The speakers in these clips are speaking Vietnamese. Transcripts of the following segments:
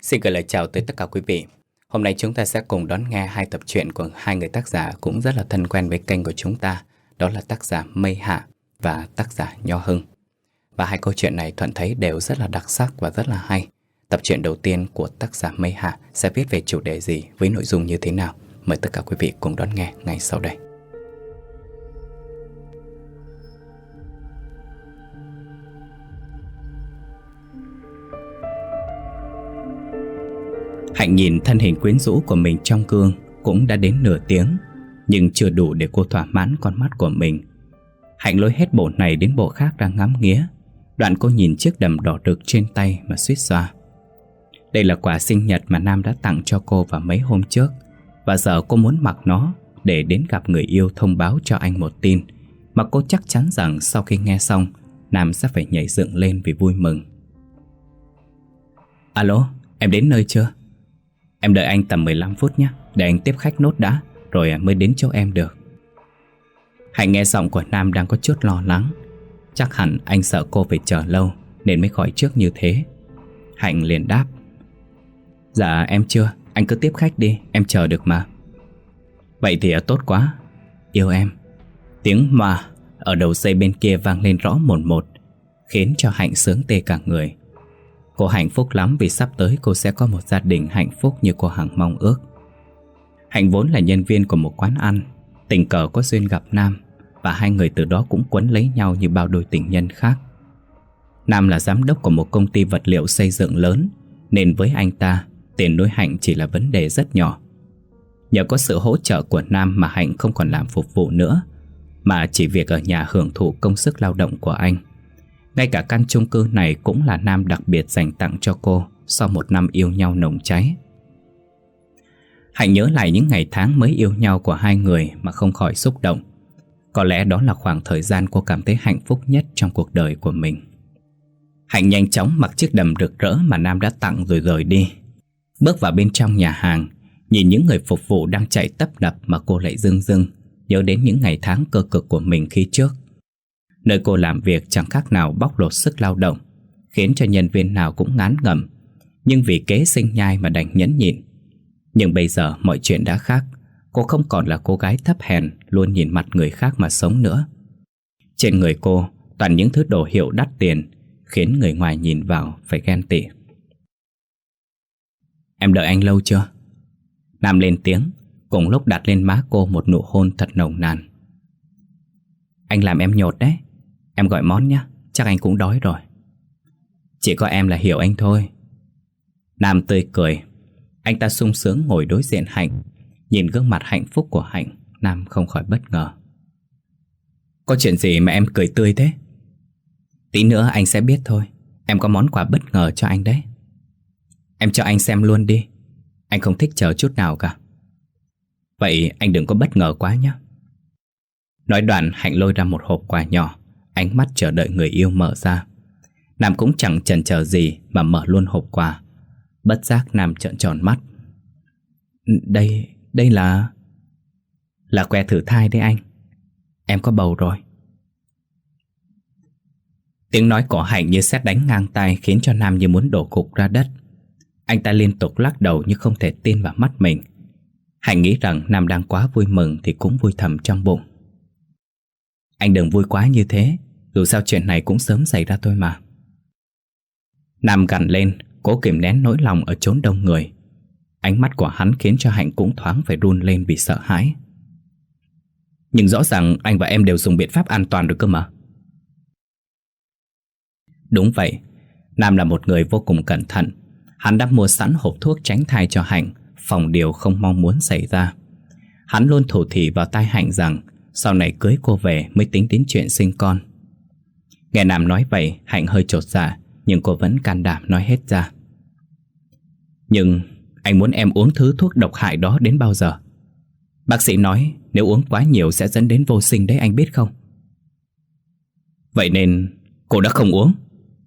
Xin gửi lời chào tới tất cả quý vị. Hôm nay chúng ta sẽ cùng đón nghe hai tập truyện của hai người tác giả cũng rất là thân quen với kênh của chúng ta. Đó là tác giả Mây Hạ và tác giả Nho Hưng. Và hai câu chuyện này Thuận thấy đều rất là đặc sắc và rất là hay. Tập truyện đầu tiên của tác giả Mây Hạ sẽ viết về chủ đề gì, với nội dung như thế nào? Mời tất cả quý vị cùng đón nghe ngay sau đây. Hạnh nhìn thân hình quyến rũ của mình trong gương cũng đã đến nửa tiếng, nhưng chưa đủ để cô thỏa mãn con mắt của mình. Hạnh lôi hết bộ này đến bộ khác đang ngắm nghía. Đoạn cô nhìn chiếc đầm đỏ rực trên tay mà suýt xoa. Đây là quà sinh nhật mà Nam đã tặng cho cô vào mấy hôm trước, và giờ cô muốn mặc nó để đến gặp người yêu thông báo cho anh một tin mà cô chắc chắn rằng sau khi nghe xong, Nam sẽ phải nhảy dựng lên vì vui mừng. Alo, em đến nơi chưa? Em đợi anh tầm 15 phút nhé, để anh tiếp khách nốt đã, rồi mới đến chỗ em được. Hạnh nghe giọng của Nam đang có chút lo lắng. Chắc hẳn anh sợ cô phải chờ lâu nên mới gọi trước như thế. Hạnh liền đáp: Dạ em chưa, anh cứ tiếp khách đi, em chờ được mà. Vậy thì tốt quá. Yêu em. Tiếng mà ở đầu dây bên kia vang lên rõ mồn một, khiến cho Hạnh sướng tê cả người. Cô hạnh phúc lắm vì sắp tới cô sẽ có một gia đình hạnh phúc như cô hằng mong ước. Hạnh vốn là nhân viên của một quán ăn, tình cờ có duyên gặp Nam, và hai người từ đó cũng quấn lấy nhau như bao đôi tình nhân khác. Nam là giám đốc của một công ty vật liệu xây dựng lớn, nên với anh ta, tiền nuôi Hạnh chỉ là vấn đề rất nhỏ. Nhờ có sự hỗ trợ của Nam mà Hạnh không còn làm phục vụ nữa, mà chỉ việc ở nhà hưởng thụ công sức lao động của anh. Ngay cả căn chung cư này cũng là Nam đặc biệt dành tặng cho cô sau một năm yêu nhau nồng cháy. Hạnh nhớ lại những ngày tháng mới yêu nhau của hai người mà không khỏi xúc động. Có lẽ đó là khoảng thời gian cô cảm thấy hạnh phúc nhất trong cuộc đời của mình. Hạnh nhanh chóng mặc chiếc đầm rực rỡ mà Nam đã tặng rồi rời đi. Bước vào bên trong nhà hàng, nhìn những người phục vụ đang chạy tấp nập mà cô lại rưng rưng nhớ đến những ngày tháng cơ cực của mình khi trước. Nơi cô làm việc chẳng khác nào bóc lột sức lao động, khiến cho nhân viên nào cũng ngán ngẩm, nhưng vì kế sinh nhai mà đành nhẫn nhịn. Nhưng bây giờ mọi chuyện đã khác. Cô không còn là cô gái thấp hèn luôn nhìn mặt người khác mà sống nữa. Trên người cô toàn những thứ đồ hiệu đắt tiền, khiến người ngoài nhìn vào phải ghen tị. Em đợi anh lâu chưa? Nam lên tiếng, cùng lúc đặt lên má cô một nụ hôn thật nồng nàn. Anh làm em nhột đấy. Em gọi món nhé, chắc anh cũng đói rồi. Chỉ có em là hiểu anh thôi. Nam tươi cười. Anh ta sung sướng ngồi đối diện Hạnh. Nhìn gương mặt hạnh phúc của Hạnh, Nam không khỏi bất ngờ. Có chuyện gì mà em cười tươi thế? Tí nữa anh sẽ biết thôi. Em có món quà bất ngờ cho anh đấy. Em cho anh xem luôn đi. Anh không thích chờ chút nào cả. Vậy anh đừng có bất ngờ quá nhé. Nói đoạn, Hạnh lôi ra một hộp quà nhỏ, ánh mắt chờ đợi người yêu mở ra. Nam cũng chẳng chần chờ gì mà mở luôn hộp quà. Bất giác Nam trợn tròn mắt. Đây là que thử thai đấy anh. Em có bầu rồi. Tiếng nói của Hạnh như sét đánh ngang tai, khiến cho Nam như muốn đổ gục ra đất. Anh ta liên tục lắc đầu như không thể tin vào mắt mình. Hạnh nghĩ rằng Nam đang quá vui mừng thì cũng vui thầm trong bụng. Anh đừng vui quá như thế, dù sao chuyện này cũng sớm xảy ra thôi mà. Nam gằn lên, cố kìm nén nỗi lòng ở chốn đông người. Ánh mắt của hắn khiến cho Hạnh cũng thoáng phải run lên vì sợ hãi. Nhưng rõ ràng anh và em đều dùng biện pháp an toàn rồi cơ mà. Đúng vậy, Nam là một người vô cùng cẩn thận. Hắn đã mua sẵn hộp thuốc tránh thai cho Hạnh, phòng điều không mong muốn xảy ra. Hắn luôn thủ thỉ vào tai Hạnh rằng sau này cưới cô về mới tính đến chuyện sinh con. Nghe Nam nói vậy, Hạnh hơi chột dạ, nhưng cô vẫn can đảm nói hết ra. Nhưng anh muốn em uống thứ thuốc độc hại đó đến bao giờ? Bác sĩ nói nếu uống quá nhiều sẽ dẫn đến vô sinh đấy, anh biết không? Vậy nên cô đã không uống.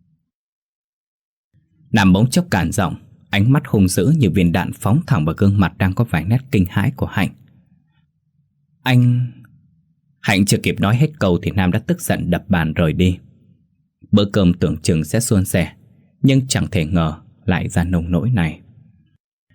Nam bỗng chốc cản giọng, ánh mắt hung dữ như viên đạn phóng thẳng vào gương mặt đang có vài nét kinh hãi của Hạnh. Anh... Hạnh chưa kịp nói hết câu thì Nam đã tức giận đập bàn rời đi. Bữa cơm tưởng chừng sẽ suôn sẻ, nhưng chẳng thể ngờ lại ra nông nỗi này.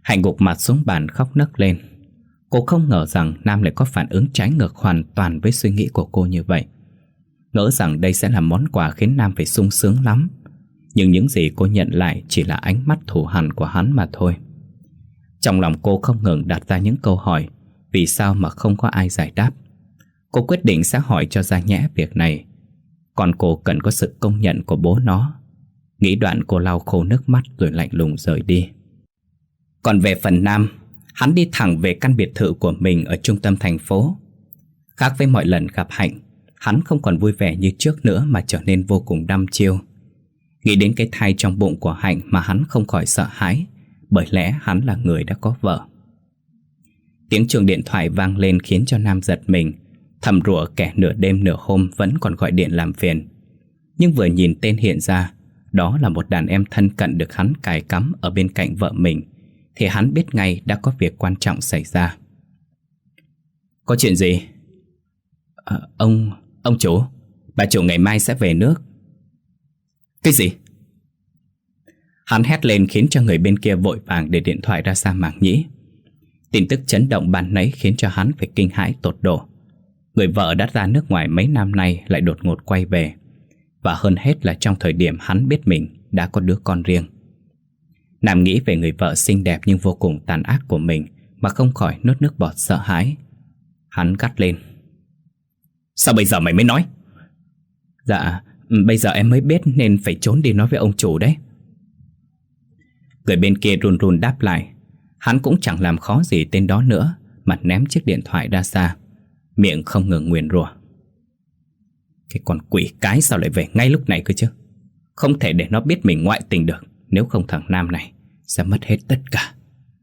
Hạnh gục mặt xuống bàn khóc nấc lên. Cô không ngờ rằng Nam lại có phản ứng trái ngược hoàn toàn với suy nghĩ của cô như vậy. Ngỡ rằng đây sẽ là món quà khiến Nam phải sung sướng lắm. Nhưng những gì cô nhận lại chỉ là ánh mắt thù hằn của hắn mà thôi. Trong lòng cô không ngừng đặt ra những câu hỏi, vì sao mà không có ai giải đáp. Cô quyết định sẽ hỏi cho ra nhẽ việc này. Còn cô cần có sự công nhận của bố nó. Nghĩ đoạn cô lau khô nước mắt rồi lạnh lùng rời đi. Còn về phần Nam, hắn đi thẳng về căn biệt thự của mình ở trung tâm thành phố. Khác với mọi lần gặp Hạnh, hắn không còn vui vẻ như trước nữa mà trở nên vô cùng đăm chiêu. Nghĩ đến cái thai trong bụng của Hạnh mà hắn không khỏi sợ hãi, bởi lẽ hắn là người đã có vợ. Tiếng chuông điện thoại vang lên khiến cho Nam giật mình, thầm rủa kẻ nửa đêm nửa hôm vẫn còn gọi điện làm phiền. Nhưng vừa nhìn tên hiện ra, đó là một đàn em thân cận được hắn cài cắm ở bên cạnh vợ mình, thì hắn biết ngay đã có việc quan trọng xảy ra. Có chuyện gì? Ông chủ, bà chủ ngày mai sẽ về nước. Cái gì? Hắn hét lên khiến cho người bên kia vội vàng để điện thoại ra xa màng nhĩ. Tin tức chấn động ban nãy khiến cho hắn phải kinh hãi tột độ. Người vợ đã ra nước ngoài mấy năm nay lại đột ngột quay về. Và hơn hết là trong thời điểm hắn biết mình đã có đứa con riêng. Nam nghĩ về người vợ xinh đẹp nhưng vô cùng tàn ác của mình mà không khỏi nuốt nước bọt sợ hãi. Hắn gắt lên. Sao bây giờ mày mới nói? Dạ, bây giờ em mới biết nên phải trốn đi nói với ông chủ đấy. Người bên kia run run đáp lại. Hắn cũng chẳng làm khó gì tên đó nữa mà ném chiếc điện thoại ra xa, miệng không ngừng nguyền rủa. Cái con quỷ cái sao lại về ngay lúc này cơ chứ? Không thể để nó biết mình ngoại tình được, nếu không thằng Nam này sẽ mất hết tất cả.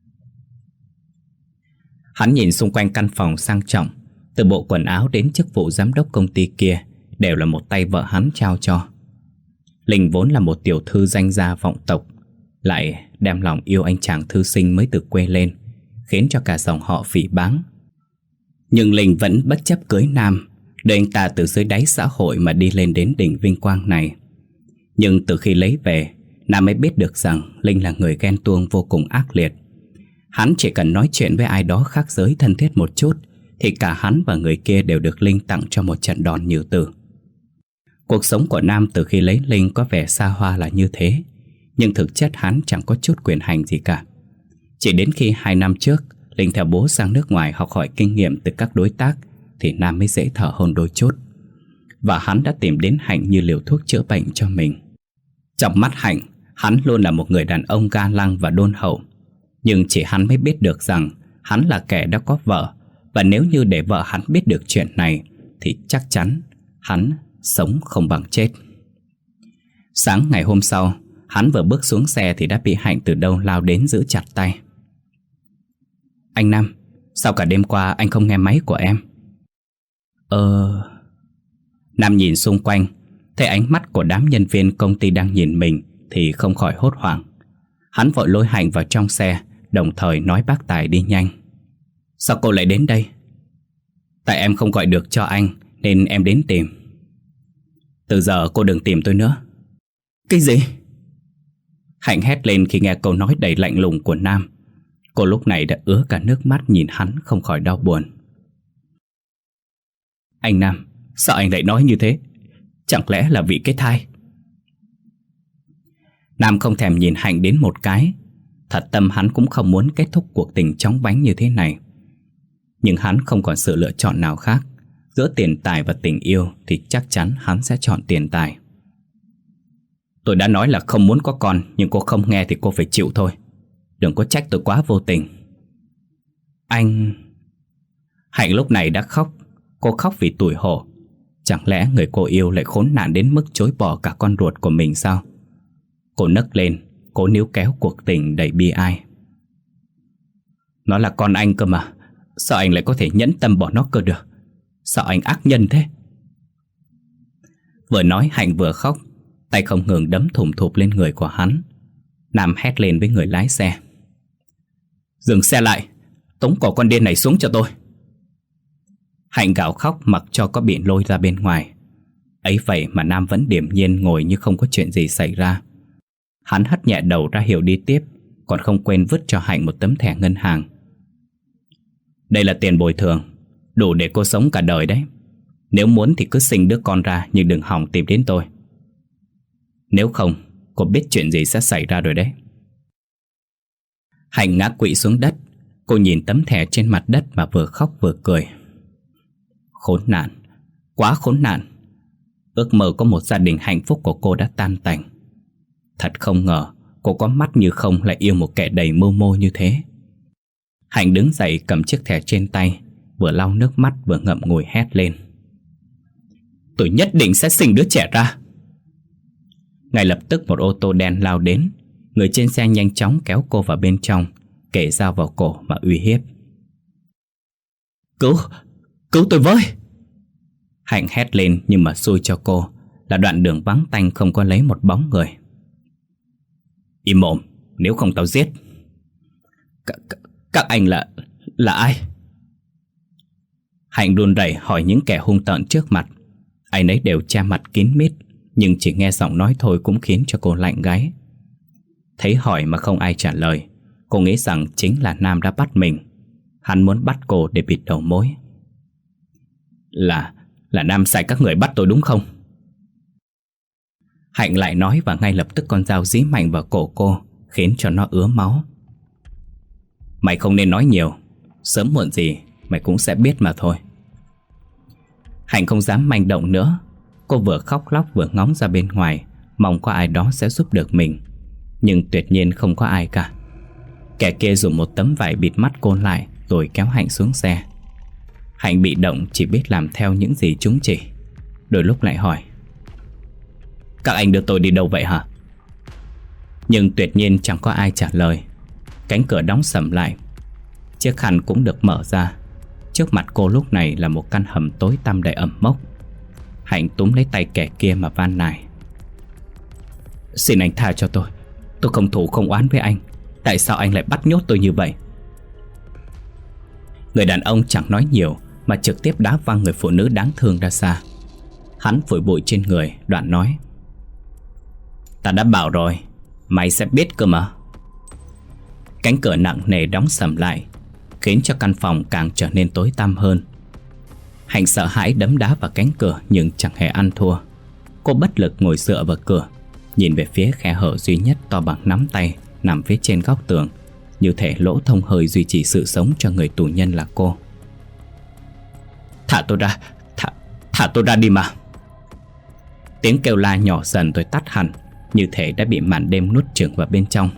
Hắn nhìn xung quanh căn phòng sang trọng, từ bộ quần áo đến chức vụ giám đốc công ty kia đều là một tay vợ hắn trao cho. Linh vốn là một tiểu thư danh gia vọng tộc, lại đem lòng yêu anh chàng thư sinh mới từ quê lên, khiến cho cả dòng họ phỉ báng. Nhưng Linh vẫn bất chấp cưới Nam, để anh ta từ dưới đáy xã hội mà đi lên đến đỉnh vinh quang này. Nhưng từ khi lấy về, Nam mới biết được rằng Linh là người ghen tuông vô cùng ác liệt. Hắn chỉ cần nói chuyện với ai đó khác giới thân thiết một chút thì cả hắn và người kia đều được Linh tặng cho một trận đòn nhừ tử. Cuộc sống của Nam từ khi lấy Linh có vẻ xa hoa là như thế, nhưng thực chất hắn chẳng có chút quyền hành gì cả. Chỉ đến khi 2 năm trước Linh theo bố sang nước ngoài học hỏi kinh nghiệm từ các đối tác thì Nam mới dễ thở hơn đôi chút. Và hắn đã tìm đến Hạnh như liều thuốc chữa bệnh cho mình. Trong mắt Hạnh, hắn luôn là một người đàn ông ga lăng và đôn hậu. Nhưng chỉ hắn mới biết được rằng hắn là kẻ đã có vợ, và nếu như để vợ hắn biết được chuyện này thì chắc chắn hắn sống không bằng chết. Sáng ngày hôm sau, hắn vừa bước xuống xe thì đã bị Hạnh từ đâu lao đến giữ chặt tay. Anh Nam, sao cả đêm qua anh không nghe máy của em? Nam nhìn xung quanh, thấy ánh mắt của đám nhân viên công ty đang nhìn mình thì không khỏi hốt hoảng. Hắn vội lôi Hạnh vào trong xe, đồng thời nói bác tài đi nhanh. Sao cô lại đến đây? Tại em không gọi được cho anh nên em đến tìm. Từ giờ cô đừng tìm tôi nữa. Cái gì? Hạnh hét lên khi nghe câu nói đầy lạnh lùng của Nam. Cô lúc này đã ứa cả nước mắt nhìn hắn không khỏi đau buồn. Anh Nam, sao anh lại nói như thế? Chẳng lẽ là vì cái thai? Nam không thèm nhìn Hạnh đến một cái. Thật tâm hắn cũng không muốn kết thúc cuộc tình chóng vánh như thế này. Nhưng hắn không còn sự lựa chọn nào khác. Giữa tiền tài và tình yêu thì chắc chắn hắn sẽ chọn tiền tài. Tôi đã nói là không muốn có con, nhưng cô không nghe thì cô phải chịu thôi. Đừng có trách tôi quá vô tình. Anh... Hạnh lúc này đã khóc. Cô khóc vì tủi hổ. Chẳng lẽ người cô yêu lại khốn nạn đến mức chối bỏ cả con ruột của mình sao? Cô nấc lên, cố níu kéo cuộc tình đầy bi ai. Nó là con anh cơ mà. Sao anh lại có thể nhẫn tâm bỏ nó cơ được? Sao anh ác nhân thế? Vừa nói Hạnh vừa khóc, tay không ngừng đấm thùm thụp lên người của hắn. Nam hét lên với người lái xe. Dừng xe lại, tống cổ con điên này xuống cho tôi. Hạnh gào khóc mặc cho có bị lôi ra bên ngoài. Ấy vậy mà Nam vẫn điềm nhiên ngồi như không có chuyện gì xảy ra. Hắn hất nhẹ đầu ra hiệu đi tiếp, còn không quên vứt cho Hạnh một tấm thẻ ngân hàng. Đây là tiền bồi thường, đủ để cô sống cả đời đấy. Nếu muốn thì cứ sinh đứa con ra, nhưng đừng hòng tìm đến tôi. Nếu không, cô biết chuyện gì sẽ xảy ra rồi đấy. Hạnh ngã quỵ xuống đất. Cô nhìn tấm thẻ trên mặt đất mà vừa khóc vừa cười. Khốn nạn, quá khốn nạn. Ước mơ có một gia đình hạnh phúc của cô đã tan tành. Thật không ngờ cô có mắt như không lại yêu một kẻ đầy mưu mô như thế. Hạnh đứng dậy cầm chiếc thẻ trên tay, vừa lau nước mắt vừa ngậm ngùi hét lên. Tôi nhất định sẽ sinh đứa trẻ ra. Ngay lập tức một ô tô đen lao đến. Người trên xe nhanh chóng kéo cô vào bên trong, kề dao vào cổ mà uy hiếp. Cứu tôi với! Hạnh hét lên, nhưng mà xui cho cô là đoạn đường vắng tanh không có lấy một bóng người. Im mồm, nếu không tao giết. Các anh là ai? Hạnh run rẩy hỏi những kẻ hung tợn trước mặt. Ai nấy đều che mặt kín mít, nhưng chỉ nghe giọng nói thôi cũng khiến cho cô lạnh gáy. Thấy hỏi mà không ai trả lời, cô nghĩ rằng chính là Nam đã bắt mình. Hắn muốn bắt cô để bịt đầu mối. Là Nam sai các người bắt tôi đúng không? Hạnh lại nói, và ngay lập tức con dao dí mạnh vào cổ cô, khiến cho nó ứa máu. Mày không nên nói nhiều, sớm muộn gì mày cũng sẽ biết mà thôi. Hạnh không dám manh động nữa. Cô vừa khóc lóc vừa ngóng ra bên ngoài, mong có ai đó sẽ giúp được mình. Nhưng tuyệt nhiên không có ai cả. Kẻ kia dùng một tấm vải bịt mắt cô lại, rồi kéo Hạnh xuống xe. Hạnh bị động, chỉ biết làm theo những gì chúng chỉ. Đôi lúc lại hỏi: Các anh đưa tôi đi đâu vậy hả? Nhưng tuyệt nhiên chẳng có ai trả lời. Cánh cửa đóng sầm lại. Chiếc khăn cũng được mở ra. Trước mặt cô lúc này là một căn hầm tối tăm đầy ẩm mốc. Hạnh túm lấy tay kẻ kia mà van nài: Xin anh tha cho tôi không thù không oán với anh. Tại sao anh lại bắt nhốt tôi như vậy? Người đàn ông chẳng nói nhiều mà trực tiếp đá văng người phụ nữ đáng thương ra xa. Hắn phủi bụi trên người, đoạn nói: Ta đã bảo rồi, mày sẽ biết cơ mà. Cánh cửa nặng nề đóng sầm lại, khiến cho căn phòng càng trở nên tối tăm hơn. Hạnh sợ hãi đấm đá vào cánh cửa nhưng chẳng hề ăn thua. Cô bất lực ngồi dựa vào cửa, nhìn về phía khe hở duy nhất to bằng nắm tay nằm phía trên góc tường, như thể lỗ thông hơi duy trì sự sống cho người tù nhân là cô. Thả tôi ra, thả tôi ra đi mà. Tiếng kêu la nhỏ dần rồi tắt hẳn, như thể đã bị màn đêm nuốt chửng vào bên trong.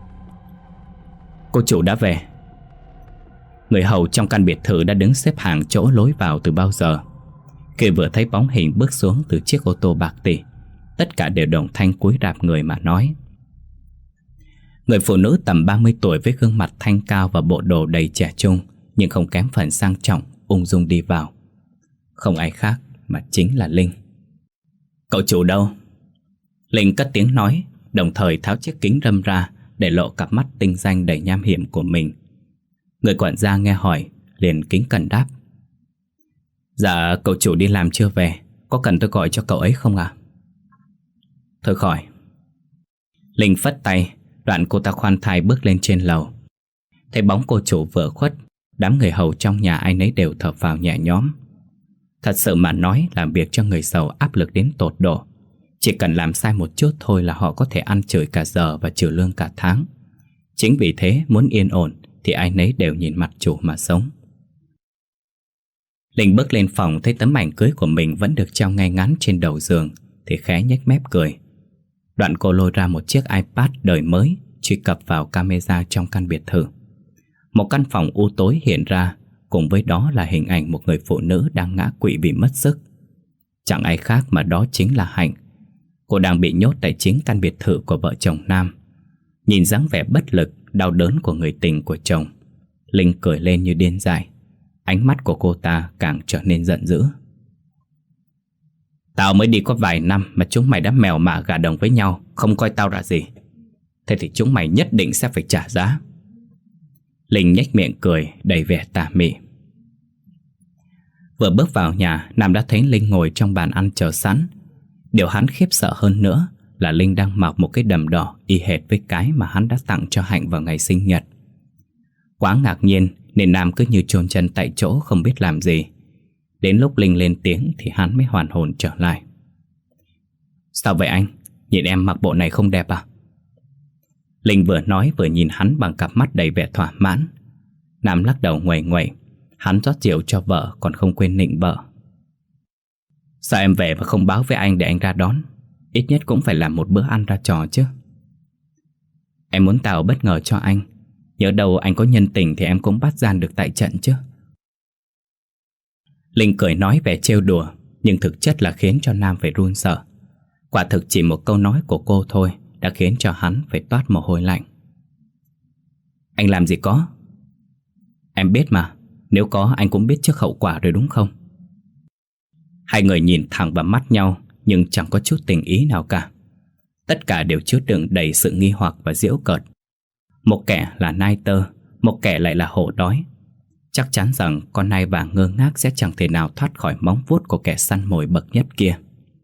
Cô chủ đã về. Người hầu trong căn biệt thự đã đứng xếp hàng chỗ lối vào từ bao giờ. Khi vừa thấy bóng hình bước xuống từ chiếc ô tô bạc tỷ, tất cả đều đồng thanh cúi rạp người mà nói. Người phụ nữ tầm 30 tuổi với gương mặt thanh cao và bộ đồ đầy trẻ trung, nhưng không kém phần sang trọng, ung dung đi vào. Không ai khác mà chính là Linh. Cậu chủ đâu? Linh cất tiếng nói, đồng thời tháo chiếc kính râm ra để lộ cặp mắt tinh danh đầy nham hiểm của mình. Người quản gia nghe hỏi liền kính cẩn đáp: Dạ cậu chủ đi làm chưa về, có cần tôi gọi cho cậu ấy không ạ? Thôi khỏi. Linh phất tay, đoạn cô ta khoan thai bước lên trên lầu. Thấy bóng cô chủ vừa khuất, đám người hầu trong nhà ai nấy đều thở phào nhẹ nhõm. Thật sự mà nói, làm việc cho người giàu áp lực đến tột độ. Chỉ cần làm sai một chút thôi là họ có thể ăn chửi cả giờ và trừ lương cả tháng. Chính vì thế, muốn yên ổn thì ai nấy đều nhìn mặt chủ mà sống. Linh bước lên phòng thấy tấm ảnh cưới của mình vẫn được treo ngay ngắn trên đầu giường thì khẽ nhếch mép cười. Đoạn cô lôi ra một chiếc iPad đời mới, truy cập vào camera trong căn biệt thự. Một căn phòng u tối hiện ra, cùng với đó là hình ảnh một người phụ nữ đang ngã quỵ vì mất sức. Chẳng ai khác mà đó chính là Hạnh. Cô đang bị nhốt tại chính căn biệt thự của vợ chồng Nam. Nhìn dáng vẻ bất lực, đau đớn của người tình của chồng, Linh cười lên như điên dại. Ánh mắt của cô ta càng trở nên giận dữ. Tao mới đi có vài năm mà chúng mày đã mèo mả gà đồng với nhau, không coi tao ra gì. Thế thì chúng mày nhất định sẽ phải trả giá. Linh nhếch miệng cười đầy vẻ tà mị. Vừa bước vào nhà, Nam đã thấy Linh ngồi trong bàn ăn chờ sẵn. Điều hắn khiếp sợ hơn nữa là Linh đang mặc một cái đầm đỏ y hệt với cái mà hắn đã tặng cho Hạnh vào ngày sinh nhật. Quá ngạc nhiên nên Nam cứ như chôn chân tại chỗ không biết làm gì. Đến lúc Linh lên tiếng thì hắn mới hoàn hồn trở lại. Sao vậy anh? Nhìn em mặc bộ này không đẹp à? Linh vừa nói vừa nhìn hắn bằng cặp mắt đầy vẻ thỏa mãn. Nam lắc đầu nguầy nguậy. Hắn rót rượu cho vợ còn không quên nịnh vợ. Sao em về mà không báo với anh để anh ra đón? Ít nhất cũng phải làm một bữa ăn ra trò chứ. Em muốn tạo bất ngờ cho anh. Nhớ đâu anh có nhân tình thì em cũng bắt gian được tại trận chứ. Linh cười nói vẻ trêu đùa, nhưng thực chất là khiến cho Nam phải run sợ. Quả thực chỉ một câu nói của cô thôi đã khiến cho hắn phải toát mồ hôi lạnh. Anh làm gì có? Em biết mà, nếu có anh cũng biết trước hậu quả rồi đúng không? Hai người nhìn thẳng vào mắt nhau nhưng chẳng có chút tình ý nào cả. Tất cả đều chứa đựng đầy sự nghi hoặc và giễu cợt. Một kẻ là nai tơ, một kẻ lại là hổ đói. Chắc chắn rằng con nai vàng ngơ ngác sẽ chẳng thể nào thoát khỏi móng vuốt của kẻ săn mồi bậc nhất kia.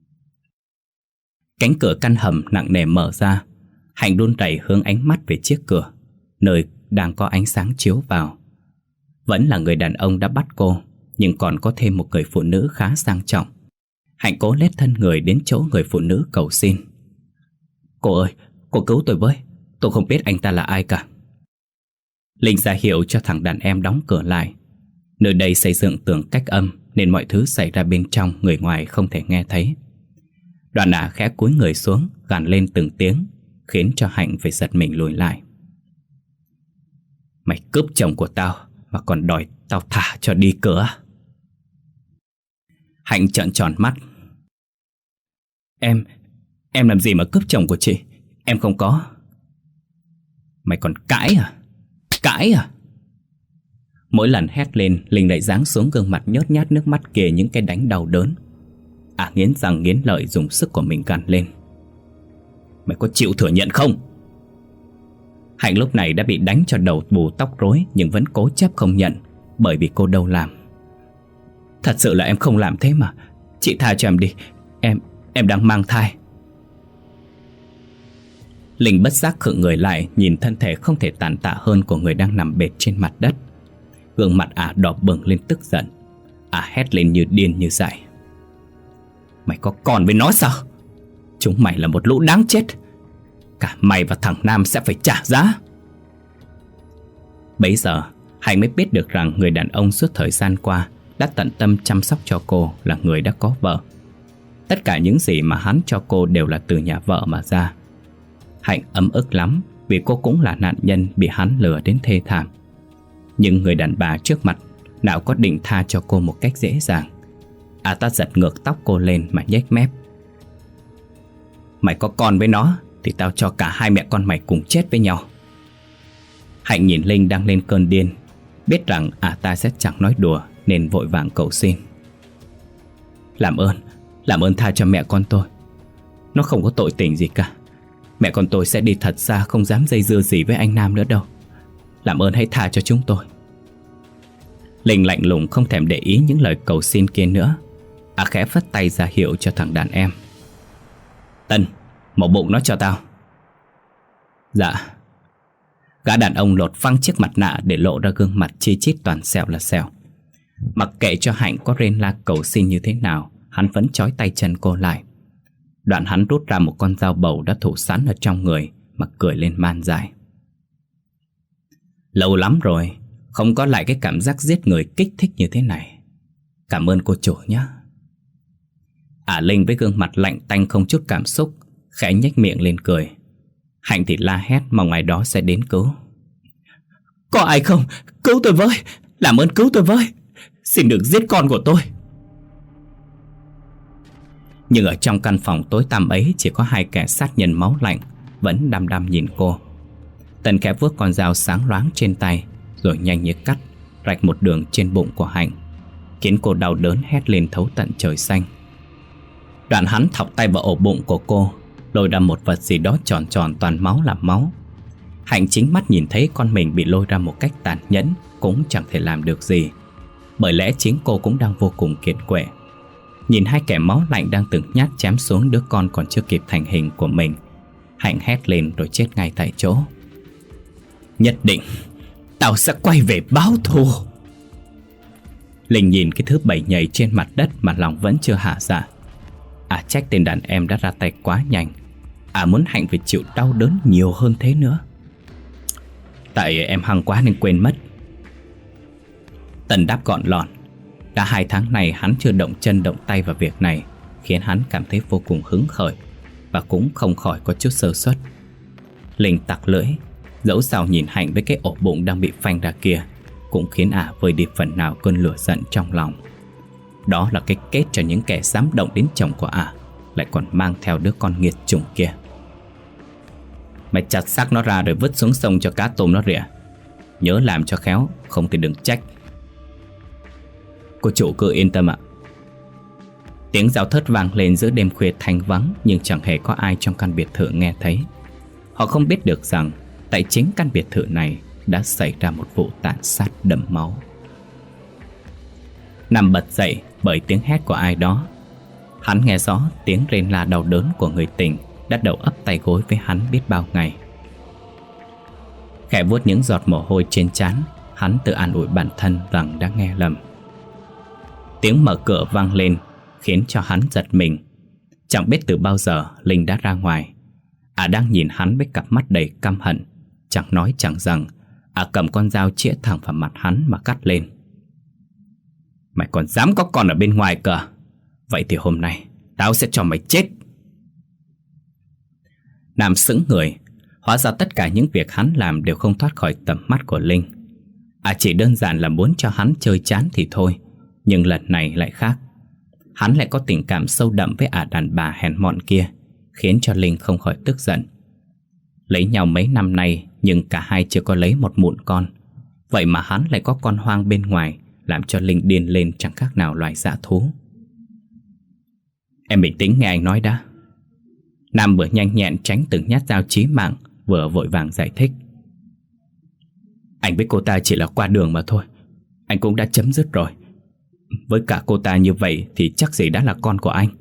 Cánh cửa căn hầm nặng nề mở ra. Hạnh run rẩy hướng ánh mắt về chiếc cửa, nơi đang có ánh sáng chiếu vào. Vẫn là người đàn ông đã bắt cô, nhưng còn có thêm một người phụ nữ khá sang trọng. Hạnh cố lết thân người đến chỗ người phụ nữ cầu xin. Cô ơi, cô cứu tôi với. Tôi không biết anh ta là ai cả. Linh ra hiệu cho thằng đàn em đóng cửa lại. Nơi đây xây dựng tường cách âm nên mọi thứ xảy ra bên trong người ngoài không thể nghe thấy. Đoạn ả khẽ cúi người xuống, gằn lên từng tiếng, khiến cho Hạnh phải giật mình lùi lại. Mày cướp chồng của tao mà còn đòi tao thả cho đi cửa. Hạnh trợn tròn mắt. Em làm gì mà cướp chồng của chị? Em không có. Mày còn cãi à? Cãi à? Mỗi lần hét lên, Linh lại giáng xuống gương mặt nhớt nhát nước mắt kề những cái đánh đau đớn. Nghiến răng nghiến lợi dùng sức của mình gằn lên. Mày có chịu thừa nhận không? Hạnh lúc này đã bị đánh cho đầu bù tóc rối, nhưng vẫn cố chấp không nhận, bởi vì cô đâu làm. Thật sự là em không làm thế mà. Chị tha cho em đi. Em đang mang thai. Linh bất giác khựng người lại, nhìn thân thể không thể tàn tạ hơn của người đang nằm bệt trên mặt đất. Gương mặt đỏ bừng lên tức giận. Hét lên như điên như dại. Mày có con với nó sao? Chúng mày là một lũ đáng chết. Cả mày và thằng Nam sẽ phải trả giá. Bấy giờ Hạnh mới biết được rằng người đàn ông suốt thời gian qua đã tận tâm chăm sóc cho cô là người đã có vợ. Tất cả những gì mà hắn cho cô đều là từ nhà vợ mà ra. Hạnh ấm ức lắm vì cô cũng là nạn nhân bị hắn lừa đến thê thảm. Nhưng người đàn bà trước mặt nào có định tha cho cô một cách dễ dàng. Ta giật ngược tóc cô lên mà nhếch mép. Mày có con với nó thì tao cho cả hai mẹ con mày cùng chết với nhau. Hạnh nhìn Linh đang lên cơn điên, biết rằng ta sẽ chẳng nói đùa nên vội vàng cầu xin. Làm ơn tha cho mẹ con tôi. Nó không có tội tình gì cả. Mẹ con tôi sẽ đi thật xa, không dám dây dưa gì với anh Nam nữa đâu. Làm ơn hãy tha cho chúng tôi. Linh lạnh lùng không thèm để ý những lời cầu xin kia nữa. Khẽ phất tay ra hiệu cho thằng đàn em. Tân, mổ bụng nó cho tao. Dạ. Gã đàn ông lột phăng chiếc mặt nạ để lộ ra gương mặt chi chít toàn sẹo là sẹo. Mặc kệ cho Hạnh có rên la cầu xin như thế nào, hắn vẫn trói tay chân cô lại. Đoạn hắn rút ra một con dao bầu đã thủ sẵn ở trong người mà cười lên man dại. Lâu lắm rồi không có lại cái cảm giác giết người kích thích như thế này. Cảm ơn cô chủ nhé. Linh với gương mặt lạnh tanh không chút cảm xúc, khẽ nhếch miệng lên cười. Hạnh thì la hét mong ai đó sẽ đến cứu. Có ai không? Cứu tôi với! Làm ơn cứu tôi với! Xin đừng giết con của tôi! Nhưng ở trong căn phòng tối tăm ấy chỉ có hai kẻ sát nhân máu lạnh vẫn đăm đăm nhìn cô. Tân khẽ vuốt con dao sáng loáng trên tay, rồi nhanh như cắt rạch một đường trên bụng của Hạnh, khiến cô đau đớn hét lên thấu tận trời xanh. Đoạn hắn thọc tay vào ổ bụng của cô, lôi ra một vật gì đó tròn tròn toàn máu làm máu. Hạnh chính mắt nhìn thấy con mình bị lôi ra một cách tàn nhẫn cũng chẳng thể làm được gì, bởi lẽ chính cô cũng đang vô cùng kiệt quệ. Nhìn hai kẻ máu lạnh đang từng nhát chém xuống đứa con còn chưa kịp thành hình của mình, Hạnh hét lên rồi chết ngay tại chỗ. Nhất định tao sẽ quay về báo thù. Linh nhìn cái thứ bầy nhầy trên mặt đất mà lòng vẫn chưa hạ dạ. Trách tên đàn em đã ra tay quá nhanh. Muốn Hạnh phải chịu đau đớn nhiều hơn thế nữa. Tại em hăng quá nên quên mất. Tần đáp gọn lọn. Đã 2 tháng này hắn chưa động chân động tay vào việc này, khiến hắn cảm thấy vô cùng hứng khởi, và cũng không khỏi có chút sơ suất. Linh tặc lưỡi, dẫu sao nhìn Hạnh với cái ổ bụng đang bị phanh ra kia cũng khiến vơi đi phần nào cơn lửa giận trong lòng. Đó là cái kết cho những kẻ dám động đến chồng của lại còn mang theo đứa con nghiệt chủng kia. Mày chặt xác nó ra rồi vứt xuống sông cho cá tôm nó rỉa. Nhớ làm cho khéo, không thì đừng trách. Cô chủ cứ yên tâm ạ. Tiếng giáo thớt vang lên giữa đêm khuya thanh vắng, nhưng chẳng hề có ai trong căn biệt thự nghe thấy. Họ không biết được rằng tại chính căn biệt thự này đã xảy ra một vụ tàn sát đẫm máu. Nam bật dậy bởi tiếng hét của ai đó. Hắn nghe rõ tiếng rên la đau đớn của người tình đã đầu ấp tay gối với hắn biết bao ngày. Khẽ vuốt những giọt mồ hôi trên trán, hắn tự an ủi bản thân rằng đã nghe lầm. Tiếng mở cửa vang lên khiến cho hắn giật mình. Chẳng biết từ bao giờ Linh đã ra ngoài. Đang nhìn hắn với cặp mắt đầy căm hận. Chẳng nói chẳng rằng cầm con dao chĩa thẳng vào mặt hắn mà cắt lên. Mày còn dám có con ở bên ngoài cơ? Vậy thì hôm nay tao sẽ cho mày chết. Nam sững người. Hóa ra tất cả những việc hắn làm đều không thoát khỏi tầm mắt của Linh. Chỉ đơn giản là muốn cho hắn chơi chán thì thôi. Nhưng lần này lại khác. Hắn lại có tình cảm sâu đậm với đàn bà hèn mọn kia, khiến cho Linh không khỏi tức giận. Lấy nhau mấy năm nay nhưng cả hai chưa có lấy một mụn con. Vậy mà hắn lại có con hoang bên ngoài, làm cho Linh điên lên chẳng khác nào loài dã thú. Em bình tĩnh nghe anh nói đã. Nam vừa nhanh nhẹn tránh từng nhát dao chí mạng, vừa vội vàng giải thích. Anh với cô ta chỉ là qua đường mà thôi. Anh cũng đã chấm dứt rồi. Với cả cô ta như vậy thì chắc gì đã là con của anh.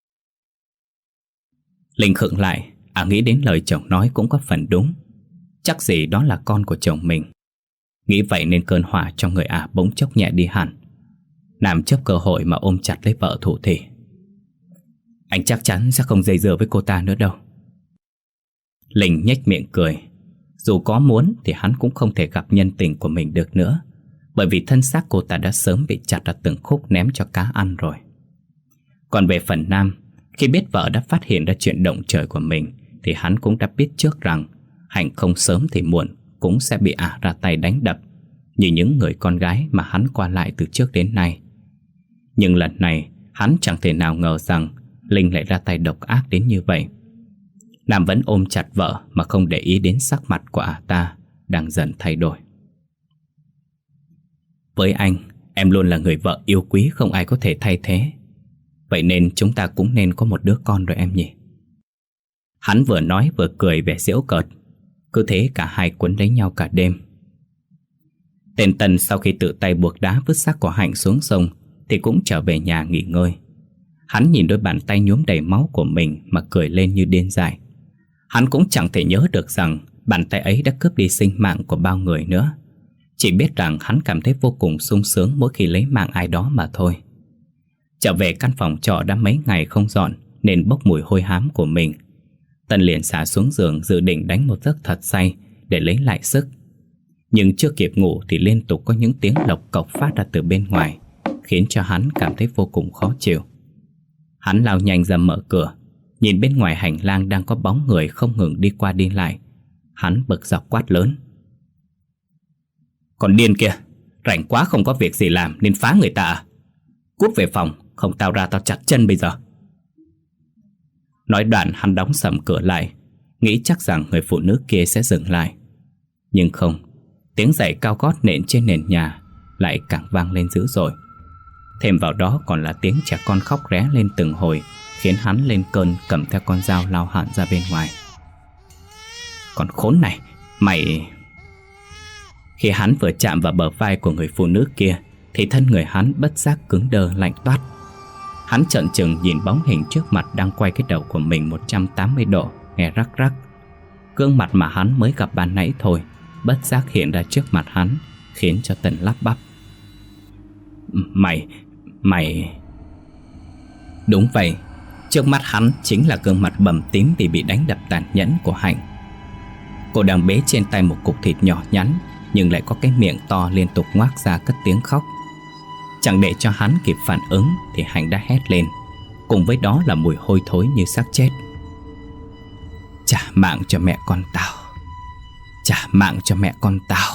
Linh khựng lại, nghĩ đến lời chồng nói cũng có phần đúng. Chắc gì đó là con của chồng mình. Nghĩ vậy nên cơn hỏa trong người bỗng chốc nhẹ đi hẳn. Nam chớp cơ hội mà ôm chặt lấy vợ thủ thỉ. Anh chắc chắn sẽ không dây dưa với cô ta nữa đâu. Linh nhếch miệng cười. Dù có muốn thì hắn cũng không thể gặp nhân tình của mình được nữa, bởi vì thân xác cô ta đã sớm bị chặt ra từng khúc ném cho cá ăn rồi. Còn về phần Nam, khi biết vợ đã phát hiện ra chuyện động trời của mình thì hắn cũng đã biết trước rằng Hạnh không sớm thì muộn cũng sẽ bị ra tay đánh đập, như những người con gái mà hắn qua lại từ trước đến nay. Nhưng lần này hắn chẳng thể nào ngờ rằng Linh lại ra tay độc ác đến như vậy. Nam vẫn ôm chặt vợ mà không để ý đến sắc mặt của ta đang dần thay đổi. Với anh, em luôn là người vợ yêu quý không ai có thể thay thế. Vậy nên chúng ta cũng nên có một đứa con rồi em nhỉ? Hắn vừa nói vừa cười vẻ giễu cợt. Cứ thế cả hai quấn lấy nhau cả đêm. Tên Tân sau khi tự tay buộc đá vứt xác của Hạnh xuống sông thì cũng trở về nhà nghỉ ngơi. Hắn nhìn đôi bàn tay nhuốm đầy máu của mình mà cười lên như điên dại. Hắn cũng chẳng thể nhớ được rằng bàn tay ấy đã cướp đi sinh mạng của bao người nữa. Chỉ biết rằng hắn cảm thấy vô cùng sung sướng mỗi khi lấy mạng ai đó mà thôi. Trở về căn phòng trọ đã mấy ngày không dọn nên bốc mùi hôi hám của mình. Tân liền xả xuống giường dự định đánh một giấc thật say để lấy lại sức. Nhưng chưa kịp ngủ thì liên tục có những tiếng lộc cộc phát ra từ bên ngoài, khiến cho hắn cảm thấy vô cùng khó chịu. Hắn lao nhanh ra mở cửa, nhìn bên ngoài hành lang đang có bóng người không ngừng đi qua đi lại. Hắn bực dọc quát lớn. Còn điên kia, rảnh quá không có việc gì làm nên phá người ta à? Cút về phòng, không tao ra tao chặt chân bây giờ. Nói đoạn hắn đóng sầm cửa lại, nghĩ chắc rằng người phụ nữ kia sẽ dừng lại. Nhưng không, tiếng giày cao gót nện trên nền nhà lại càng vang lên dữ dội. Thêm vào đó còn là tiếng trẻ con khóc ré lên từng hồi, khiến hắn lên cơn cầm theo con dao lao hẳn ra bên ngoài. Còn khốn này, mày... Khi hắn vừa chạm vào bờ vai của người phụ nữ kia thì thân người hắn bất giác cứng đơ lạnh toát. Hắn trợn trừng nhìn bóng hình trước mặt đang quay cái đầu của mình 180 độ, nghe rắc rắc. Gương mặt mà hắn mới gặp ban nãy thôi bất giác hiện ra trước mặt hắn, khiến cho Tân lắp bắp. Mày... Đúng vậy, trước mắt hắn chính là gương mặt bầm tím vì bị đánh đập tàn nhẫn của Hạnh. Cô đang bế trên tay một cục thịt nhỏ nhắn, nhưng lại có cái miệng to liên tục ngoác ra cất tiếng khóc. Chẳng để cho hắn kịp phản ứng thì Hạnh đã hét lên, cùng với đó là mùi hôi thối như xác chết. Trả mạng cho mẹ con tao, trả mạng cho mẹ con tao.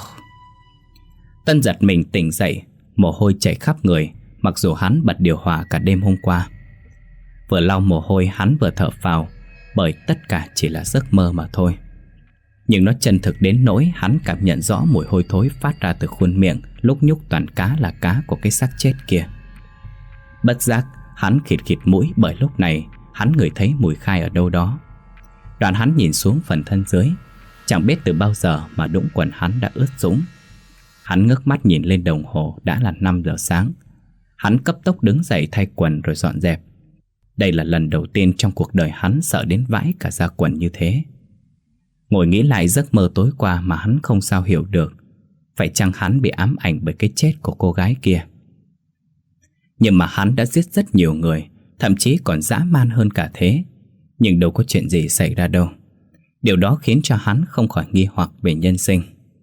Tân giật mình tỉnh dậy, mồ hôi chảy khắp người, mặc dù hắn bật điều hòa cả đêm hôm qua. Vừa lau mồ hôi hắn vừa thở phào, bởi tất cả chỉ là giấc mơ mà thôi. Nhưng nó chân thực đến nỗi hắn cảm nhận rõ mùi hôi thối phát ra từ khuôn miệng lúc nhúc toàn cá là cá của cái xác chết kia. Bất giác hắn khịt khịt mũi, bởi lúc này hắn ngửi thấy mùi khai ở đâu đó. Đoạn hắn nhìn xuống phần thân dưới, chẳng biết từ bao giờ mà đũng quần hắn đã ướt sũng. Hắn ngước mắt nhìn lên đồng hồ, đã là 5 giờ sáng. Hắn cấp tốc đứng dậy thay quần rồi dọn dẹp. Đây là lần đầu tiên trong cuộc đời hắn sợ đến vãi cả da quần như thế. Ngồi nghĩ lại giấc mơ tối qua mà hắn không sao hiểu được, phải chăng hắn bị ám ảnh bởi cái chết của cô gái kia. Nhưng mà hắn đã giết rất nhiều người, thậm chí còn dã man hơn cả thế. Nhưng đâu có chuyện gì xảy ra đâu. Điều đó khiến cho hắn không khỏi nghi hoặc về nhân sinh.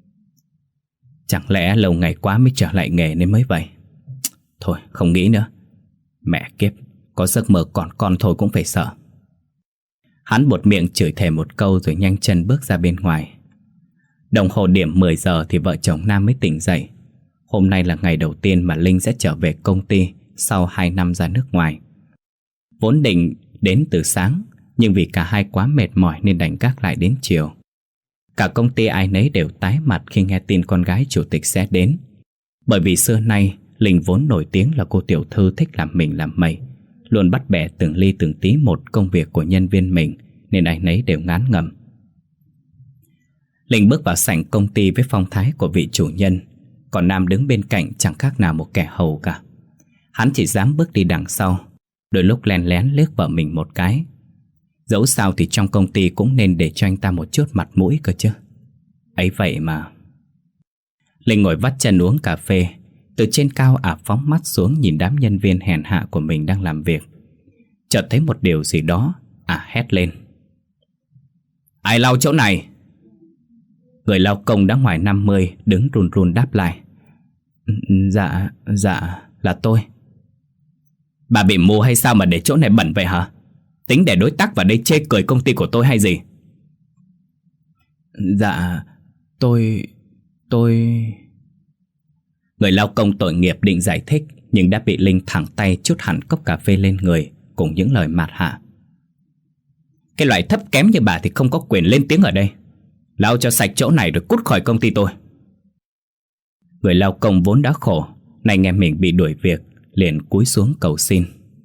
Chẳng lẽ lâu ngày quá mới trở lại nghề nên mới vậy? Thôi không nghĩ nữa. Mẹ kiếp, có giấc mơ còn con thôi cũng phải sợ. Hắn buột miệng chửi thề một câu rồi nhanh chân bước ra bên ngoài. Đồng hồ điểm 10 giờ thì vợ chồng Nam mới tỉnh dậy. Hôm nay là ngày đầu tiên mà Linh sẽ trở về công ty sau 2 năm ra nước ngoài. Vốn định đến từ sáng, nhưng vì cả hai quá mệt mỏi nên đành gác lại đến chiều. Cả công ty ai nấy đều tái mặt khi nghe tin con gái chủ tịch sẽ đến. Bởi vì xưa nay Linh vốn nổi tiếng là cô tiểu thư thích làm mình làm mày, luôn bắt bẻ từng ly từng tí một công việc của nhân viên mình, nên ai nấy đều ngán ngẩm. Linh bước vào sảnh công ty với phong thái của vị chủ nhân, còn Nam đứng bên cạnh chẳng khác nào một kẻ hầu cả. Hắn chỉ dám bước đi đằng sau, đôi lúc len lén liếc vợ mình một cái. Dẫu sao thì trong công ty cũng nên để cho anh ta một chút mặt mũi cơ chứ. Ấy vậy mà. Linh ngồi vắt chân uống cà phê, từ trên cao phóng mắt xuống nhìn đám nhân viên hèn hạ của mình đang làm việc. Chợt thấy một điều gì đó, hét lên. Ai lau chỗ này? Người lau công đã ngoài 50 đứng run run đáp lại. Dạ, là tôi. Bà bị mù hay sao mà để chỗ này bẩn vậy hả? Tính để đối tác vào đây chê cười công ty của tôi hay gì? Dạ, tôi... Người lao công tội nghiệp định giải thích, nhưng đã bị Linh thẳng tay trút hẳn cốc cà phê lên người, cùng những lời mạt hạ. Cái loại thấp kém như bà thì không có quyền lên tiếng ở đây. Lau cho sạch chỗ này rồi cút khỏi công ty tôi. Người lao công vốn đã khổ, nay nghe mình bị đuổi việc, liền cúi xuống cầu xin.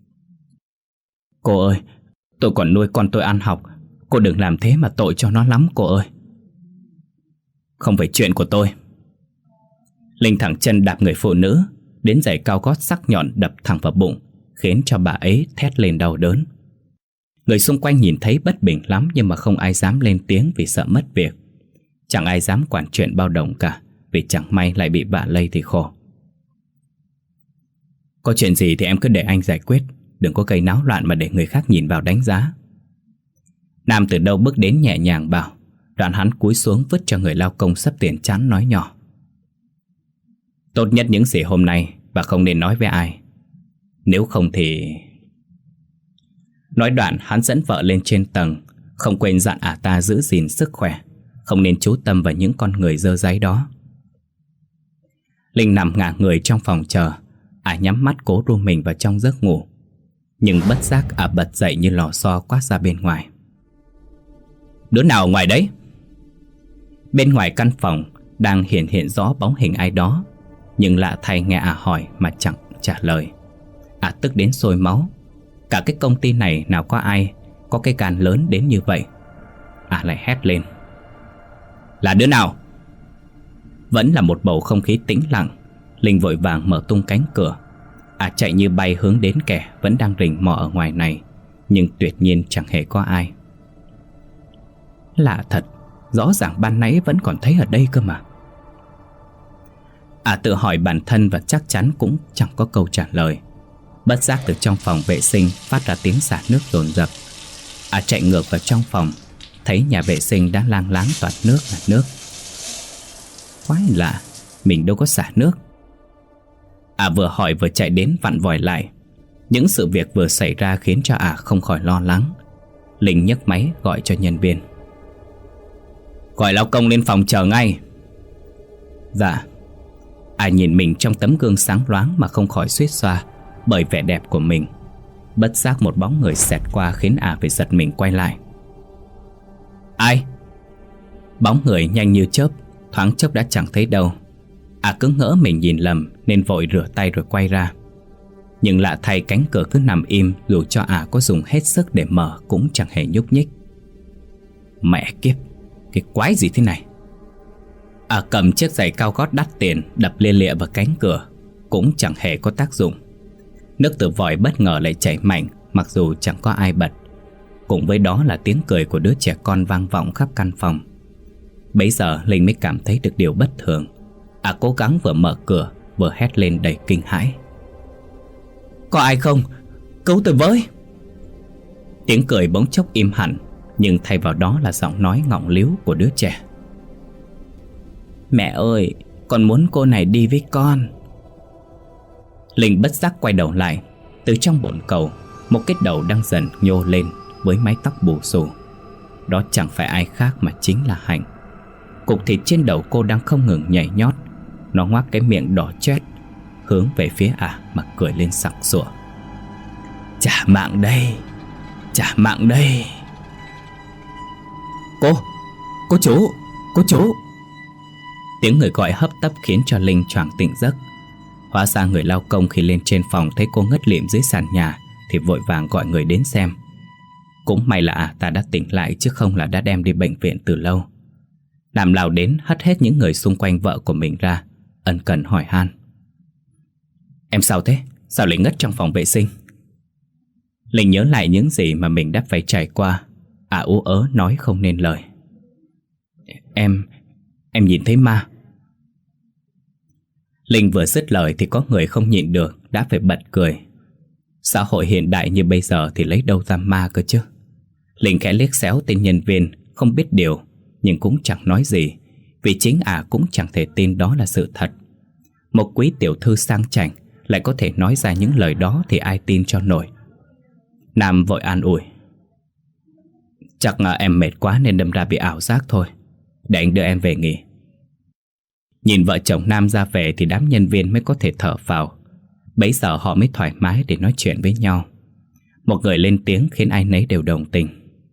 Cô ơi, tôi còn nuôi con tôi ăn học, cô đừng làm thế mà tội cho nó lắm cô ơi. Không phải chuyện của tôi. Linh thẳng chân đạp người phụ nữ, đến giày cao gót sắc nhọn đập thẳng vào bụng, khiến cho bà ấy thét lên đau đớn. Người xung quanh nhìn thấy bất bình lắm, nhưng mà không ai dám lên tiếng vì sợ mất việc. Chẳng ai dám quản chuyện bao đồng cả, vì chẳng may lại bị vạ lây thì khổ. Có chuyện gì thì em cứ để anh giải quyết, đừng có gây náo loạn mà để người khác nhìn vào đánh giá. Nam từ đâu bước đến nhẹ nhàng bảo, đoạn hắn cúi xuống vứt cho người lao công sắp tiền chán nói nhỏ. Tốt nhất những gì hôm nay và không nên nói với ai. Nếu không thì... Nói đoạn hắn dẫn vợ lên trên tầng, không quên dặn ta giữ gìn sức khỏe, không nên chú tâm vào những con người dơ dáy đó. Linh nằm ngả người trong phòng chờ, nhắm mắt cố ru mình vào trong giấc ngủ. Nhưng bất giác bật dậy như lò xo quát ra bên ngoài. Đứa nào ở ngoài đấy? Bên ngoài căn phòng đang hiện rõ bóng hình ai đó, nhưng lạ thay nghe hỏi mà chẳng trả lời. Tức đến sôi máu. Cả cái công ty này nào có ai có cái gan lớn đến như vậy. Lại hét lên. Là đứa nào? Vẫn là một bầu không khí tĩnh lặng. Linh vội vàng mở tung cánh cửa. chạy như bay hướng đến kẻ vẫn đang rình mò ở ngoài này, nhưng tuyệt nhiên chẳng hề có ai. Lạ thật, rõ ràng ban nãy vẫn còn thấy ở đây cơ mà. Tự hỏi bản thân và chắc chắn cũng chẳng có câu trả lời. Bất giác từ trong phòng vệ sinh phát ra tiếng xả nước dồn dập. Chạy ngược vào trong phòng, thấy nhà vệ sinh đã lang láng toàn nước là nước. Quái lạ, mình đâu có xả nước. Vừa hỏi vừa chạy đến vặn vòi lại. Những sự việc vừa xảy ra khiến cho không khỏi lo lắng. Linh nhấc máy gọi cho nhân viên. Gọi lao công lên phòng chờ ngay. Dạ. Nhìn mình trong tấm gương sáng loáng mà không khỏi suýt xoa bởi vẻ đẹp của mình. Bất giác một bóng người xẹt qua khiến phải giật mình quay lại. Ai? Bóng người nhanh như chớp, thoáng chốc đã chẳng thấy đâu. Cứ ngỡ mình nhìn lầm nên vội rửa tay rồi quay ra. Nhưng lạ thay, cánh cửa cứ nằm im, dù cho có dùng hết sức để mở cũng chẳng hề nhúc nhích. Mẹ kiếp, cái quái gì thế này? Cầm chiếc giày cao gót đắt tiền đập lia lịa vào cánh cửa cũng chẳng hề có tác dụng. Nước từ vòi bất ngờ lại chảy mạnh, mặc dù chẳng có ai bật. Cùng với đó là tiếng cười của đứa trẻ con vang vọng khắp căn phòng. Bấy giờ Linh mới cảm thấy được điều bất thường. Cố gắng vừa mở cửa vừa hét lên đầy kinh hãi. Có ai không? Cứu tôi với! Tiếng cười bỗng chốc im hẳn, nhưng thay vào đó là giọng nói ngọng líu của đứa trẻ. Mẹ ơi, con muốn cô này đi với con. Linh bất giác quay đầu lại. Từ trong bồn cầu, một cái đầu đang dần nhô lên với mái tóc bù xù. Đó chẳng phải ai khác mà chính là Hạnh. Cục thịt trên đầu cô đang không ngừng nhảy nhót. Nó ngoác cái miệng đỏ chét hướng về phía mà cười lên sặc sụa. Trả mạng đây, trả mạng đây. Cô chú. Tiếng người gọi hấp tấp khiến cho Linh choàng tỉnh giấc. Hóa ra người lao công khi lên trên phòng thấy cô ngất lịm dưới sàn nhà thì vội vàng gọi người đến xem. Cũng may là ta đã tỉnh lại, chứ không là đã đem đi bệnh viện từ lâu. Làm lao đến hất hết những người xung quanh vợ của mình ra, ân cần hỏi han. Em sao thế? Sao lại ngất trong phòng vệ sinh? Linh nhớ lại những gì mà mình đã phải trải qua. Ú ớ nói không nên lời. Em nhìn thấy ma. Linh vừa dứt lời thì có người không nhịn được đã phải bật cười. Xã hội hiện đại như bây giờ thì lấy đâu ra ma cơ chứ. Linh khẽ liếc xéo tên nhân viên, không biết điều nhưng cũng chẳng nói gì, vì chính cũng chẳng thể tin đó là sự thật. Một quý tiểu thư sang chảnh lại có thể nói ra những lời đó thì ai tin cho nổi. Nam vội an ủi. Chắc em mệt quá nên đâm ra bị ảo giác thôi. Để anh đưa em về nghỉ. Nhìn vợ chồng Nam ra về thì đám nhân viên mới có thể thở phào. Bấy giờ họ mới thoải mái để nói chuyện với nhau. Một người lên tiếng khiến ai nấy đều đồng tình.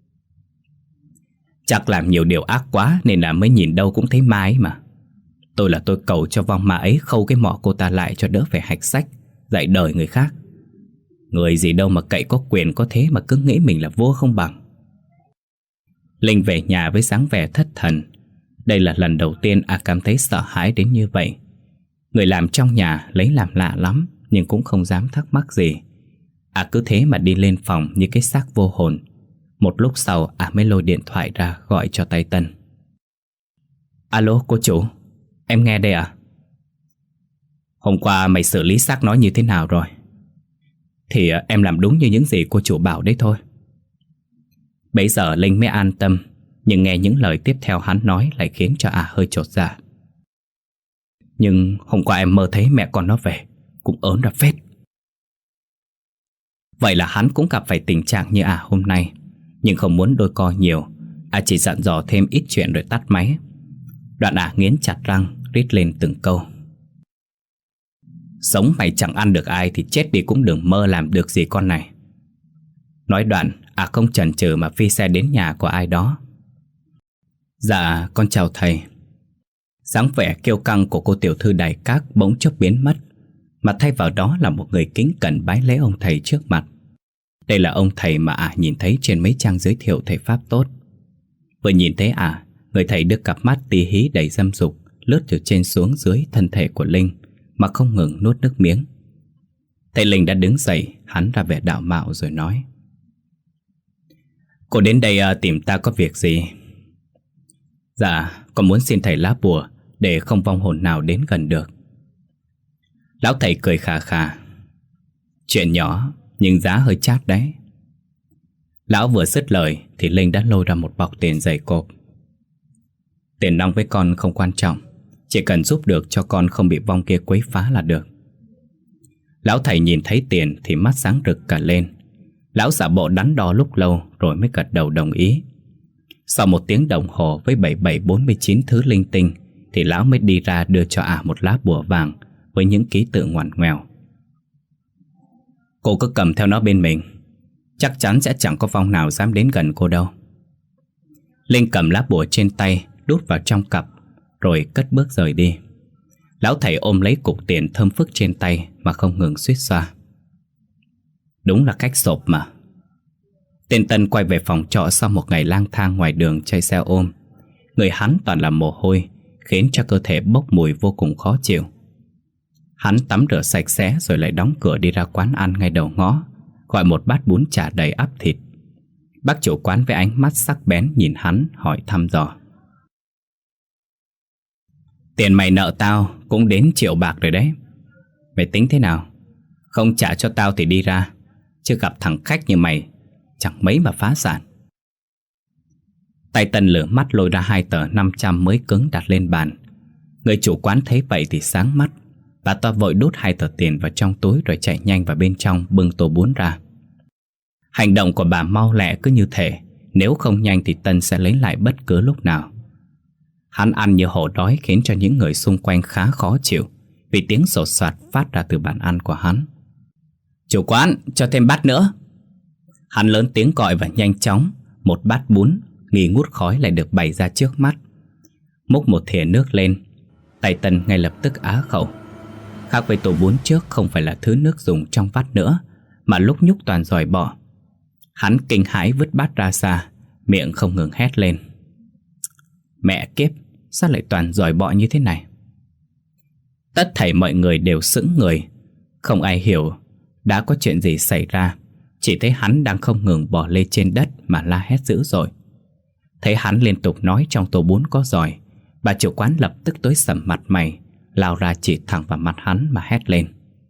Chắc làm nhiều điều ác quá nên là mới nhìn đâu cũng thấy ma ấy mà. Tôi cầu cho vong ma ấy khâu cái mỏ cô ta lại cho đỡ phải hạch sách dạy đời người khác. Người gì đâu mà cậy có quyền có thế mà cứ nghĩ mình là vua không bằng. Linh về nhà với dáng vẻ thất thần. Đây là lần đầu tiên cảm thấy sợ hãi đến như vậy. Người làm trong nhà lấy làm lạ lắm, nhưng cũng không dám thắc mắc gì. Cứ thế mà đi lên phòng như cái xác vô hồn. Một lúc sau mới lôi điện thoại ra gọi cho tay Tân. Alo cô chủ, em nghe đây ạ. Hôm qua mày xử lý xác nó như thế nào rồi? Thì em làm đúng như những gì cô chủ bảo đấy thôi. Bấy giờ Linh mới an tâm, nhưng nghe những lời tiếp theo hắn nói lại khiến cho hơi chột dạ. Nhưng hôm qua em mơ thấy mẹ con nó về, cũng ớn ra phết. Vậy là hắn cũng gặp phải tình trạng như hôm nay, nhưng không muốn đôi co nhiều. Chỉ dặn dò thêm ít chuyện rồi tắt máy. Đoạn nghiến chặt răng, rít lên từng câu. Sống mày chẳng ăn được ai thì chết đi cũng đừng mơ làm được gì con này. Nói đoạn không chần chừ mà phi xe đến nhà của ai đó. Dạ con chào thầy. Dáng vẻ kiêu căng của cô tiểu thư Đài Các bỗng chốc biến mất, mà thay vào đó là một người kính cẩn bái lễ ông thầy trước mặt. Đây là ông thầy mà nhìn thấy trên mấy trang giới thiệu thầy pháp tốt. Vừa nhìn thấy người thầy đưa cặp mắt tí hí đầy dâm dục lướt từ trên xuống dưới thân thể của Linh mà không ngừng nuốt nước miếng. Thầy Linh đã đứng dậy, hắn ra vẻ đạo mạo rồi nói: Cô đến đây tìm ta có việc gì? Dạ, con muốn xin thầy lá bùa để không vong hồn nào đến gần được. Lão thầy cười khà khà: Chuyện nhỏ nhưng giá hơi chát đấy. Lão vừa dứt lời thì Linh đã lôi ra một bọc tiền dày cộp. Tiền nong với con không quan trọng, chỉ cần giúp được cho con không bị vong kia quấy phá là được. Lão thầy nhìn thấy tiền thì mắt sáng rực cả lên. Lão giả bộ đắn đo lúc lâu rồi mới gật đầu đồng ý. Sau 1 tiếng đồng hồ với 7749 thứ linh tinh thì lão mới đi ra đưa cho một lá bùa vàng với những ký tự ngoằn ngoèo. Cô cứ cầm theo nó bên mình, chắc chắn sẽ chẳng có vong nào dám đến gần cô đâu. Linh cầm lá bùa trên tay đút vào trong cặp rồi cất bước rời đi. Lão thầy ôm lấy cục tiền thơm phức trên tay mà không ngừng suýt xoa. Đúng là cách sộp mà. Tên Tân quay về phòng trọ sau một ngày lang thang ngoài đường chơi xe ôm. Người hắn toàn là mồ hôi, khiến cho cơ thể bốc mùi vô cùng khó chịu. Hắn tắm rửa sạch sẽ rồi lại đóng cửa đi ra quán ăn ngay đầu ngõ, gọi một bát bún chả đầy ắp thịt. Bác chủ quán với ánh mắt sắc bén nhìn hắn hỏi thăm dò: Tiền mày nợ tao cũng đến 1 triệu bạc rồi đấy. Mày tính thế nào? Không trả cho tao thì đi ra, chứ gặp thằng khách như mày chẳng mấy mà phá sản. Tay Tân lửa mắt lôi ra 2 tờ 500 mới cứng đặt lên bàn. Người chủ quán thấy vậy thì sáng mắt. Bà ta vội đút 2 tờ tiền vào trong túi rồi chạy nhanh vào bên trong bưng tô bún ra. Hành động của bà mau lẹ cứ như thể nếu không nhanh thì Tân sẽ lấy lại bất cứ lúc nào. Hắn ăn như hổ đói khiến cho những người xung quanh khá khó chịu vì tiếng sột soạt phát ra từ bàn ăn của hắn. Chủ quán, cho thêm bát nữa. Hắn lớn tiếng gọi và nhanh chóng một bát bún nghi ngút khói lại được bày ra trước mắt. Múc một thìa nước lên, tay Tân ngay lập tức á khẩu. Khác với tô bún trước không phải là thứ nước dùng trong vắt nữa, mà lúc nhúc toàn dòi bọ. Hắn kinh hãi vứt bát ra xa, miệng không ngừng hét lên: Mẹ kiếp, sao lại toàn dòi bọ như thế này? Tất thảy mọi người đều sững người, không ai hiểu đã có chuyện gì xảy ra. Chỉ thấy hắn đang không ngừng bò lê trên đất mà la hét dữ dội. Thấy hắn liên tục nói trong tô bún có giòi, bà chủ quán lập tức tối sầm mặt mày, lao ra chỉ thẳng vào mặt hắn mà hét lên: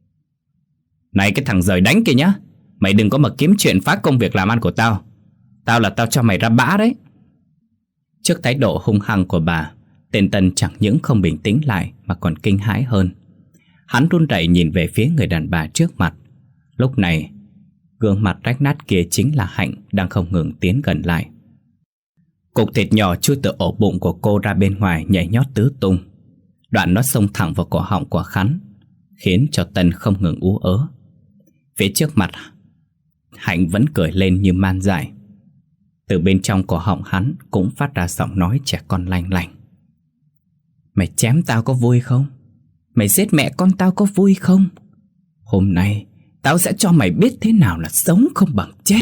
Này cái thằng giời đánh kìa nhá, mày đừng có mà kiếm chuyện phá công việc làm ăn của tao. Tao cho mày ra bã đấy. Trước thái độ hung hăng của bà, tên Tân chẳng những không bình tĩnh lại mà còn kinh hãi hơn. Hắn run rẩy nhìn về phía người đàn bà trước mặt. Lúc này, gương mặt rách nát kia chính là Hạnh đang không ngừng tiến gần lại. Cục thịt nhỏ chui từ ổ bụng của cô ra bên ngoài nhảy nhót tứ tung. Đoạn nó xông thẳng vào cổ họng của hắn, khiến cho Tân không ngừng ú ớ. Phía trước mặt Hạnh vẫn cười lên như man dại. Từ bên trong cổ họng hắn cũng phát ra giọng nói trẻ con lanh lành: Mày chém tao có vui không? Mày giết mẹ con tao có vui không? Hôm nay tao sẽ cho mày biết thế nào là sống không bằng chết.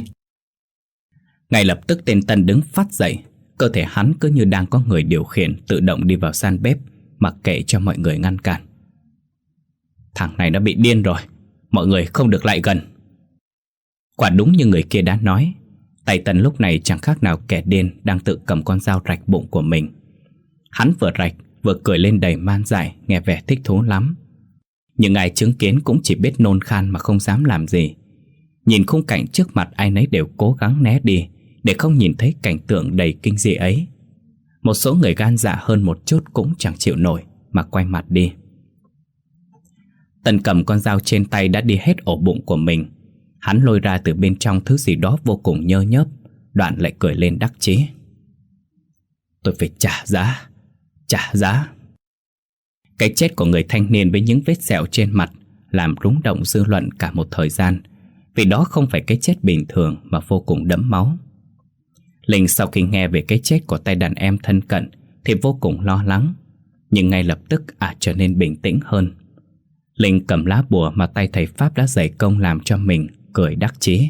Ngay lập tức tên Tân đứng phát dậy. Cơ thể hắn cứ như đang có người điều khiển, tự động đi vào gian bếp, mặc kệ cho mọi người ngăn cản. Thằng này đã bị điên rồi, mọi người không được lại gần. Quả đúng như người kia đã nói, tay Tân lúc này chẳng khác nào kẻ điên đang tự cầm con dao rạch bụng của mình. Hắn vừa rạch vừa cười lên đầy man dại, nghe vẻ thích thú lắm. Nhưng ai chứng kiến cũng chỉ biết nôn khan mà không dám làm gì. Nhìn khung cảnh trước mặt ai nấy đều cố gắng né đi để không nhìn thấy cảnh tượng đầy kinh dị ấy. Một số người gan dạ hơn một chút cũng chẳng chịu nổi mà quay mặt đi. Tân cầm con dao trên tay đã đi hết ổ bụng của mình. Hắn lôi ra từ bên trong thứ gì đó vô cùng nhơ nhớp, đoạn lại cười lên đắc chí: Tôi phải trả giá, trả giá. Cái chết của người thanh niên với những vết sẹo trên mặt làm rúng động dư luận cả một thời gian, vì đó không phải cái chết bình thường mà vô cùng đẫm máu. Linh sau khi nghe về cái chết của tay đàn em thân cận thì vô cùng lo lắng, nhưng ngay lập tức trở nên bình tĩnh hơn. Linh cầm lá bùa mà tay thầy Pháp đã dày công làm cho mình, cười đắc chí: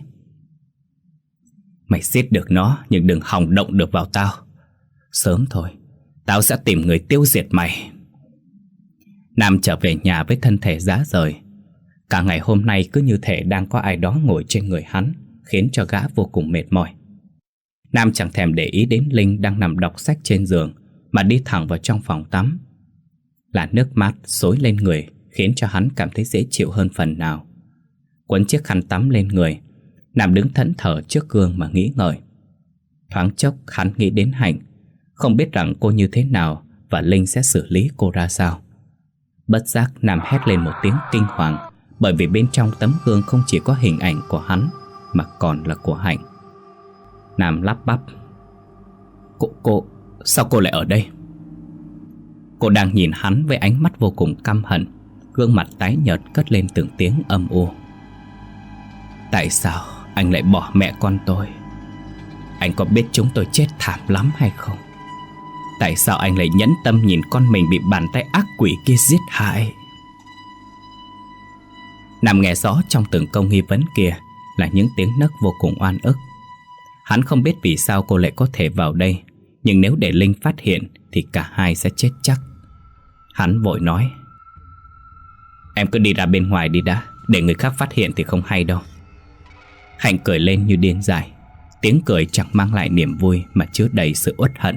Mày giết được nó nhưng đừng hòng động được vào tao. Sớm thôi tao sẽ tìm người tiêu diệt mày. Nam trở về nhà với thân thể rã rời. Cả ngày hôm nay cứ như thể đang có ai đó ngồi trên người hắn, khiến cho gã vô cùng mệt mỏi. Nam chẳng thèm để ý đến Linh đang nằm đọc sách trên giường, mà đi thẳng vào trong phòng tắm. Là nước mát xối lên người khiến cho hắn cảm thấy dễ chịu hơn phần nào. Quấn chiếc khăn tắm lên người, Nam đứng thẫn thờ trước gương mà nghĩ ngợi. Thoáng chốc hắn nghĩ đến Hạnh, không biết rằng cô như thế nào và Linh sẽ xử lý cô ra sao. Bất giác Nam hét lên một tiếng kinh hoàng, bởi vì bên trong tấm gương không chỉ có hình ảnh của hắn mà còn là của Hạnh. Nam lắp bắp: Cô, sao cô lại ở đây? Cô đang nhìn hắn với ánh mắt vô cùng căm hận, gương mặt tái nhợt cất lên từng tiếng âm u. Tại sao anh lại bỏ mẹ con tôi? Anh có biết chúng tôi chết thảm lắm hay không? Tại sao anh lại nhẫn tâm nhìn con mình bị bàn tay ác quỷ kia giết hại? Nam nghe rõ trong từng câu nghi vấn kia là những tiếng nấc vô cùng oan ức. Hắn không biết vì sao cô lại có thể vào đây, nhưng nếu để Linh phát hiện thì cả hai sẽ chết chắc. Hắn vội nói: Em cứ đi ra bên ngoài đi đã, để người khác phát hiện thì không hay đâu. Hạnh cười lên như điên dại, tiếng cười chẳng mang lại niềm vui mà chứa đầy sự uất hận.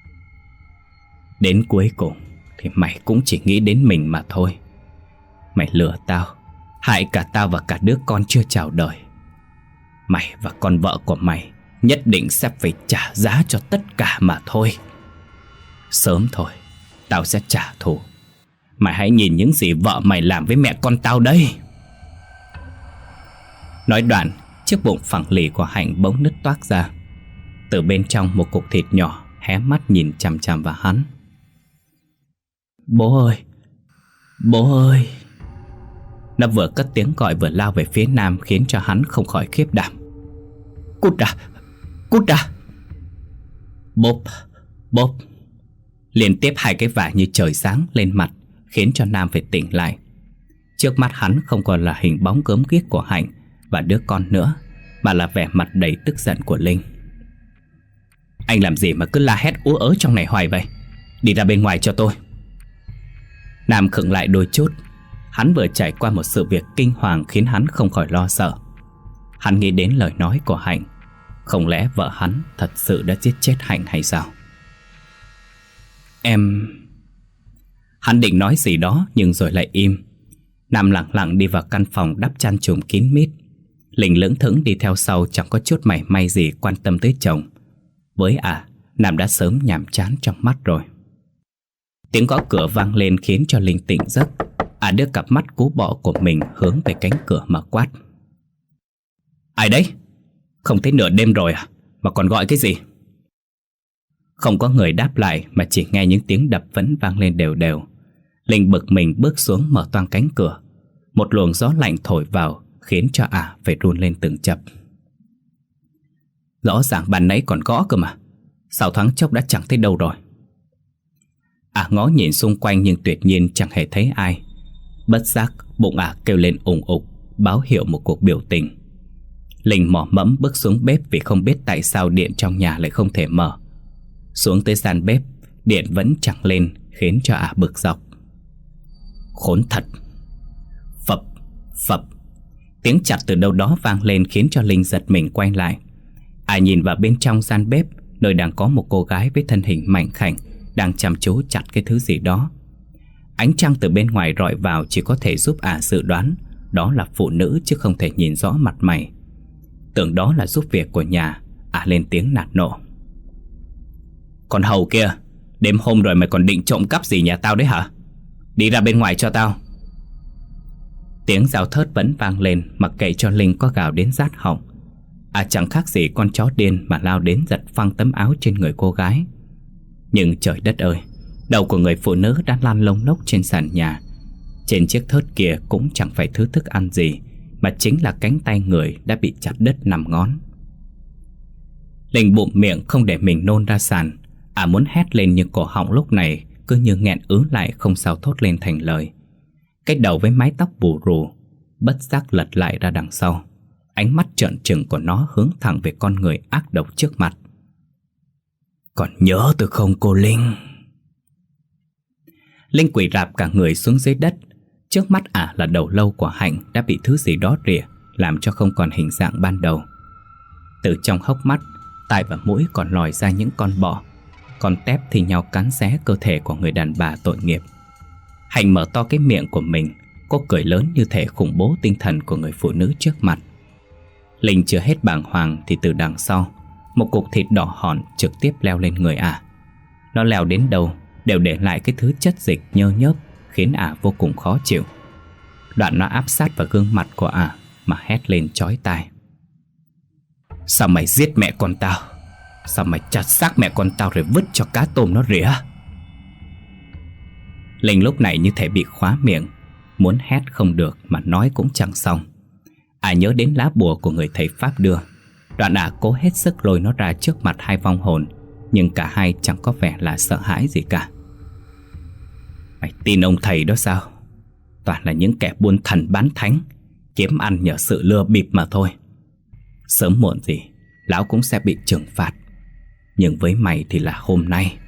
Đến cuối cùng thì mày cũng chỉ nghĩ đến mình mà thôi. Mày lừa tao, hại cả tao và cả đứa con chưa chào đời. Mày và con vợ của mày nhất định sẽ phải trả giá cho tất cả mà thôi. Sớm thôi tao sẽ trả thù. Mày hãy nhìn những gì vợ mày làm với mẹ con tao đây. Nói đoạn, chiếc bụng phẳng lì của Hạnh bỗng nứt toác ra. Từ bên trong một cục thịt nhỏ hé mắt nhìn chằm chằm vào hắn. Bố ơi, bố ơi. Nó vừa cất tiếng gọi vừa lao về phía Nam, khiến cho hắn không khỏi khiếp đảm. Cút ra, cút ra. Bốp, bốp. Liên tiếp hai cái vả như trời sáng lên mặt, khiến cho Nam phải tỉnh lại. Trước mắt hắn không còn là hình bóng gớm ghiếc của Hạnh và đứa con nữa, mà là vẻ mặt đầy tức giận của Linh. Anh làm gì mà cứ la hét ú ớ trong này hoài vậy? Đi ra bên ngoài cho tôi. Nam khựng lại đôi chút. Hắn vừa trải qua một sự việc kinh hoàng khiến hắn không khỏi lo sợ. Hắn nghĩ đến lời nói của Hạnh. Không lẽ vợ hắn thật sự đã giết chết Hạnh hay sao? Em... Hắn định nói gì đó nhưng rồi lại im. Nam lặng lặng đi vào căn phòng đắp chăn trùm kín mít. Linh lững thững đi theo sau, chẳng có chút mảy may gì quan tâm tới chồng. Với Nam đã sớm nhàm chán trong mắt rồi. Tiếng gõ cửa vang lên khiến cho Linh tỉnh giấc. Đưa cặp mắt cú bọ của mình hướng về cánh cửa mà quát. Ai đấy? Không thấy nửa đêm rồi à? Mà còn gọi cái gì? Không có người đáp lại, mà chỉ nghe những tiếng đập vẫn vang lên đều đều. Linh bực mình bước xuống mở toang cánh cửa. Một luồng gió lạnh thổi vào khiến cho phải run lên từng chập. Rõ ràng ban nãy còn gõ cơ mà, sao thoáng chốc đã chẳng thấy đâu rồi? Ngó nhìn xung quanh nhưng tuyệt nhiên chẳng hề thấy ai. Bất giác bụng kêu lên ùng ục, báo hiệu một cuộc biểu tình. Linh mò mẫm bước xuống bếp vì không biết tại sao điện trong nhà lại không thể mở. Xuống tới gian bếp, điện vẫn chẳng lên, khiến cho bực dọc. Khốn thật! Phập, phập. Tiếng chặt từ đâu đó vang lên khiến cho Linh giật mình quay lại. Nhìn vào bên trong gian bếp, nơi đang có một cô gái với thân hình mảnh khảnh đang chăm chú chặt cái thứ gì đó. Ánh trăng từ bên ngoài rọi vào chỉ có thể giúp dự đoán đó là phụ nữ, chứ không thể nhìn rõ mặt mày. Tưởng đó là giúp việc của nhà, lên tiếng nạt nộ. Còn hầu kia, đêm hôm rồi mày còn định trộm cắp gì nhà tao đấy hả? Đi ra bên ngoài cho tao. Tiếng gào thớt vẫn vang lên, mặc kệ cho Linh có gào đến rát họng. Chẳng khác gì con chó điên mà lao đến giật phăng tấm áo trên người cô gái. Nhưng trời đất ơi, đầu của người phụ nữ đã lăn lông lốc trên sàn nhà. Trên chiếc thớt kia cũng chẳng phải thứ thức ăn gì, mà chính là cánh tay người đã bị chặt đứt 5 ngón. Linh bụm miệng không để mình nôn ra sàn. Muốn hét lên nhưng cổ họng lúc này cứ như nghẹn ứ lại, không sao thốt lên thành lời. Cái đầu với mái tóc bù rù bất giác lật lại ra đằng sau. Ánh mắt trợn trừng của nó hướng thẳng về con người ác độc trước mặt. Còn nhớ tôi không cô Linh? Linh quỳ rạp cả người xuống dưới đất. Trước mắt ả là đầu lâu của Hạnh đã bị thứ gì đó rỉa, làm cho không còn hình dạng ban đầu. Từ trong hốc mắt, tai và mũi còn lòi ra những con bọ. Con tép thì nhau cắn xé cơ thể của người đàn bà tội nghiệp. Hạnh mở to cái miệng của mình, cô cười lớn như thể khủng bố tinh thần của người phụ nữ trước mặt. Linh chưa hết bàng hoàng thì từ đằng sau, một cục thịt đỏ hòn trực tiếp leo lên người ả. Nó leo đến đâu đều để lại cái thứ chất dịch nhơ nhớp, khiến ả vô cùng khó chịu. Đoạn nó áp sát vào gương mặt của ả mà hét lên chói tai: "Sao mày giết mẹ con tao? Sao mày chặt xác mẹ con tao rồi vứt cho cá tôm nó rỉa?" Linh lúc này như thể bị khóa miệng, muốn hét không được mà nói cũng chẳng xong. Ả nhớ đến lá bùa của người thầy Pháp đưa. Đoạn ả cố hết sức lôi nó ra trước mặt hai vong hồn, nhưng cả hai chẳng có vẻ là sợ hãi gì cả. "Mày tin ông thầy đó sao? Toàn là những kẻ buôn thần bán thánh, kiếm ăn nhờ sự lừa bịp mà thôi. Sớm muộn gì lão cũng sẽ bị trừng phạt, nhưng với mày thì là hôm nay."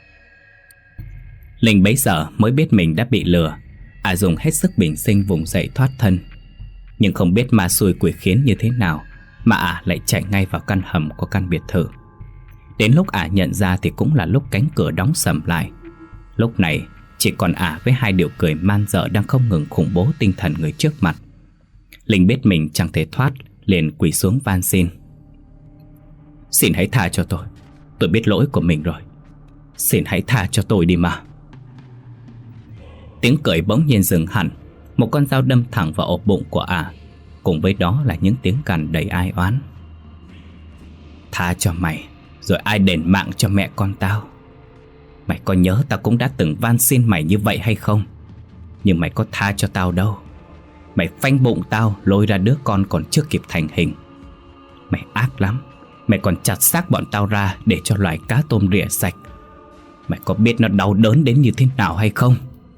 Linh bấy giờ mới biết mình đã bị lừa. Ả dùng hết sức bình sinh vùng dậy thoát thân, nhưng không biết ma xui quỷ khiến như thế nào mà ả lại chạy ngay vào căn hầm của căn biệt thự. Đến lúc ả nhận ra thì cũng là lúc cánh cửa đóng sầm lại. Lúc này chỉ còn ả với hai điệu cười man dợ đang không ngừng khủng bố tinh thần người trước mặt. Linh biết mình chẳng thể thoát, liền quỳ xuống van xin: "Xin hãy tha cho tôi biết lỗi của mình rồi. Xin hãy tha cho tôi đi mà." Tiếng cười bỗng nhiên dừng hẳn. Một con dao đâm thẳng vào ổ bụng của ả, cùng với đó là những tiếng gằn đầy ai oán: "Tha cho mày, rồi ai đền mạng cho mẹ con tao? Mày có nhớ tao cũng đã từng van xin mày như vậy hay không? Nhưng mày có tha cho tao đâu. Mày phanh bụng tao, lôi ra đứa con còn chưa kịp thành hình. Mày ác lắm. Mày còn chặt xác bọn tao ra để cho loài cá tôm rỉa sạch. Mày có biết nó đau đớn đến như thế nào hay không?"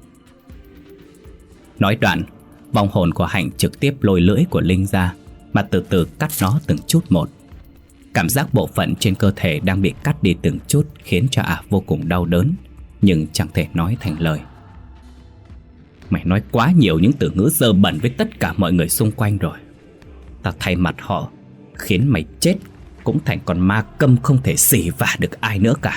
Nói đoạn, vong hồn của Hạnh trực tiếp lôi lưỡi của Linh ra mà từ từ cắt nó từng chút một. Cảm giác bộ phận trên cơ thể đang bị cắt đi từng chút khiến cho ả vô cùng đau đớn, nhưng chẳng thể nói thành lời. "Mày nói quá nhiều những từ ngữ dơ bẩn với tất cả mọi người xung quanh rồi. Tao thay mặt họ, khiến mày chết cũng thành con ma câm không thể xỉ vả được ai nữa cả."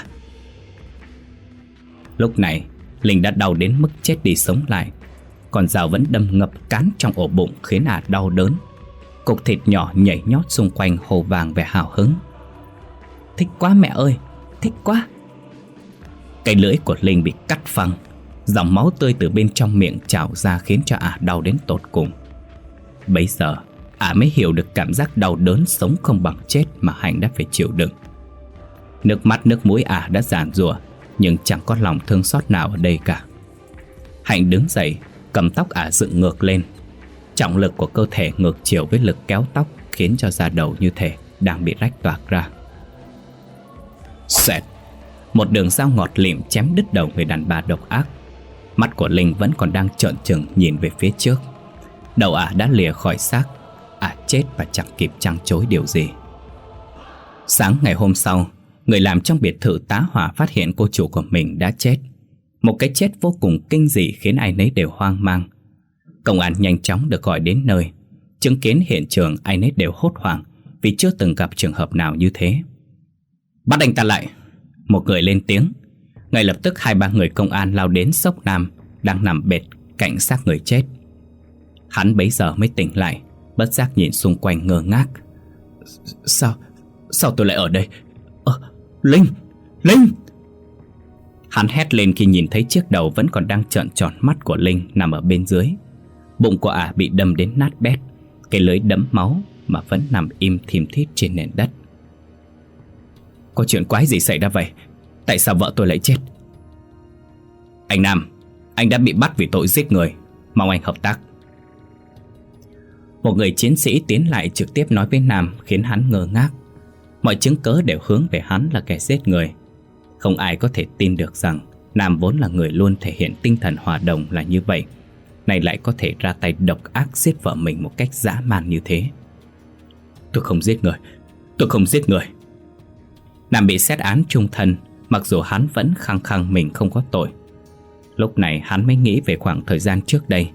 Lúc này Linh đã đau đến mức chết đi sống lại. Con dao vẫn đâm ngập cán trong ổ bụng khiến ả đau đớn. Cục thịt nhỏ nhảy nhót xung quanh hô vang vẻ hào hứng: "Thích quá mẹ ơi, thích quá!" Cái lưỡi của Linh bị cắt phăng, dòng máu tươi từ bên trong miệng trào ra khiến cho ả đau đến tột cùng. Bấy giờ ả mới hiểu được cảm giác đau đớn sống không bằng chết mà Hạnh đã phải chịu đựng. Nước mắt nước mũi ả đã giàn giụa, nhưng chẳng có lòng thương xót nào ở đây cả. Hạnh đứng dậy, cầm tóc ả dựng ngược lên. Trọng lực của cơ thể ngược chiều với lực kéo tóc khiến cho da đầu như thể đang bị rách toạc ra. Xoẹt, một đường dao ngọt lịm chém đứt đầu người đàn bà độc ác. Mắt của Linh vẫn còn đang trợn trừng nhìn về phía trước. Đầu ả đã lìa khỏi xác. Ả chết và chẳng kịp trăng chối điều gì. Sáng ngày hôm sau, người làm trong biệt thự tá hỏa phát hiện cô chủ của mình đã chết. Một cái chết vô cùng kinh dị khiến ai nấy đều hoang mang. Công an nhanh chóng được gọi đến nơi. Chứng kiến hiện trường ai nấy đều hốt hoảng vì chưa từng gặp trường hợp nào như thế. "Bắt anh ta lại!" Một người lên tiếng. Ngay lập tức 2-3 người công an lao đến xốc Nam đang nằm bệt cạnh xác người chết. Hắn bấy giờ mới tỉnh lại, bất giác nhìn xung quanh ngơ ngác. Sao tôi lại ở đây? Linh! Hắn hét lên khi nhìn thấy chiếc đầu vẫn còn đang trợn tròn mắt của Linh nằm ở bên dưới. Bụng của ả bị đâm đến nát bét, cái lưỡi đẫm máu mà vẫn nằm im thìm thít trên nền đất. "Có chuyện quái gì xảy ra vậy? Tại sao vợ tôi lại chết?" "Anh Nam, anh đã bị bắt vì tội giết người, mong anh hợp tác." Một người chiến sĩ tiến lại trực tiếp nói với Nam khiến hắn ngơ ngác. Mọi chứng cớ đều hướng về hắn là kẻ giết người. Không ai có thể tin được rằng Nam vốn là người luôn thể hiện tinh thần hòa đồng là như vậy, nay lại có thể ra tay độc ác giết vợ mình một cách dã man như thế. Tôi không giết người." Nam bị xét án chung thân, mặc dù hắn vẫn khăng khăng mình không có tội. Lúc này hắn mới nghĩ về khoảng thời gian trước đây,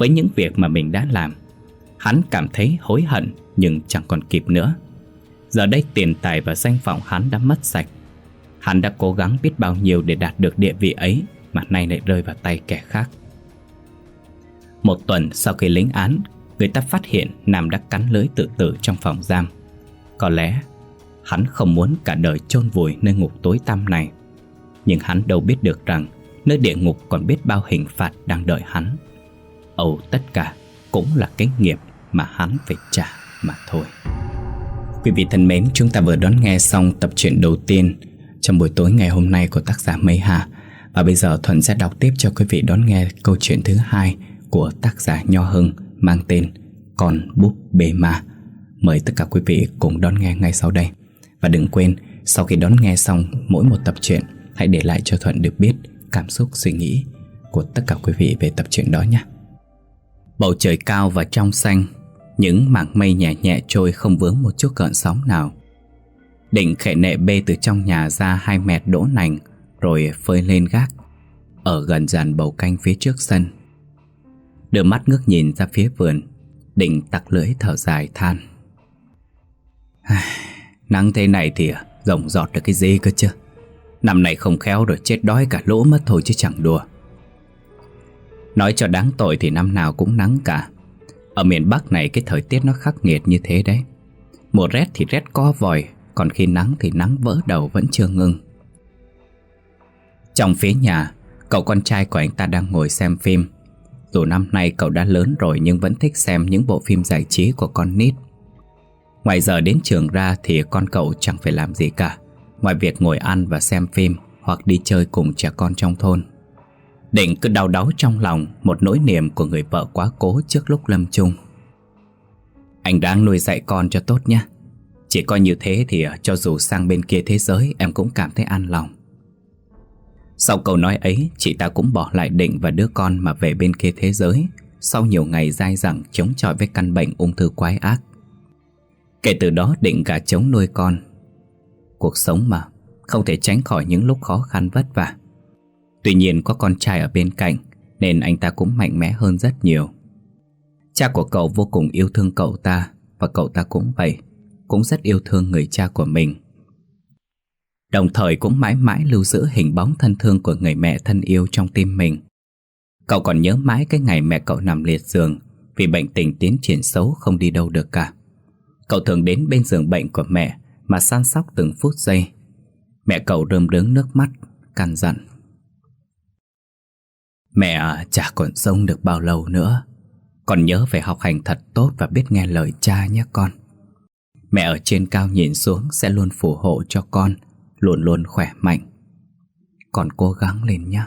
với những việc mà mình đã làm. Hắn cảm thấy hối hận nhưng chẳng còn kịp nữa. Giờ đây tiền tài và danh vọng hắn đã mất sạch. Hắn đã cố gắng biết bao nhiêu để đạt được địa vị ấy, mà nay lại rơi vào tay kẻ khác. Một tuần sau khi lĩnh án, người ta phát hiện Nam đã cắn lưỡi tự tử trong phòng giam. Có lẽ hắn không muốn cả đời chôn vùi nơi ngục tối tăm này, nhưng hắn đâu biết được rằng nơi địa ngục còn biết bao hình phạt đang đợi hắn. Âu tất cả cũng là cái nghiệp mà hắn phải trả mà thôi. Quý vị thân mến, chúng ta vừa đón nghe xong tập truyện đầu tiên trong buổi tối ngày hôm nay của tác giả Mây Hà. Và bây giờ Thuận sẽ đọc tiếp cho quý vị đón nghe câu chuyện thứ hai của tác giả Nho Hưng, mang tên Con Búp Bê Ma. Mời tất cả quý vị cùng đón nghe ngay sau đây. Và đừng quên, sau khi đón nghe xong mỗi một tập truyện, hãy để lại cho Thuận được biết cảm xúc, suy nghĩ của tất cả quý vị về tập truyện đó nhé. Bầu trời cao và trong xanh, những mảng mây nhẹ nhẹ trôi không vướng một chút gợn sóng nào. Định khệ nệ bê từ trong nhà ra 2 mẹt đỗ nành rồi phơi lên gác ở gần dàn bầu canh phía trước sân. Đưa mắt ngước nhìn ra phía vườn, Định tặc lưỡi thở dài than. Nắng thế này thì rồng giọt được cái gì cơ chứ. Năm này không khéo rồi chết đói cả lũ mất thôi chứ chẳng đùa. Nói cho đáng tội thì năm nào cũng nắng cả. Ở miền Bắc này cái thời tiết nó khắc nghiệt như thế đấy. Mùa rét thì rét co vòi, còn khi nắng thì nắng vỡ đầu vẫn chưa ngưng. Trong phía nhà, cậu con trai của anh ta đang ngồi xem phim. Dù năm nay cậu đã lớn rồi nhưng vẫn thích xem những bộ phim giải trí của con nít. Ngoài giờ đến trường ra thì con cậu chẳng phải làm gì cả, ngoài việc ngồi ăn và xem phim hoặc đi chơi cùng trẻ con trong thôn. Định cứ đau đáu trong lòng một nỗi niềm của người vợ quá cố trước lúc lâm chung. Anh đang nuôi dạy con cho tốt nhé. Chỉ coi như thế thì cho dù sang bên kia thế giới em cũng cảm thấy an lòng. Sau câu nói ấy, chị ta cũng bỏ lại Định và đứa con mà về bên kia thế giới, sau nhiều ngày dai dẳng chống chọi với căn bệnh ung thư quái ác. Kể từ đó Định gà trống nuôi con. Cuộc sống mà, không thể tránh khỏi những lúc khó khăn vất vả. Tuy nhiên có con trai ở bên cạnh nên anh ta cũng mạnh mẽ hơn rất nhiều. Cha của cậu vô cùng yêu thương cậu ta, và cậu ta cũng vậy, cũng rất yêu thương người cha của mình. Đồng thời cũng mãi mãi lưu giữ hình bóng thân thương của người mẹ thân yêu trong tim mình. Cậu còn nhớ mãi cái ngày mẹ cậu nằm liệt giường vì bệnh tình tiến triển xấu không đi đâu được cả. Cậu thường đến bên giường bệnh của mẹ mà săn sóc từng phút giây. Mẹ cậu rơm rớm nước mắt, căn dặn. Mẹ chả còn sống được bao lâu nữa. Con nhớ phải học hành thật tốt và biết nghe lời cha nhé con. Mẹ ở trên cao nhìn xuống sẽ luôn phù hộ cho con, luôn luôn khỏe mạnh. Con cố gắng lên nhé.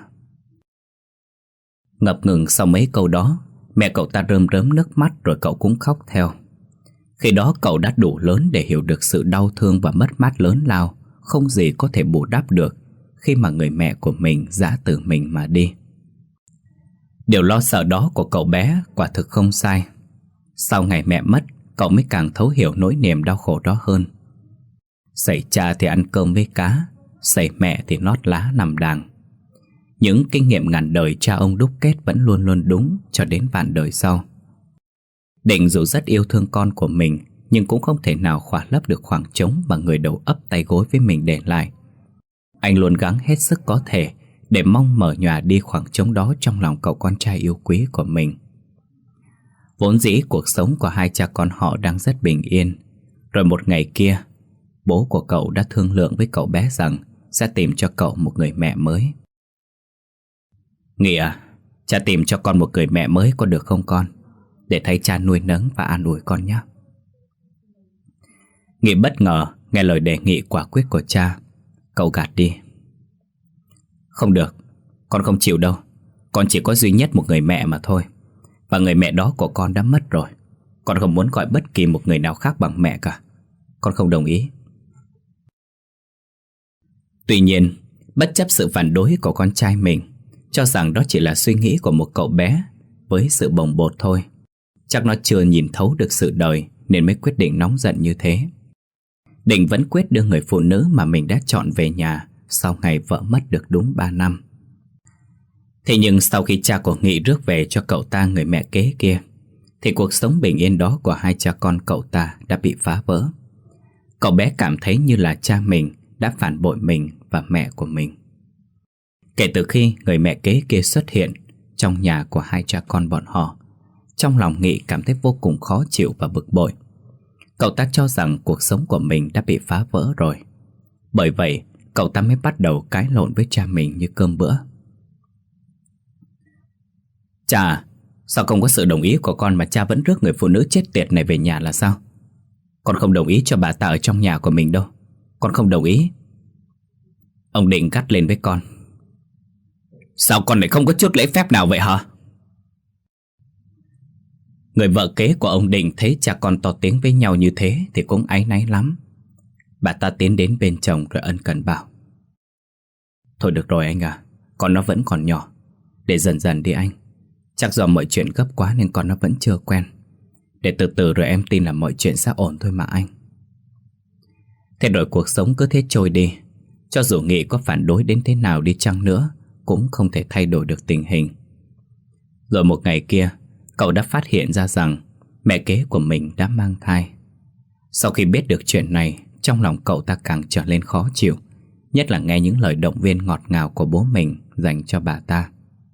Ngập ngừng sau mấy câu đó, mẹ cậu ta rơm rớm nước mắt rồi cậu cũng khóc theo. Khi đó cậu đã đủ lớn để hiểu được sự đau thương và mất mát lớn lao không gì có thể bù đắp được khi mà người mẹ của mình giã từ mình mà đi. Điều lo sợ đó của cậu bé quả thực không sai. Sau ngày mẹ mất, cậu mới càng thấu hiểu nỗi niềm đau khổ đó hơn. Sẩy cha thì ăn cơm với cá, sẩy mẹ thì nót lá nằm đàng. Những kinh nghiệm ngàn đời cha ông đúc kết vẫn luôn luôn đúng cho đến vạn đời sau. Định dù rất yêu thương con của mình, nhưng cũng không thể nào khỏa lấp được khoảng trống mà người đầu ấp tay gối với mình để lại. Anh luôn gắng hết sức có thể để mong mở nhòa đi khoảng trống đó trong lòng cậu con trai yêu quý của mình. Vốn dĩ cuộc sống của hai cha con họ đang rất bình yên. Rồi một ngày kia, bố của cậu đã thương lượng với cậu bé rằng sẽ tìm cho cậu một người mẹ mới. Nghĩa, cha tìm cho con một người mẹ mới có được không con? Để thay cha nuôi nấng và an ủi con nhé. Nghĩa bất ngờ nghe lời đề nghị quả quyết của cha. Cậu gạt đi. Không được, con không chịu đâu. Con chỉ có duy nhất một người mẹ mà thôi. Và người mẹ đó của con đã mất rồi. Con không muốn gọi bất kỳ một người nào khác bằng mẹ cả. Con không đồng ý. Tuy nhiên, bất chấp sự phản đối của con trai mình, cho rằng đó chỉ là suy nghĩ của một cậu bé với sự bồng bột thôi, chắc nó chưa nhìn thấu được sự đời nên mới quyết định nóng giận như thế. Định vẫn quyết đưa người phụ nữ mà mình đã chọn về nhà sau ngày vợ mất được đúng 3 năm. Thế nhưng sau khi cha của Nghị rước về cho cậu ta người mẹ kế kia, thì cuộc sống bình yên đó của hai cha con cậu ta đã bị phá vỡ. Cậu bé cảm thấy như là cha mình đã phản bội mình và mẹ của mình. Kể từ khi người mẹ kế kia xuất hiện trong nhà của hai cha con bọn họ, trong lòng Nghị cảm thấy vô cùng khó chịu và bực bội. Cậu ta cho rằng cuộc sống của mình đã bị phá vỡ rồi. Bởi vậy, cậu ta mới bắt đầu cãi lộn với cha mình như cơm bữa. Cha, sao không có sự đồng ý của con mà cha vẫn rước người phụ nữ chết tiệt này về nhà là sao? Con không đồng ý cho bà ta ở trong nhà của mình đâu. Con không đồng ý. Ông Định gắt lên với con. Sao con lại không có chút lễ phép nào vậy hả? Người vợ kế của ông Định thấy cha con to tiếng với nhau như thế thì cũng áy náy lắm. Bà ta tiến đến bên chồng rồi ân cần bảo. Thôi được rồi anh à, con nó vẫn còn nhỏ. Để dần dần đi anh. Chắc do mọi chuyện gấp quá nên con nó vẫn chưa quen. Để từ từ rồi em tin là mọi chuyện sẽ ổn thôi mà anh. Thế rồi cuộc sống cứ thế trôi đi. Cho dù Nghị có phản đối đến thế nào đi chăng nữa cũng không thể thay đổi được tình hình. Rồi một ngày kia, cậu đã phát hiện ra rằng mẹ kế của mình đã mang thai. Sau khi biết được chuyện này, trong lòng cậu ta càng trở lên khó chịu, nhất là nghe những lời động viên ngọt ngào của bố mình dành cho bà ta.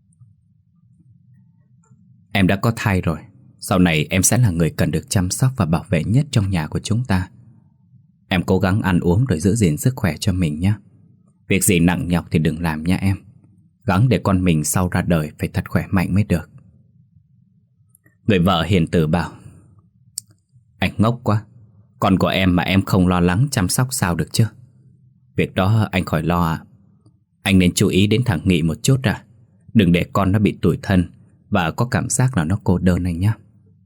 Em đã có thai rồi. Sau này em sẽ là người cần được chăm sóc và bảo vệ nhất trong nhà của chúng ta. Em cố gắng ăn uống rồi giữ gìn sức khỏe cho mình nhé. Việc gì nặng nhọc thì đừng làm nha em. Gắng để con mình sau ra đời phải thật khỏe mạnh mới được. Người vợ hiền từ bảo. Anh ngốc quá. Con của em mà em không lo lắng chăm sóc sao được chứ? Việc đó anh khỏi lo à. Anh nên chú ý đến thằng Nghị một chút à. Đừng để con nó bị tủi thân và có cảm giác là nó cô đơn anh nhé.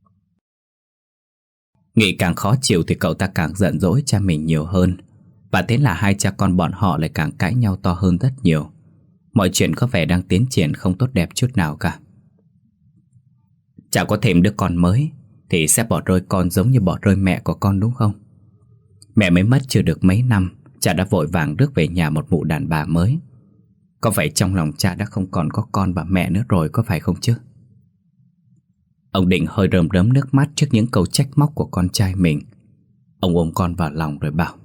Nghị càng khó chịu thì cậu ta càng giận dỗi cha mình nhiều hơn. Và thế là hai cha con bọn họ lại càng cãi nhau to hơn rất nhiều. Mọi chuyện có vẻ đang tiến triển không tốt đẹp chút nào cả. Cha có thêm đứa con mới thì sẽ bỏ rơi con giống như bỏ rơi mẹ của con đúng không? Mẹ mới mất chưa được mấy năm, cha đã vội vàng rước về nhà một mụ đàn bà mới. Có phải trong lòng cha đã không còn có con và mẹ nữa rồi, có phải không chứ? Ông Định hơi rơm rớm nước mắt trước những câu trách móc của con trai mình. Ông ôm con vào lòng rồi bảo.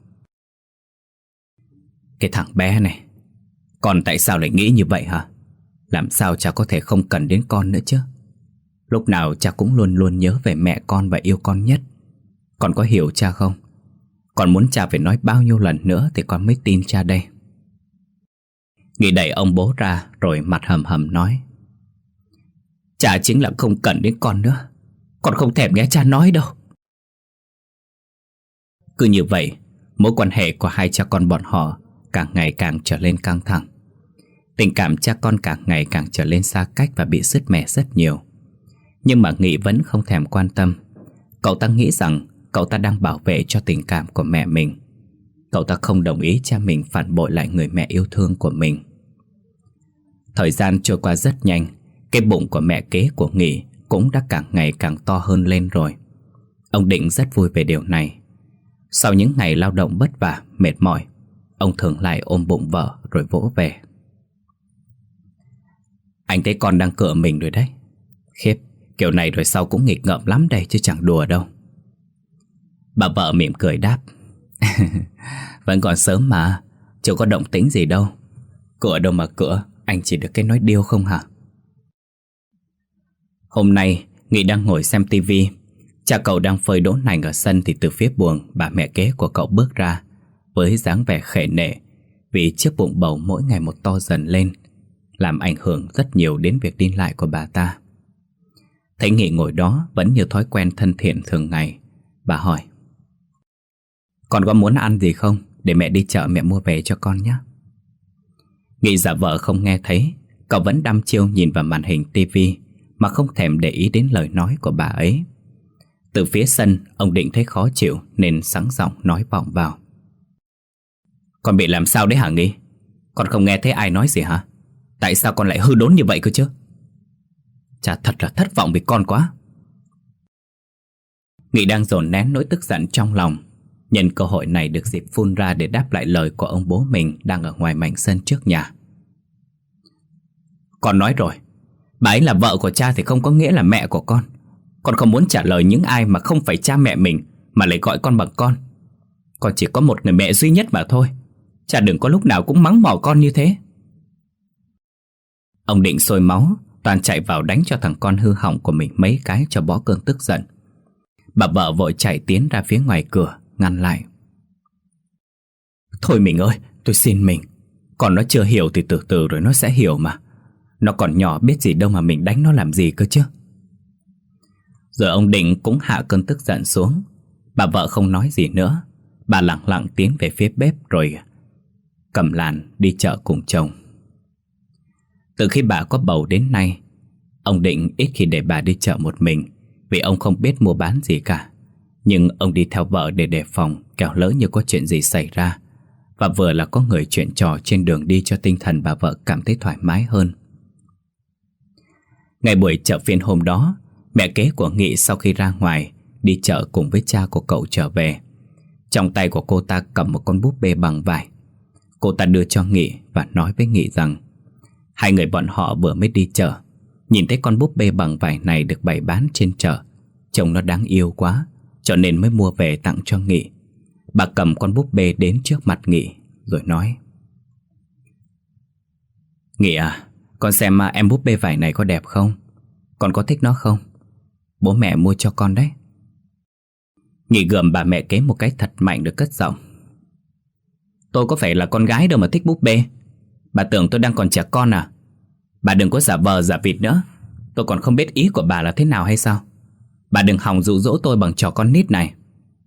Cái thằng bé này, con tại sao lại nghĩ như vậy hả? Làm sao cha có thể không cần đến con nữa chứ? Lúc nào cha cũng luôn luôn nhớ về mẹ con và yêu con nhất. Con có hiểu cha không? Con muốn cha phải nói bao nhiêu lần nữa thì con mới tin cha đây. Nghị đẩy ông bố ra rồi mặt hầm hầm nói. Cha chính là không cần đến con nữa. Con không thèm nghe cha nói đâu. Cứ như vậy, mối quan hệ của hai cha con bọn họ càng ngày càng trở lên căng thẳng. Tình cảm cha con càng ngày càng trở lên xa cách và bị sứt mẻ rất nhiều. Nhưng mà Nghị vẫn không thèm quan tâm. Cậu ta nghĩ rằng cậu ta đang bảo vệ cho tình cảm của mẹ mình. Cậu ta không đồng ý cha mình phản bội lại người mẹ yêu thương của mình. Thời gian trôi qua rất nhanh. Cái bụng của mẹ kế của Nghị cũng đã càng ngày càng to hơn lên rồi. Ông Định rất vui về điều này. Sau những ngày lao động vất vả, mệt mỏi, ông thường lại ôm bụng vợ rồi vỗ về. Anh thấy con đang cựa mình rồi đấy. Khiếp, kiểu này rồi sau cũng nghịch ngợm lắm đây chứ chẳng đùa đâu. Bà vợ mỉm cười đáp. Vẫn còn sớm mà, chưa có động tĩnh gì đâu. Cựa đâu mà cựa, anh chỉ được cái nói điêu không hả? Hôm nay Nghị đang ngồi xem tivi. Cha cậu đang phơi đỗ nành ở sân thì từ phía buồng bà mẹ kế của cậu bước ra với dáng vẻ khệ nệ vì chiếc bụng bầu mỗi ngày một to dần lên, làm ảnh hưởng rất nhiều đến việc đi lại của bà ta. Thấy Nghị ngồi đó vẫn như thói quen thân thiện thường ngày, bà hỏi. Con có muốn ăn gì không? Để mẹ đi chợ mẹ mua về cho con nhé. Nghị giả vợ không nghe thấy. Cậu vẫn đăm chiêu nhìn vào màn hình tivi mà không thèm để ý đến lời nói của bà ấy. Từ phía sân, ông Định thấy khó chịu nên sắng giọng nói vọng vào. Con bị làm sao đấy hả Nghị? Con không nghe thấy ai nói gì hả? Tại sao con lại hư đốn như vậy cơ chứ? Chà, thật là thất vọng vì con quá. Nghị đang dồn nén nỗi tức giận trong lòng. Nhân cơ hội này được dịp phun ra để đáp lại lời của ông bố mình đang ở ngoài mảnh sân trước nhà. Con nói rồi, bà ấy là vợ của cha thì không có nghĩa là mẹ của con. Con không muốn trả lời những ai mà không phải cha mẹ mình mà lại gọi con bằng con. Con chỉ có một người mẹ duy nhất mà thôi. Cha đừng có lúc nào cũng mắng mỏ con như thế. Ông Định sôi máu, toàn chạy vào đánh cho thằng con hư hỏng của mình mấy cái cho bỏ cơn tức giận. Bà vợ vội chạy tiến ra phía ngoài cửa, ngăn lại. Thôi mình ơi, tôi xin mình. Còn nó chưa hiểu thì từ từ rồi nó sẽ hiểu mà. Nó còn nhỏ biết gì đâu mà mình đánh nó làm gì cơ chứ. Rồi ông Định cũng hạ cơn tức giận xuống. Bà vợ không nói gì nữa. Bà lặng lặng tiến về phía bếp rồi cầm làn đi chợ cùng chồng. Từ khi bà có bầu đến nay, ông Định ít khi để bà đi chợ một mình, vì ông không biết mua bán gì cả. Nhưng ông đi theo vợ để đề phòng, kẻo lỡ như có chuyện gì xảy ra. Và vừa là có người chuyện trò trên đường đi cho tinh thần bà vợ cảm thấy thoải mái hơn. Ngày buổi chợ phiên hôm đó, mẹ kế của Nghị sau khi ra ngoài đi chợ cùng với cha của cậu trở về. Trong tay của cô ta cầm một con búp bê bằng vải. Cô ta đưa cho Nghị và nói với Nghị rằng hai người bọn họ vừa mới đi chợ, nhìn thấy con búp bê bằng vải này được bày bán trên chợ, trông nó đáng yêu quá, cho nên mới mua về tặng cho Nghị. Bà cầm con búp bê đến trước mặt Nghị rồi nói: Nghị à, con xem em búp bê vải này có đẹp không? Con có thích nó không? Bố mẹ mua cho con đấy. Nghị gườm bà mẹ kế một cái thật mạnh được cất giọng: Tôi có phải là con gái đâu mà thích búp bê. Bà tưởng tôi đang còn trẻ con à? Bà đừng có giả vờ giả vịt nữa. Tôi còn không biết ý của bà là thế nào hay sao? Bà đừng hòng dụ dỗ tôi bằng trò con nít này.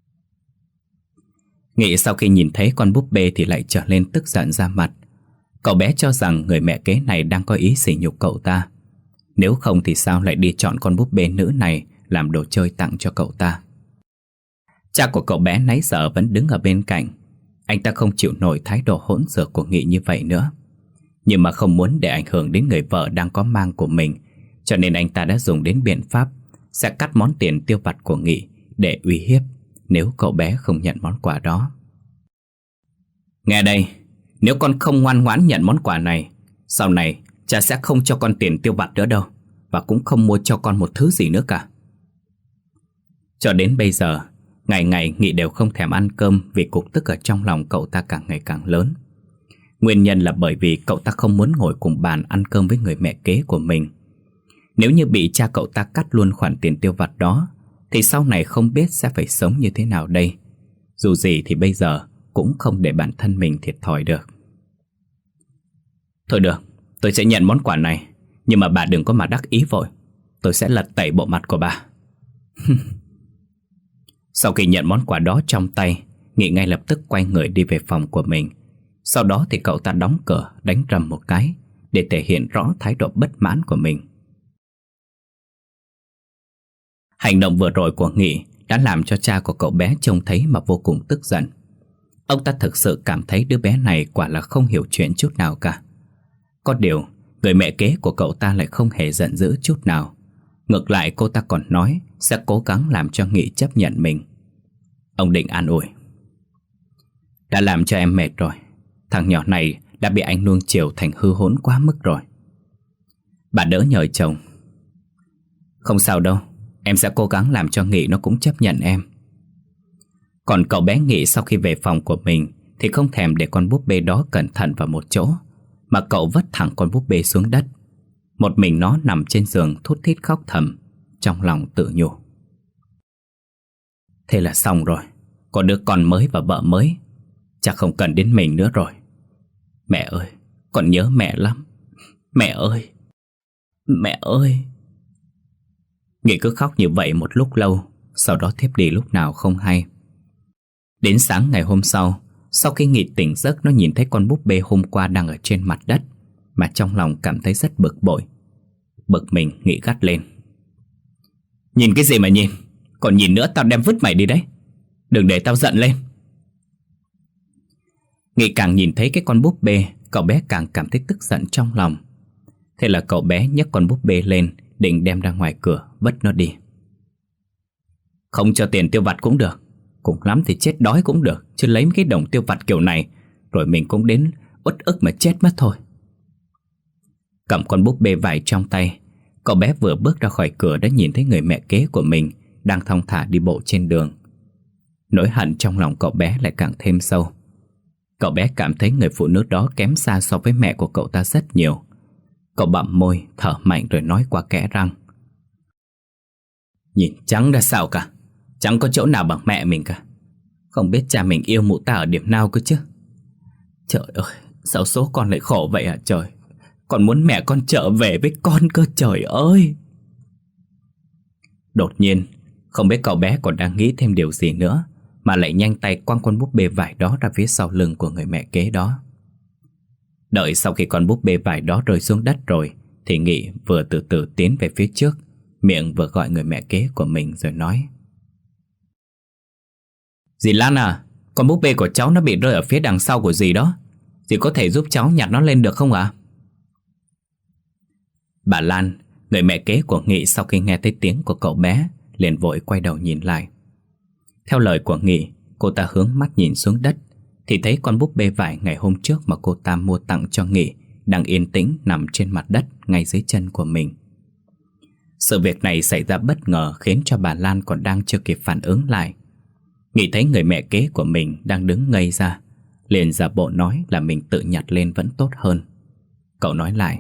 Nghị sau khi nhìn thấy con búp bê thì lại trở lên tức giận ra mặt. Cậu bé cho rằng người mẹ kế này đang có ý sỉ nhục cậu ta. Nếu không thì sao lại đi chọn con búp bê nữ này làm đồ chơi tặng cho cậu ta. Cha của cậu bé nãy giờ vẫn đứng ở bên cạnh. Anh ta không chịu nổi thái độ hỗn xược của Nghị như vậy nữa. Nhưng mà không muốn để ảnh hưởng đến người vợ đang có mang của mình, cho nên anh ta đã dùng đến biện pháp sẽ cắt món tiền tiêu vặt của Nghị để uy hiếp nếu cậu bé không nhận món quà đó. Nghe đây, nếu con không ngoan ngoãn nhận món quà này, sau này cha sẽ không cho con tiền tiêu vặt nữa đâu, và cũng không mua cho con một thứ gì nữa cả. Cho đến bây giờ, ngày ngày Nghị đều không thèm ăn cơm vì cục tức ở trong lòng cậu ta càng ngày càng lớn. Nguyên nhân là bởi vì cậu ta không muốn ngồi cùng bàn ăn cơm với người mẹ kế của mình. Nếu như bị cha cậu ta cắt luôn khoản tiền tiêu vặt đó, thì sau này không biết sẽ phải sống như thế nào đây. Dù gì thì bây giờ cũng không để bản thân mình thiệt thòi được. Thôi được, tôi sẽ nhận món quà này, nhưng mà bà đừng có mà đắc ý vội. Tôi sẽ lật tẩy bộ mặt của bà. Sau khi nhận món quà đó trong tay, Nghị ngay lập tức quay người đi về phòng của mình. Sau đó thì cậu ta đóng cửa, đánh rầm một cái để thể hiện rõ thái độ bất mãn của mình. Hành động vừa rồi của Nghị đã làm cho cha của cậu bé trông thấy mà vô cùng tức giận. Ông ta thực sự cảm thấy đứa bé này quả là không hiểu chuyện chút nào cả. Có điều, người mẹ kế của cậu ta lại không hề giận dữ chút nào. Ngược lại cô ta còn nói sẽ cố gắng làm cho Nghị chấp nhận mình. Ông Định an ủi: Đã làm cho em mệt rồi. Thằng nhỏ này đã bị anh nuông chiều thành hư hỗn quá mức rồi. Bà đỡ nhờ chồng: Không sao đâu, em sẽ cố gắng làm cho Nghị nó cũng chấp nhận em. Còn cậu bé Nghị sau khi về phòng của mình thì không thèm để con búp bê đó cẩn thận vào một chỗ, mà cậu vứt thẳng con búp bê xuống đất. Một mình nó nằm trên giường thút thít khóc thầm, trong lòng tự nhủ: Thế là xong rồi, có đứa con mới và vợ mới, chắc không cần đến mình nữa rồi. Mẹ ơi, con nhớ mẹ lắm. Mẹ ơi, mẹ ơi. Nghị cứ khóc như vậy một lúc lâu, sau đó thiếp đi lúc nào không hay. Đến sáng ngày hôm sau khi Nghị tỉnh giấc, nó nhìn thấy con búp bê hôm qua đang ở trên mặt đất, mà trong lòng cảm thấy rất bực bội. Bực mình, Nghị gắt lên: Nhìn cái gì mà nhìn? Còn nhìn nữa tao đem vứt mày đi đấy. Đừng để tao giận lên. Nghị càng nhìn thấy cái con búp bê, cậu bé càng cảm thấy tức giận trong lòng. Thế là cậu bé nhấc con búp bê lên, định đem ra ngoài cửa vứt nó đi. Không cho tiền tiêu vặt cũng được, cùng lắm thì chết đói cũng được, chứ lấy mấy cái đồng tiêu vặt kiểu này rồi mình cũng đến uất ức mà chết mất thôi. Cầm con búp bê vải trong tay, cậu bé vừa bước ra khỏi cửa đã nhìn thấy người mẹ kế của mình đang thong thả đi bộ trên đường. Nỗi hận trong lòng cậu bé lại càng thêm sâu. Cậu bé cảm thấy người phụ nữ đó kém xa so với mẹ của cậu ta rất nhiều. Cậu bặm môi, thở mạnh rồi nói qua kẽ răng: Nhìn chẳng ra sao cả, chẳng có chỗ nào bằng mẹ mình cả. Không biết cha mình yêu mụ ta ở điểm nào cơ chứ. Trời ơi, sao số con lại khổ vậy hả trời. Con muốn mẹ con trở về với con cơ, trời ơi. Đột nhiên, không biết cậu bé còn đang nghĩ thêm điều gì nữa mà lại nhanh tay quăng con búp bê vải đó ra phía sau lưng của người mẹ kế đó. Đợi sau khi con búp bê vải đó rơi xuống đất rồi thì Nghị vừa từ từ tiến về phía trước, miệng vừa gọi người mẹ kế của mình rồi nói: Dì Lan à, con búp bê của cháu nó bị rơi ở phía đằng sau của dì đó. Dì có thể giúp cháu nhặt nó lên được không ạ? Bà Lan, người mẹ kế của Nghị, sau khi nghe thấy tiếng của cậu bé liền vội quay đầu nhìn lại. Theo lời của Nghị, cô ta hướng mắt nhìn xuống đất thì thấy con búp bê vải ngày hôm trước mà cô ta mua tặng cho Nghị đang yên tĩnh nằm trên mặt đất ngay dưới chân của mình. Sự việc này xảy ra bất ngờ khiến cho bà Lan còn đang chưa kịp phản ứng lại. Nghị thấy người mẹ kế của mình đang đứng ngây ra, liền giả bộ nói là mình tự nhặt lên vẫn tốt hơn. Cậu nói lại: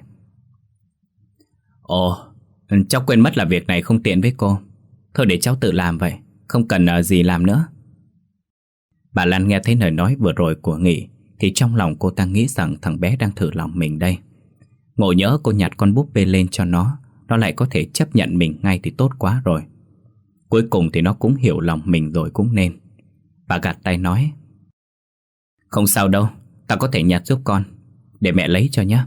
Ồ, cháu quên mất là việc này không tiện với cô. Thôi để cháu tự làm vậy, không cần gì làm nữa. Bà Lan nghe thấy lời nói vừa rồi của Nghị thì trong lòng cô ta nghĩ rằng thằng bé đang thử lòng mình đây. Ngộ nhỡ cô nhặt con búp bê lên cho nó lại có thể chấp nhận mình ngay thì tốt quá rồi. Cuối cùng thì nó cũng hiểu lòng mình rồi cũng nên. Bà gạt tay nói: Không sao đâu, ta có thể nhặt giúp con, để mẹ lấy cho nhé.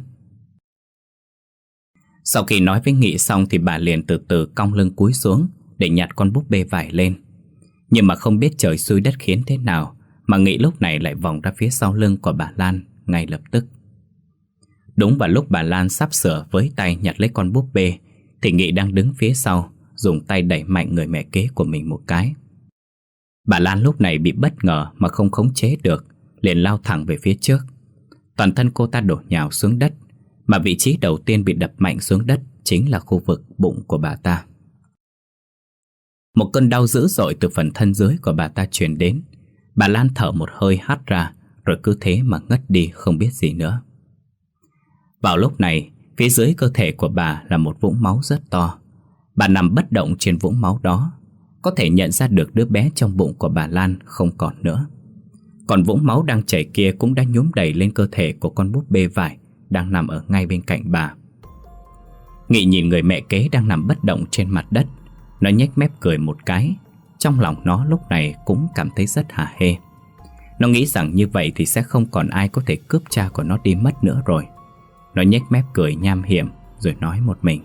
Sau khi nói với Nghị xong thì bà liền từ từ cong lưng cúi xuống để nhặt con búp bê vải lên. Nhưng mà không biết trời xui đất khiến thế nào mà Nghị lúc này lại vòng ra phía sau lưng của bà Lan ngay lập tức. Đúng vào lúc bà Lan sắp sửa với tay nhặt lấy con búp bê thì Nghị đang đứng phía sau dùng tay đẩy mạnh người mẹ kế của mình một cái. Bà Lan lúc này bị bất ngờ mà không khống chế được, liền lao thẳng về phía trước. Toàn thân cô ta đổ nhào xuống đất, mà vị trí đầu tiên bị đập mạnh xuống đất chính là khu vực bụng của bà ta. Một cơn đau dữ dội từ phần thân dưới của bà ta truyền đến. Bà Lan thở một hơi hắt ra, rồi cứ thế mà ngất đi không biết gì nữa. Vào lúc này, phía dưới cơ thể của bà là một vũng máu rất to. Bà nằm bất động trên vũng máu đó. Có thể nhận ra được đứa bé trong bụng của bà Lan không còn nữa. Còn vũng máu đang chảy kia cũng đã nhúm đầy lên cơ thể của con búp bê vải đang nằm ở ngay bên cạnh bà. Nghị nhìn người mẹ kế đang nằm bất động trên mặt đất. Nó nhếch mép cười một cái. Trong lòng nó lúc này cũng cảm thấy rất hả hê. Nó nghĩ rằng như vậy thì sẽ không còn ai có thể cướp cha của nó đi mất nữa rồi. Nó nhếch mép cười nham hiểm rồi nói một mình: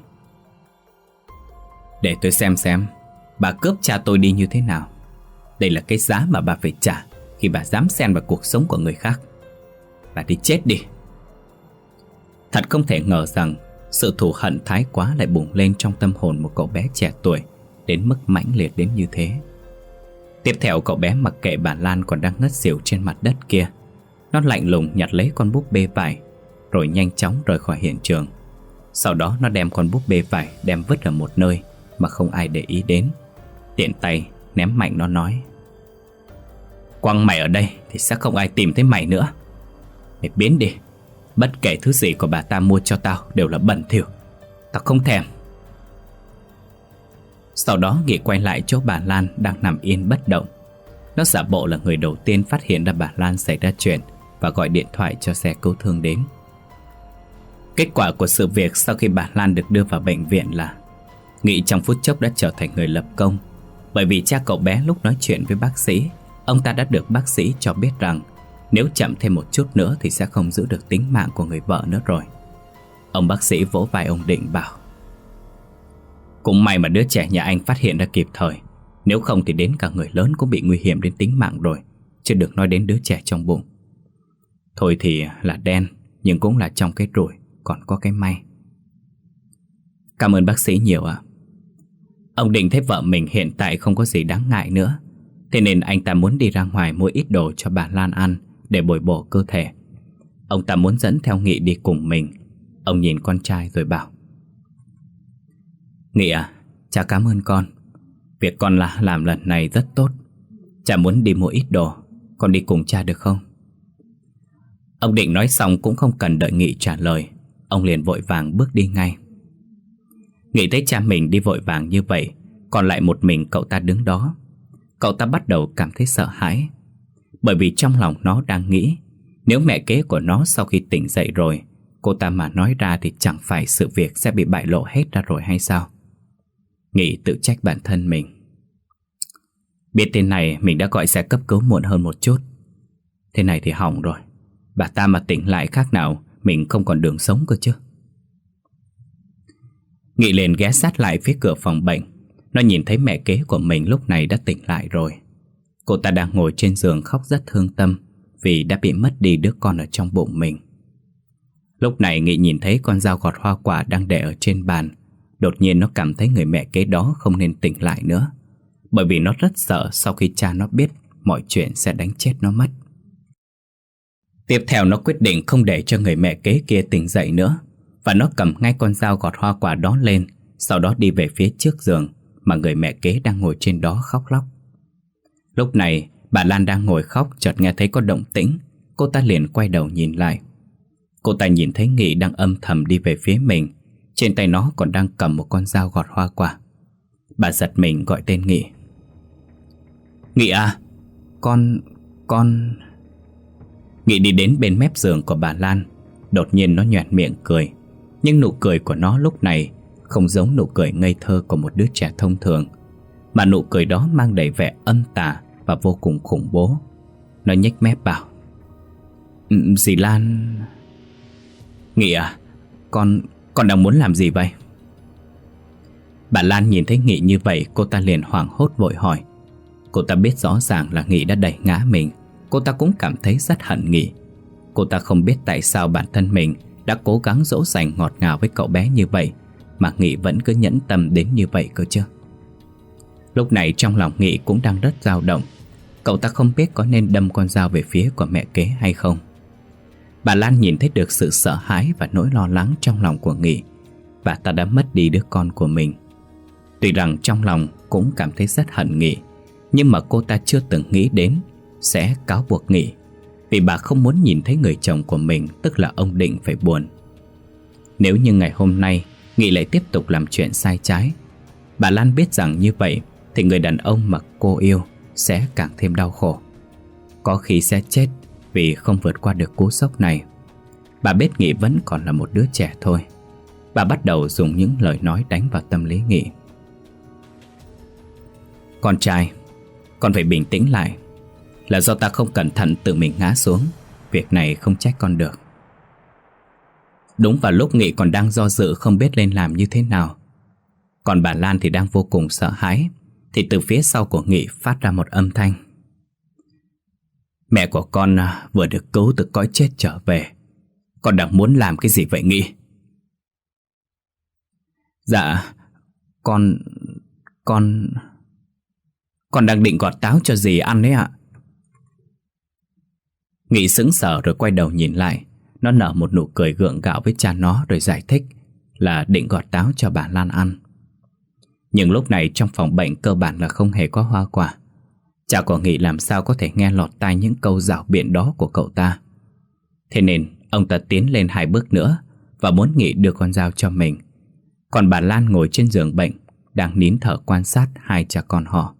Để tôi xem bà cướp cha tôi đi như thế nào. Đây là cái giá mà bà phải trả khi bà dám xen vào cuộc sống của người khác. Bà đi chết đi. Thật không thể ngờ rằng sự thù hận thái quá lại bùng lên trong tâm hồn một cậu bé trẻ tuổi đến mức mãnh liệt đến như thế. Tiếp theo cậu bé mặc kệ bà Lan còn đang ngất xỉu trên mặt đất kia. Nó lạnh lùng nhặt lấy con búp bê vải rồi nhanh chóng rời khỏi hiện trường. Sau đó nó đem con búp bê vải đem vứt ở một nơi mà không ai để ý đến. Tiện tay ném mạnh nó nói: Quăng mày ở đây thì sẽ không ai tìm thấy mày nữa. Mày biến đi. Bất kể thứ gì của bà ta mua cho tao đều là bẩn thỉu. Tao không thèm. Sau đó Nghị quay lại chỗ bà Lan đang nằm yên bất động. Nó giả bộ là người đầu tiên phát hiện ra bà Lan xảy ra chuyện và gọi điện thoại cho xe cứu thương đến. Kết quả của sự việc sau khi bà Lan được đưa vào bệnh viện là Nghị trong phút chốc đã trở thành người lập công. Bởi vì cha cậu bé lúc nói chuyện với bác sĩ, ông ta đã được bác sĩ cho biết rằng nếu chậm thêm một chút nữa thì sẽ không giữ được tính mạng của người vợ nữa rồi. Ông bác sĩ vỗ vai ông Định bảo: Cũng may mà đứa trẻ nhà anh phát hiện ra kịp thời. Nếu không thì đến cả người lớn cũng bị nguy hiểm đến tính mạng rồi, chứ đừng nói đến đứa trẻ trong bụng. Thôi thì là đen, nhưng cũng là trong cái rủi còn có cái may. Cảm ơn bác sĩ nhiều ạ. Ông Định thấy vợ mình hiện tại không có gì đáng ngại nữa, thế nên anh ta muốn đi ra ngoài mua ít đồ cho bà Lan ăn để bồi bổ cơ thể. Ông ta muốn dẫn theo Nghị đi cùng mình. Ông nhìn con trai rồi bảo: Nghị à, cha cảm ơn con. Việc con làm lần này rất tốt. Cha muốn đi mua ít đồ, con đi cùng cha được không? Ông định nói xong cũng không cần đợi Nghị trả lời, ông liền vội vàng bước đi ngay. Nghị thấy cha mình đi vội vàng như vậy, còn lại một mình cậu ta đứng đó. Cậu ta bắt đầu cảm thấy sợ hãi, bởi vì trong lòng nó đang nghĩ, nếu mẹ kế của nó sau khi tỉnh dậy rồi, cô ta mà nói ra thì chẳng phải sự việc sẽ bị bại lộ hết ra rồi hay sao? Nghị tự trách bản thân mình. Biết tên này mình đã gọi xe cấp cứu muộn hơn một chút. Thế này thì hỏng rồi. Bà ta mà tỉnh lại khác nào mình không còn đường sống cơ chứ. Nghị liền ghé sát lại phía cửa phòng bệnh. Nó nhìn thấy mẹ kế của mình lúc này đã tỉnh lại rồi. Cô ta đang ngồi trên giường khóc rất thương tâm vì đã bị mất đi đứa con ở trong bụng mình. Lúc này Nghị nhìn thấy con dao gọt hoa quả đang để ở trên bàn. Đột nhiên nó cảm thấy người mẹ kế đó không nên tỉnh lại nữa, bởi vì nó rất sợ sau khi cha nó biết mọi chuyện sẽ đánh chết nó mất. Tiếp theo nó quyết định không để cho người mẹ kế kia tỉnh dậy nữa, và nó cầm ngay con dao gọt hoa quả đó lên, sau đó đi về phía trước giường mà người mẹ kế đang ngồi trên đó khóc lóc. Lúc này bà Lan đang ngồi khóc chợt nghe thấy có động tĩnh. Cô ta liền quay đầu nhìn lại. Cô ta nhìn thấy Nghị đang âm thầm đi về phía mình. Trên tay nó còn đang cầm một con dao gọt hoa quả. Bà giật mình gọi tên Nghị. Nghị à, con... Nghị đi đến bên mép giường của bà Lan. Đột nhiên nó nhoẻn miệng cười. Nhưng nụ cười của nó lúc này không giống nụ cười ngây thơ của một đứa trẻ thông thường, mà nụ cười đó mang đầy vẻ âm tà và vô cùng khủng bố. Nó nhếch mép bảo: Dì Lan... Nghị à, con đang muốn làm gì vậy? Bà Lan nhìn thấy Nghị như vậy, cô ta liền hoảng hốt vội hỏi. Cô ta biết rõ ràng là Nghị đã đẩy ngã mình. Cô ta cũng cảm thấy rất hận Nghị. Cô ta không biết tại sao bản thân mình đã cố gắng dỗ dành ngọt ngào với cậu bé như vậy mà Nghị vẫn cứ nhẫn tâm đến như vậy cơ chứ. Lúc này trong lòng Nghị cũng đang rất dao động. Cậu ta không biết có nên đâm con dao về phía của mẹ kế hay không. Bà Lan nhìn thấy được sự sợ hãi và nỗi lo lắng trong lòng của Nghị. Bà ta đã mất đi đứa con của mình. Tuy rằng trong lòng cũng cảm thấy rất hận Nghị, nhưng mà cô ta chưa từng nghĩ đến sẽ cáo buộc Nghị, vì bà không muốn nhìn thấy người chồng của mình, tức là ông Định, phải buồn. Nếu như ngày hôm nay Nghị lại tiếp tục làm chuyện sai trái, bà Lan biết rằng như vậy thì người đàn ông mà cô yêu sẽ càng thêm đau khổ, có khi sẽ chết vì không vượt qua được cú sốc này. Bà biết Nghị vẫn còn là một đứa trẻ thôi. Bà bắt đầu dùng những lời nói đánh vào tâm lý Nghị. Con trai, con phải bình tĩnh lại. Là do ta không cẩn thận tự mình ngã xuống. Việc này không trách con được. Đúng vào lúc Nghị còn đang do dự không biết lên làm như thế nào, còn bà Lan thì đang vô cùng sợ hãi, thì từ phía sau của Nghị phát ra một âm thanh. Mẹ của con vừa được cứu từ cõi chết trở về. Con đang muốn làm cái gì vậy Nghị? Dạ, con đang định gọt táo cho dì ăn đấy ạ. Nghị sững sờ rồi quay đầu nhìn lại. Nó nở một nụ cười gượng gạo với cha nó rồi giải thích là định gọt táo cho bà Lan ăn. Nhưng lúc này trong phòng bệnh cơ bản là không hề có hoa quả. Cha của Nghị làm sao có thể nghe lọt tai những câu rảo biện đó của cậu ta. Thế nên ông ta tiến lên 2 bước nữa và muốn Nghị đưa con dao cho mình. Còn bà Lan ngồi trên giường bệnh đang nín thở quan sát hai cha con họ.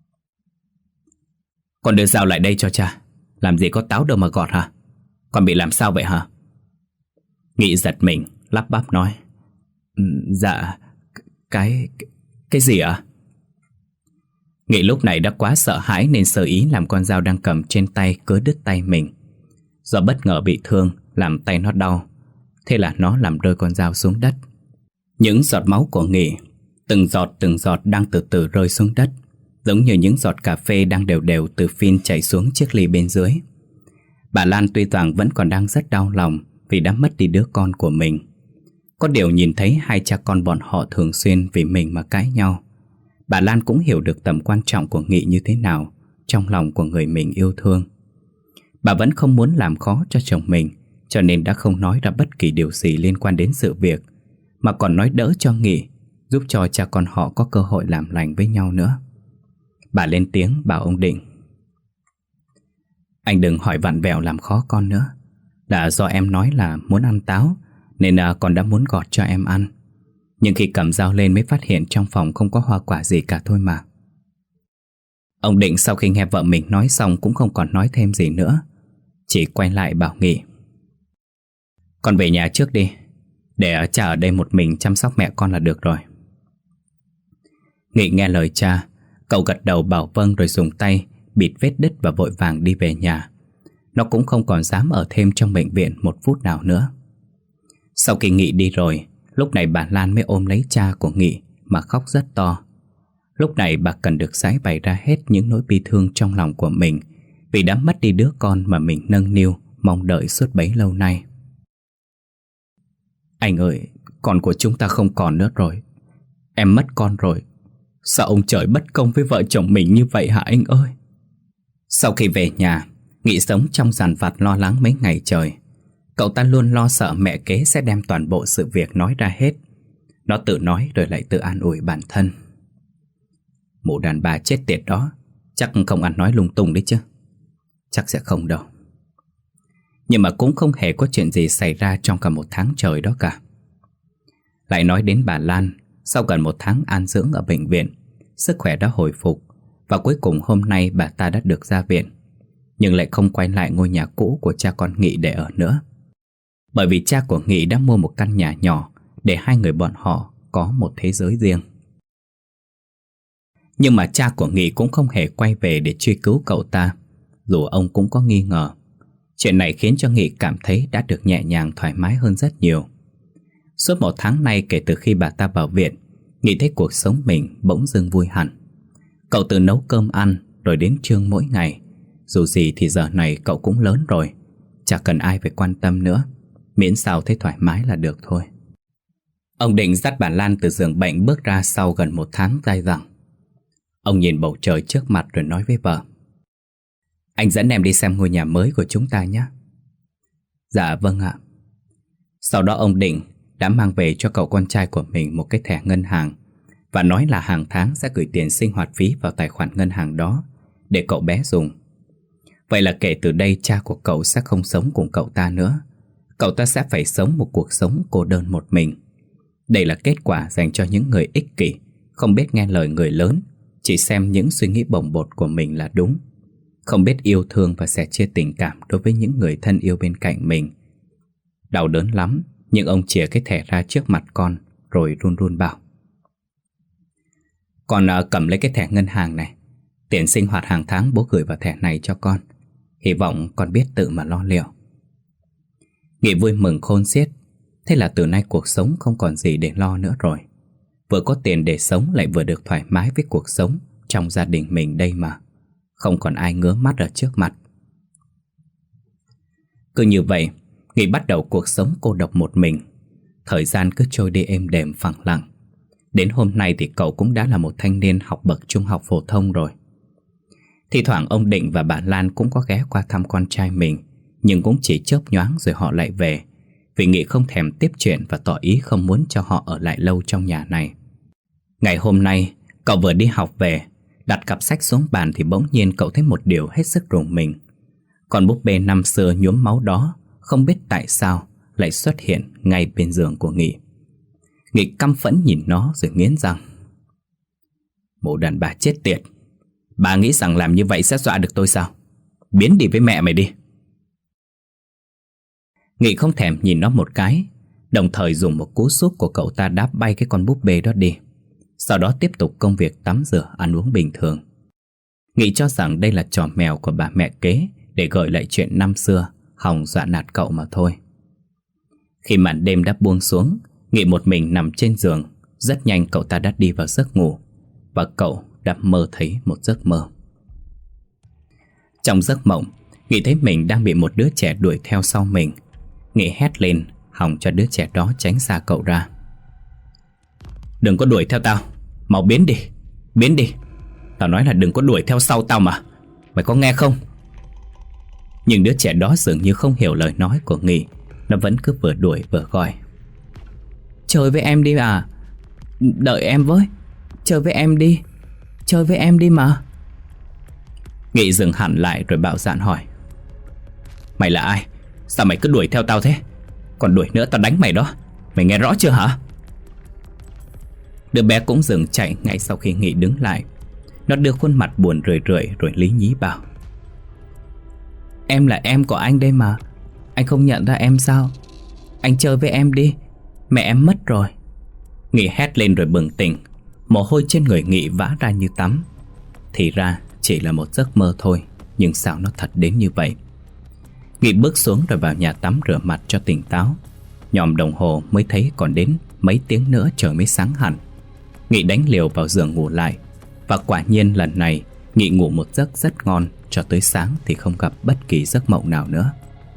Con đưa dao lại đây cho cha. Làm gì có táo đâu mà gọt hả? Con bị làm sao vậy hả? Nghị giật mình lắp bắp nói: Dạ, cái gì ạ? Nghị lúc này đã quá sợ hãi nên sơ ý làm con dao đang cầm trên tay cứa đứt tay mình. Do bất ngờ bị thương làm tay nó đau, thế là nó làm rơi con dao xuống đất. Những giọt máu của Nghị từng giọt đang từ từ rơi xuống đất, giống như những giọt cà phê đang đều đều từ phin chảy xuống chiếc ly bên dưới. Bà Lan tuy rằng vẫn còn đang rất đau lòng vì đã mất đi đứa con của mình. Có điều nhìn thấy hai cha con bọn họ thường xuyên vì mình mà cãi nhau, bà Lan cũng hiểu được tầm quan trọng của Nghị như thế nào trong lòng của người mình yêu thương. Bà vẫn không muốn làm khó cho chồng mình, cho nên đã không nói ra bất kỳ điều gì liên quan đến sự việc, mà còn nói đỡ cho Nghị, giúp cho cha con họ có cơ hội làm lành với nhau nữa. Bà lên tiếng bảo ông Định: "Anh đừng hỏi vặn vẹo làm khó con nữa. Là do em nói là muốn ăn táo, nên con đã muốn gọt cho em ăn. Nhưng khi cầm dao lên mới phát hiện trong phòng không có hoa quả gì cả thôi mà." Ông Định sau khi nghe vợ mình nói xong cũng không còn nói thêm gì nữa, chỉ quay lại bảo Nghị: "Con về nhà trước đi, để cha ở đây một mình chăm sóc mẹ con là được rồi." Nghị nghe lời cha, cậu gật đầu bảo vâng rồi dùng tay bịt vết đứt và vội vàng đi về nhà. Nó cũng không còn dám ở thêm trong bệnh viện một phút nào nữa. Sau khi Nghị đi rồi, lúc này bà Lan mới ôm lấy cha của Nghị mà khóc rất to. Lúc này bà cần được giải bày ra hết những nỗi bi thương trong lòng của mình, vì đã mất đi đứa con mà mình nâng niu, mong đợi suốt bấy lâu nay. "Anh ơi, con của chúng ta không còn nữa rồi. Em mất con rồi. Sao ông trời bất công với vợ chồng mình như vậy hả anh ơi?" Sau khi về nhà, Nghị sống trong dằn vặt lo lắng mấy ngày trời. Cậu ta luôn lo sợ mẹ kế sẽ đem toàn bộ sự việc nói ra hết. Nó tự nói rồi lại tự an ủi bản thân: "Mụ đàn bà chết tiệt đó chắc không ăn nói lung tung đấy chứ." Chắc sẽ không đâu. Nhưng mà cũng không hề có chuyện gì xảy ra trong cả một tháng trời đó cả. Lại nói đến bà Lan, sau gần một tháng an dưỡng ở bệnh viện, sức khỏe đã hồi phục, và cuối cùng hôm nay bà ta đã được ra viện. Nhưng lại không quay lại ngôi nhà cũ của cha con Nghị để ở nữa. Bởi vì cha của Nghị đã mua một căn nhà nhỏ để hai người bọn họ có một thế giới riêng. Nhưng mà cha của Nghị cũng không hề quay về để truy cứu cậu ta, dù ông cũng có nghi ngờ. Chuyện này khiến cho Nghị cảm thấy đã được nhẹ nhàng thoải mái hơn rất nhiều. Suốt một tháng nay kể từ khi bà ta vào viện, Nghị thấy cuộc sống mình bỗng dưng vui hẳn. Cậu tự nấu cơm ăn rồi đến trường mỗi ngày. Dù gì thì giờ này cậu cũng lớn rồi, chả cần ai phải quan tâm nữa, miễn sao thấy thoải mái là được thôi. Ông Định dắt bà Lan từ giường bệnh bước ra sau gần một tháng dai dẳng. Ông nhìn bầu trời trước mặt rồi nói với vợ: "Anh dẫn em đi xem ngôi nhà mới của chúng ta nhé." "Dạ vâng ạ." Sau đó ông Định đã mang về cho cậu con trai của mình một cái thẻ ngân hàng và nói là hàng tháng sẽ gửi tiền sinh hoạt phí vào tài khoản ngân hàng đó để cậu bé dùng. Vậy là kể từ đây cha của cậu sẽ không sống cùng cậu ta nữa. Cậu ta sẽ phải sống một cuộc sống cô đơn một mình. Đây là kết quả dành cho những người ích kỷ, không biết nghe lời người lớn, chỉ xem những suy nghĩ bồng bột của mình là đúng, không biết yêu thương và sẻ chia tình cảm đối với những người thân yêu bên cạnh mình. Đau đớn lắm, nhưng ông chìa cái thẻ ra trước mặt con rồi run run bảo: "Con cầm lấy cái thẻ ngân hàng này. Tiền sinh hoạt hàng tháng bố gửi vào thẻ này cho con. Hy vọng con biết tự mà lo liệu." Nghị vui mừng khôn xiết. Thế là từ nay cuộc sống không còn gì để lo nữa rồi. Vừa có tiền để sống lại vừa được thoải mái với cuộc sống trong gia đình mình đây mà. Không còn ai ngứa mắt ở trước mặt. Cứ như vậy, Nghị bắt đầu cuộc sống cô độc một mình. Thời gian cứ trôi đi êm đềm phẳng lặng. Đến hôm nay thì cậu cũng đã là một thanh niên học bậc trung học phổ thông rồi. Thì thoảng ông Định và bà Lan cũng có ghé qua thăm con trai mình, nhưng cũng chỉ chớp nhoáng rồi họ lại về, vì Nghị không thèm tiếp chuyện và tỏ ý không muốn cho họ ở lại lâu trong nhà này. Ngày hôm nay, cậu vừa đi học về, đặt cặp sách xuống bàn thì bỗng nhiên cậu thấy một điều hết sức rùng mình. Con búp bê năm xưa nhuốm máu đó không biết tại sao lại xuất hiện ngay bên giường của Nghị. Nghị căm phẫn nhìn nó rồi nghiến răng: "Mụ đàn bà chết tiệt! Bà nghĩ rằng làm như vậy sẽ dọa được tôi sao? Biến đi với mẹ mày đi!" Nghị không thèm nhìn nó một cái, đồng thời dùng một cú sút của cậu ta đáp bay cái con búp bê đó đi. Sau đó tiếp tục công việc tắm rửa ăn uống bình thường. Nghị cho rằng đây là trò mèo của bà mẹ kế để gợi lại chuyện năm xưa, hòng dọa nạt cậu mà thôi. Khi màn đêm đã buông xuống, Nghị một mình nằm trên giường. Rất nhanh cậu ta đã đi vào giấc ngủ, và cậu đã mơ thấy một giấc mơ. Trong giấc mộng, Nghị thấy mình đang bị một đứa trẻ đuổi theo sau mình. Nghị hét lên, hòng cho đứa trẻ đó tránh xa cậu ra. "Đừng có đuổi theo tao, mau biến đi, biến đi. Tao nói là đừng có đuổi theo sau tao mà, mày có nghe không?" Nhưng đứa trẻ đó dường như không hiểu lời nói của Nghị, nó vẫn cứ vừa đuổi vừa gọi: "Chơi với em đi à, đợi em với, chơi với em đi, chơi với em đi mà." Nghị dừng hẳn lại rồi bạo dạn hỏi: "Mày là ai? Sao mày cứ đuổi theo tao thế? Còn đuổi nữa tao đánh mày đó, mày nghe rõ chưa hả?" Đứa bé cũng dừng chạy ngay sau khi Nghị đứng lại. Nó đưa khuôn mặt buồn rười rượi rồi lý nhí bảo: "Em là em của anh đây mà, anh không nhận ra em sao? Anh chơi với em đi, mẹ em mất rồi." Nghị hét lên rồi bừng tỉnh. Mồ hôi trên người Nghị vã ra như tắm. Thì ra chỉ là một giấc mơ thôi, nhưng sao nó thật đến như vậy. Nghị bước xuống rồi vào nhà tắm rửa mặt cho tỉnh táo. Nhòm đồng hồ mới thấy còn đến mấy tiếng nữa trời mới sáng hẳn. Nghị đánh liều vào giường ngủ lại. Và quả nhiên lần này Nghị ngủ một giấc rất ngon, cho tới sáng thì không gặp bất kỳ giấc mộng nào nữa.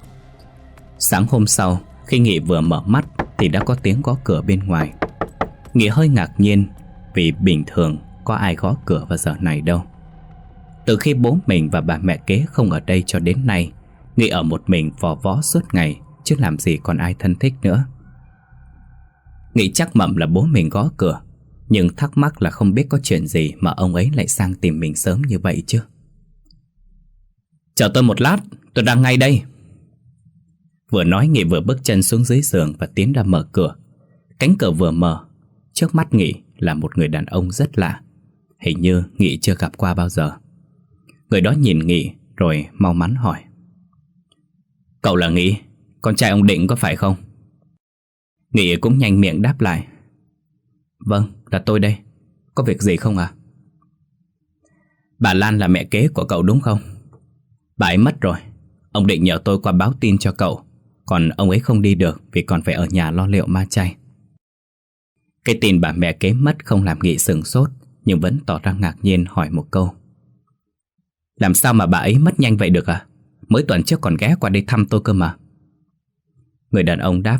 Sáng hôm sau, khi Nghị vừa mở mắt thì đã có tiếng gõ cửa bên ngoài. Nghị hơi ngạc nhiên, vì bình thường có ai gõ cửa vào giờ này đâu. Từ khi bố mình và bà mẹ kế không ở đây cho đến nay, Nghị ở một mình vò võ suốt ngày, chứ làm gì còn ai thân thích nữa. Nghị chắc mẩm là bố mình gõ cửa, nhưng thắc mắc là không biết có chuyện gì mà ông ấy lại sang tìm mình sớm như vậy chứ. "Chờ tôi một lát, tôi đang ngay đây." Vừa nói Nghị vừa bước chân xuống dưới giường và tiến ra mở cửa. Cánh cửa vừa mở, trước mắt Nghị là một người đàn ông rất lạ. Hình như Nghị chưa gặp qua bao giờ. Người đó nhìn Nghị rồi mau mắn hỏi: "Cậu là Nghị, con trai ông Định có phải không?" Nghị cũng nhanh miệng đáp lại: "Vâng, là tôi đây, có việc gì không ạ?" "Bà Lan là mẹ kế của cậu đúng không? Bà ấy mất rồi, ông Định nhờ tôi qua báo tin cho cậu. Còn ông ấy không đi được vì còn phải ở nhà lo liệu ma chay." Cái tin bà mẹ kế mất không làm Nghị sửng sốt, nhưng vẫn tỏ ra ngạc nhiên hỏi một câu: "Làm sao mà bà ấy mất nhanh vậy được à? Mới tuần trước còn ghé qua đây thăm tôi cơ mà." Người đàn ông đáp: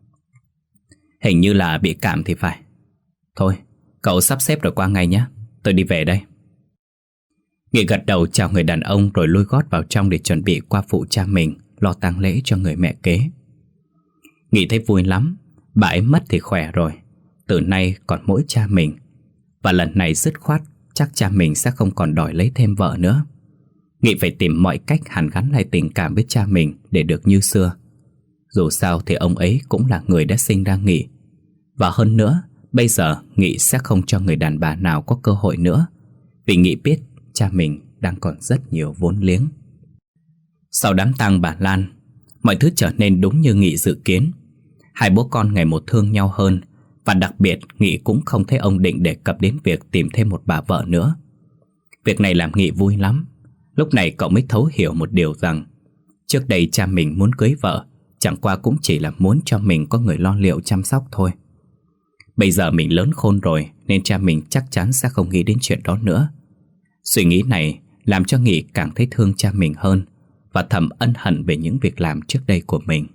"Hình như là bị cảm thì phải. Thôi, cậu sắp xếp rồi qua ngay nhé, tôi đi về đây." Nghị gật đầu chào người đàn ông rồi lôi gót vào trong để chuẩn bị qua phụ cha mình lo tang lễ cho người mẹ kế. Nghị thấy vui lắm, bà ấy mất thì khỏe rồi, từ nay còn mỗi cha mình. Và lần này dứt khoát chắc cha mình sẽ không còn đòi lấy thêm vợ nữa. Nghị phải tìm mọi cách hàn gắn lại tình cảm với cha mình để được như xưa. Dù sao thì ông ấy cũng là người đã sinh ra Nghị. Và hơn nữa, bây giờ Nghị sẽ không cho người đàn bà nào có cơ hội nữa, vì Nghị biết cha mình đang còn rất nhiều vốn liếng. Sau đám tang bà Lan, mọi thứ trở nên đúng như Nghị dự kiến. Hai bố con ngày một thương nhau hơn. Và đặc biệt Nghị cũng không thấy ông Định đề cập đến việc tìm thêm một bà vợ nữa. Việc này làm Nghị vui lắm. Lúc này cậu mới thấu hiểu một điều rằng trước đây cha mình muốn cưới vợ chẳng qua cũng chỉ là muốn cho mình có người lo liệu chăm sóc thôi. Bây giờ mình lớn khôn rồi nên cha mình chắc chắn sẽ không nghĩ đến chuyện đó nữa. Suy nghĩ này làm cho Nghị càng thấy thương cha mình hơn và thầm ân hận về những việc làm trước đây của mình.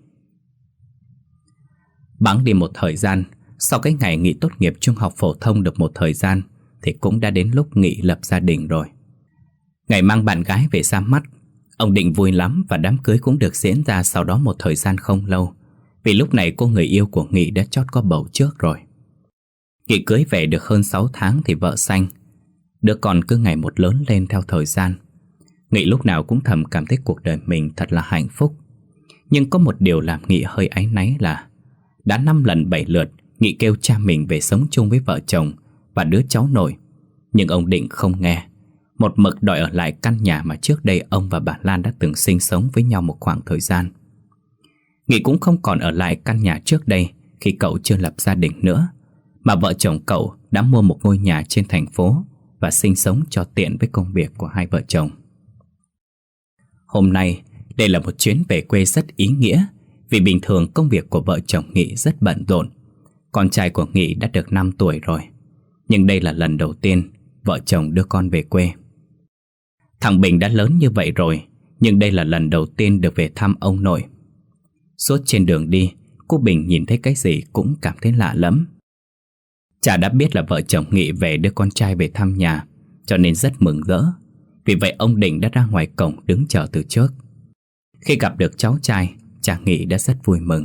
Bẵng đi một thời gian, sau cái ngày Nghị tốt nghiệp trung học phổ thông được một thời gian thì cũng đã đến lúc Nghị lập gia đình rồi. Ngày mang bạn gái về ra mắt, ông Định vui lắm và đám cưới cũng được diễn ra sau đó một thời gian không lâu. Vì lúc này cô người yêu của Nghị đã chót có bầu trước rồi. Nghị cưới về được hơn 6 tháng thì vợ sanh. Đứa con cứ ngày một lớn lên theo thời gian. Nghị lúc nào cũng thầm cảm thấy cuộc đời mình thật là hạnh phúc. Nhưng có một điều làm Nghị hơi áy náy là đã 5 lần 7 lượt Nghị kêu cha mình về sống chung với vợ chồng và đứa cháu nội. Nhưng ông Định không nghe, một mực đòi ở lại căn nhà mà trước đây ông và bà Lan đã từng sinh sống với nhau một khoảng thời gian. Nghị cũng không còn ở lại căn nhà trước đây khi cậu chưa lập gia đình nữa, mà vợ chồng cậu đã mua một ngôi nhà trên thành phố và sinh sống cho tiện với công việc của hai vợ chồng. Hôm nay, đây là một chuyến về quê rất ý nghĩa, vì bình thường công việc của vợ chồng Nghị rất bận rộn. Con trai của Nghị đã được 5 tuổi rồi, nhưng đây là lần đầu tiên vợ chồng đưa con về quê. Thằng Bình đã lớn như vậy rồi, nhưng đây là lần đầu tiên được về thăm ông nội. Suốt trên đường đi, cô Bình nhìn thấy cái gì cũng cảm thấy lạ lẫm. Cha đã biết là vợ chồng Nghị về đưa con trai về thăm nhà, cho nên rất mừng rỡ. Vì vậy ông Định đã ra ngoài cổng đứng chờ từ trước. Khi gặp được cháu trai, cha Nghị đã rất vui mừng.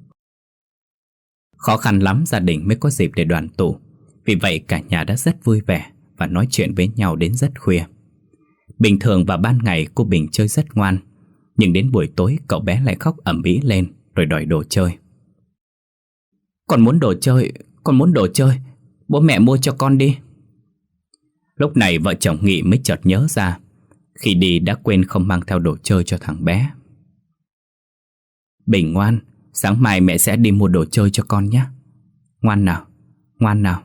Khó khăn lắm gia đình mới có dịp để đoàn tụ, vì vậy cả nhà đã rất vui vẻ và nói chuyện với nhau đến rất khuya. Bình thường vào ban ngày cô Bình chơi rất ngoan, nhưng đến buổi tối cậu bé lại khóc ầm ĩ lên rồi đòi đồ chơi. Con muốn đồ chơi, con muốn đồ chơi, bố mẹ mua cho con đi. Lúc này vợ chồng Nghị mới chợt nhớ ra, khi đi đã quên không mang theo đồ chơi cho thằng bé. Bình ngoan, sáng mai mẹ sẽ đi mua đồ chơi cho con nhé. Ngoan nào, ngoan nào.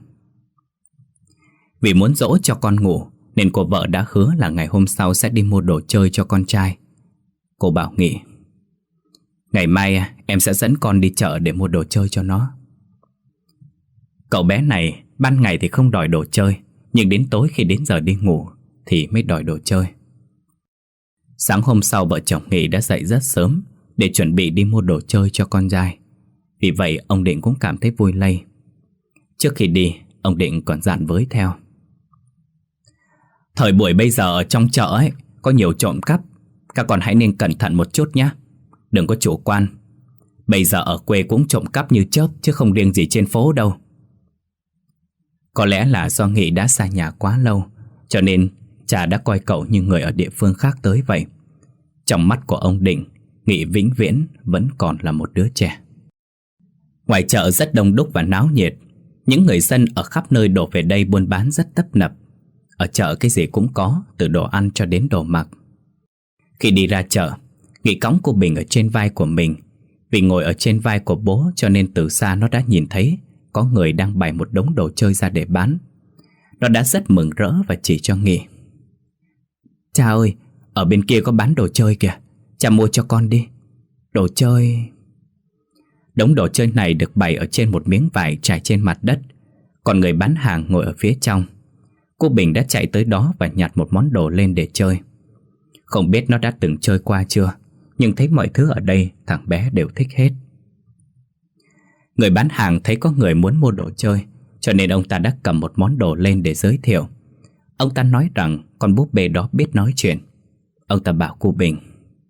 Vì muốn dỗ cho con ngủ nên cô vợ đã hứa là ngày hôm sau sẽ đi mua đồ chơi cho con trai. Cô bảo Nghị, ngày mai em sẽ dẫn con đi chợ để mua đồ chơi cho nó. Cậu bé này ban ngày thì không đòi đồ chơi, nhưng đến tối khi đến giờ đi ngủ thì mới đòi đồ chơi. Sáng hôm sau vợ chồng Nghị đã dậy rất sớm để chuẩn bị đi mua đồ chơi cho con trai. Vì vậy ông Định cũng cảm thấy vui lây. Trước khi đi, ông Định còn dặn với theo: thời buổi bây giờ ở trong chợ ấy có nhiều trộm cắp, các con hãy nên cẩn thận một chút nhé. Đừng có chủ quan. Bây giờ ở quê cũng trộm cắp như chớp, chứ không riêng gì trên phố đâu. Có lẽ là do Nghị đã xa nhà quá lâu, cho nên cha đã coi cậu như người ở địa phương khác tới vậy. Trong mắt của ông Định, Nghị vĩnh viễn vẫn còn là một đứa trẻ. Ngoài chợ rất đông đúc và náo nhiệt. Những người dân ở khắp nơi đổ về đây buôn bán rất tấp nập. Ở chợ cái gì cũng có, từ đồ ăn cho đến đồ mặc. Khi đi ra chợ, Nghị cõng cô Bình ở trên vai của mình. Vì ngồi ở trên vai của bố cho nên từ xa nó đã nhìn thấy có người đang bày một đống đồ chơi ra để bán. Nó đã rất mừng rỡ và chỉ cho Nghị: cha ơi, ở bên kia có bán đồ chơi kìa, cha mua cho con đi. Đồ chơi... Đống đồ chơi này được bày ở trên một miếng vải trải trên mặt đất, còn người bán hàng ngồi ở phía trong. Cô Bình đã chạy tới đó và nhặt một món đồ lên để chơi. Không biết nó đã từng chơi qua chưa, nhưng thấy mọi thứ ở đây thằng bé đều thích hết. Người bán hàng thấy có người muốn mua đồ chơi, cho nên ông ta đã cầm một món đồ lên để giới thiệu. Ông ta nói rằng con búp bê đó biết nói chuyện. Ông ta bảo cô Bình: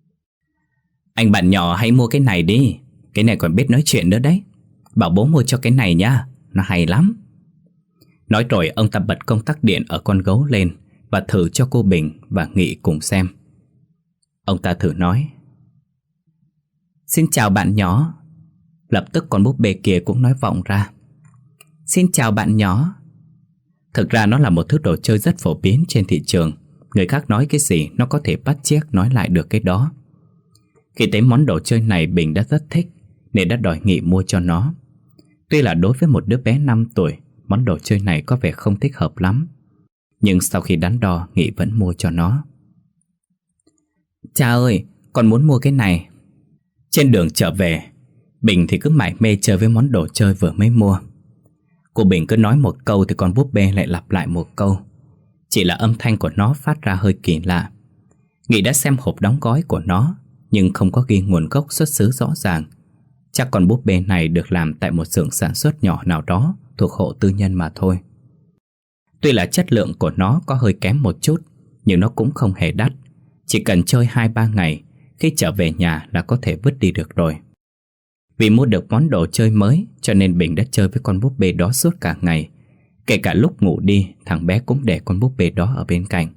anh bạn nhỏ hãy mua cái này đi, cái này còn biết nói chuyện nữa đấy. Bảo bố mua cho cái này nha, nó hay lắm. Nói rồi ông ta bật công tắc điện ở con gấu lên và thử cho cô Bình và Nghị cùng xem. Ông ta thử nói: xin chào bạn nhỏ. Lập tức con búp bê kia cũng nói vọng ra: xin chào bạn nhỏ. Thực ra nó là một thứ đồ chơi rất phổ biến trên thị trường. Người khác nói cái gì nó có thể bắt chước nói lại được cái đó. Khi thấy món đồ chơi này, Bình đã rất thích nên đã đòi Nghị mua cho nó. Tuy là đối với một đứa bé 5 tuổi, món đồ chơi này có vẻ không thích hợp lắm, nhưng sau khi đắn đo, Nghị vẫn mua cho nó. Cha ơi, con muốn mua cái này. Trên đường trở về, Bình thì cứ mải mê chơi với món đồ chơi vừa mới mua. Cô Bình cứ nói một câu thì con búp bê lại lặp lại một câu. Chỉ là âm thanh của nó phát ra hơi kỳ lạ. Nghị đã xem hộp đóng gói của nó, nhưng không có ghi nguồn gốc xuất xứ rõ ràng. Chắc con búp bê này được làm tại một xưởng sản xuất nhỏ nào đó thuộc hộ tư nhân mà thôi. Tuy là chất lượng của nó có hơi kém một chút, nhưng nó cũng không hề đắt. Chỉ cần chơi 2-3 ngày, khi trở về nhà là có thể vứt đi được rồi. Vì mua được món đồ chơi mới, cho nên Bình đã chơi với con búp bê đó suốt cả ngày. Kể cả lúc ngủ đi, thằng bé cũng để con búp bê đó ở bên cạnh.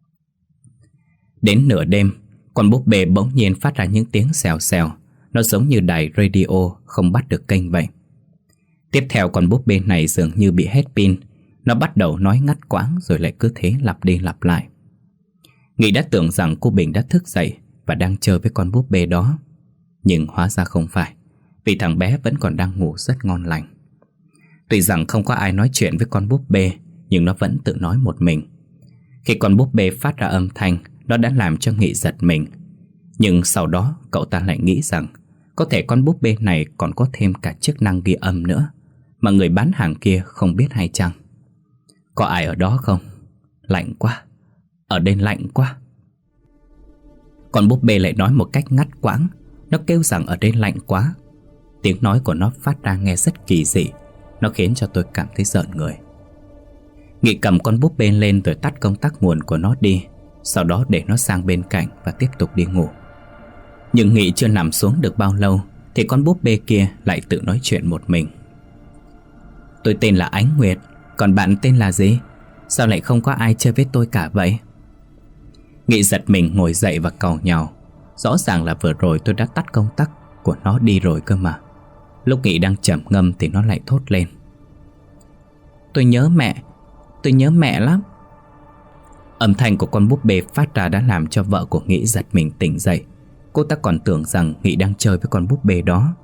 Đến nửa đêm, con búp bê bỗng nhiên phát ra những tiếng xèo xèo. Nó giống như đài radio không bắt được kênh vậy. Tiếp theo con búp bê này dường như bị hết pin. Nó bắt đầu nói ngắt quãng rồi lại cứ thế lặp đi lặp lại. Nghị đã tưởng rằng cô Bình đã thức dậy và đang chơi với con búp bê đó. Nhưng hóa ra không phải, vì thằng bé vẫn còn đang ngủ rất ngon lành. Tuy rằng không có ai nói chuyện với con búp bê, nhưng nó vẫn tự nói một mình. Khi con búp bê phát ra âm thanh, nó đã làm cho Nghị giật mình. Nhưng sau đó cậu ta lại nghĩ rằng có thể con búp bê này còn có thêm cả chức năng ghi âm nữa, mà người bán hàng kia không biết hay chăng. Có ai ở đó không? Lạnh quá, ở đây lạnh quá. Con búp bê lại nói một cách ngắt quãng. Nó kêu rằng ở đây lạnh quá. Tiếng nói của nó phát ra nghe rất kỳ dị. Nó khiến cho tôi cảm thấy rợn người. Nghị cầm con búp bê lên rồi tắt công tắc nguồn của nó đi, sau đó để nó sang bên cạnh và tiếp tục đi ngủ. Nhưng Nghị chưa nằm xuống được bao lâu thì con búp bê kia lại tự nói chuyện một mình. Tôi tên là Ánh Nguyệt, còn bạn tên là gì? Sao lại không có ai chơi với tôi cả vậy? Nghị giật mình ngồi dậy và càu nhàu. Rõ ràng là vừa rồi tôi đã tắt công tắc của nó đi rồi cơ mà. Lúc Nghị đang trầm ngâm thì nó lại thốt lên: Tôi nhớ mẹ lắm. Âm thanh của con búp bê phát ra đã làm cho vợ của Nghị giật mình tỉnh dậy. Cô ta còn tưởng rằng Nghị đang chơi với con búp bê đó.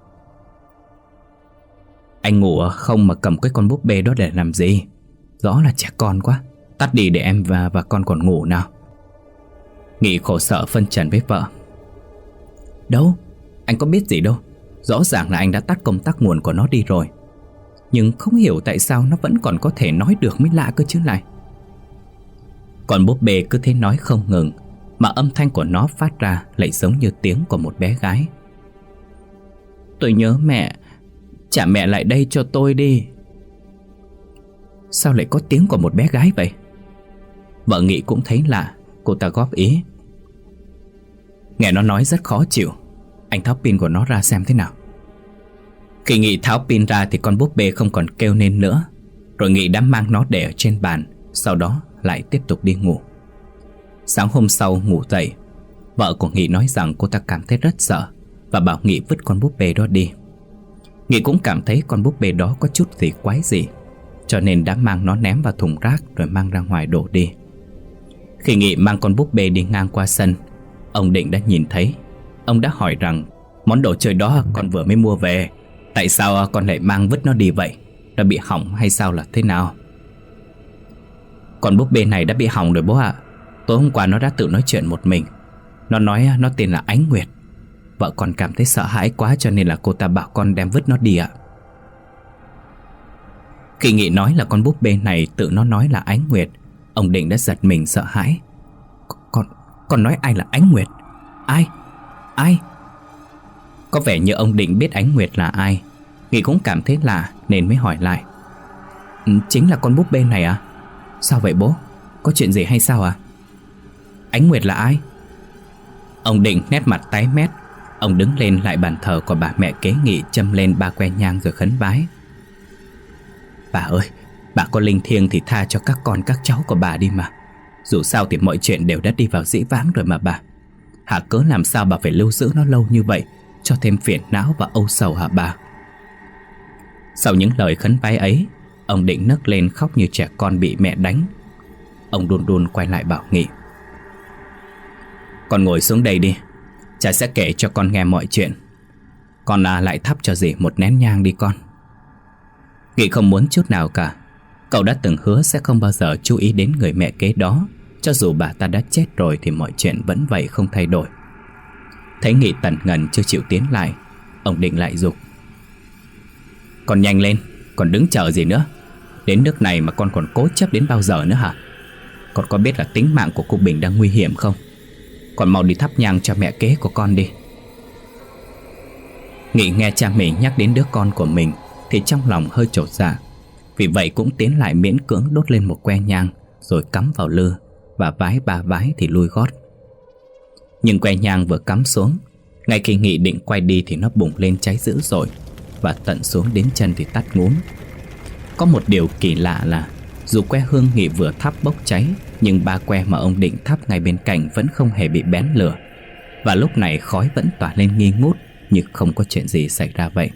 Anh ngủ không mà cầm cái con búp bê đó để làm gì? Rõ là trẻ con quá. Tắt đi để em và con còn ngủ nào. Nghị khổ sở phân trần với vợ: Đâu, anh có biết gì đâu. Rõ ràng là anh đã tắt công tắc nguồn của nó đi rồi. Nhưng không hiểu tại sao nó vẫn còn có thể nói được mới lạ cơ chứ này. Con búp bê cứ thế nói không ngừng, mà âm thanh của nó phát ra lại giống như tiếng của một bé gái. Tôi nhớ mẹ, trả mẹ lại đây cho tôi đi. Sao lại có tiếng của một bé gái vậy? Vợ Nghị cũng thấy lạ. Cô ta góp ý: Nghe nó nói rất khó chịu. Anh tháo pin của nó ra xem thế nào. Khi Nghị tháo pin ra thì con búp bê không còn kêu nên nữa. Rồi Nghị đã mang nó để ở trên bàn, sau đó lại tiếp tục đi ngủ. Sáng hôm sau ngủ dậy, vợ của Nghị nói rằng cô ta cảm thấy rất sợ và bảo Nghị vứt con búp bê đó đi. Nghị cũng cảm thấy con búp bê đó có chút gì quái dị, cho nên đã mang nó ném vào thùng rác rồi mang ra ngoài đổ đi. Khi Nghị mang con búp bê đi ngang qua sân, ông Định đã nhìn thấy. Ông đã hỏi rằng: Món đồ chơi đó con vừa mới mua về, tại sao con lại mang vứt nó đi vậy? Đã bị hỏng hay sao là thế nào? Con búp bê này đã bị hỏng rồi bố ạ. Tối hôm qua nó đã tự nói chuyện một mình. Nó nói nó tên là Ánh Nguyệt. Vợ con cảm thấy sợ hãi quá cho nên là cô ta bảo con đem vứt nó đi ạ. Khi Nghị nói là con búp bê này tự nó nói là Ánh Nguyệt, ông Định đã giật mình sợ hãi. Con nói ai là Ánh Nguyệt? Ai? Có vẻ như ông Định biết Ánh Nguyệt là ai. Nghị cũng cảm thấy lạ nên mới hỏi lại: Chính là con búp bê này à? Sao vậy bố? Có chuyện gì hay sao à? Ánh Nguyệt là ai? Ông Định nét mặt tái mét. Ông đứng lên lại bàn thờ của bà mẹ kế Nghị, châm lên 3 que nhang rồi khấn vái: Bà ơi, bà có linh thiêng thì tha cho các con các cháu của bà đi mà. Dù sao thì mọi chuyện đều đã đi vào dĩ vãng rồi mà bà. Hả cớ làm sao bà phải lưu giữ nó lâu như vậy, cho thêm phiền não và âu sầu hả bà? Sau những lời khấn vái ấy, ông Định nấc lên khóc như trẻ con bị mẹ đánh. Ông đun đun quay lại bảo Nghị: Con ngồi xuống đây đi, cha sẽ kể cho con nghe mọi chuyện. Con lại thắp cho dì một nén nhang đi con. Nghị không muốn chút nào cả. Cậu đã từng hứa sẽ không bao giờ chú ý đến người mẹ kế đó. Cho dù bà ta đã chết rồi thì mọi chuyện vẫn vậy không thay đổi. Thấy Nghị tần ngần chưa chịu tiến lại, ông Định lại giục: Con nhanh lên, còn đứng chờ gì nữa? Đến nước này mà con còn cố chấp đến bao giờ nữa hả? Con có biết là tính mạng của cô Bình đang nguy hiểm không? Con mau đi thắp nhang cho mẹ kế của con đi. Nghị nghe cha mình nhắc đến đứa con của mình thì trong lòng hơi chột dạ. Vì vậy cũng tiến lại miễn cưỡng đốt lên một que nhang, rồi cắm vào lư và vái 3 vái thì lui gót. Nhưng que nhang vừa cắm xuống, ngay khi Nghị định quay đi thì nó bùng lên cháy dữ dội, và tận xuống đến chân thì tắt ngúm. Có một điều kỳ lạ là dù que hương Nghị vừa thắp bốc cháy, nhưng 3 que mà ông Định thắp ngay bên cạnh vẫn không hề bị bén lửa. Và lúc này khói vẫn tỏa lên nghi ngút như không có chuyện gì xảy ra vậy.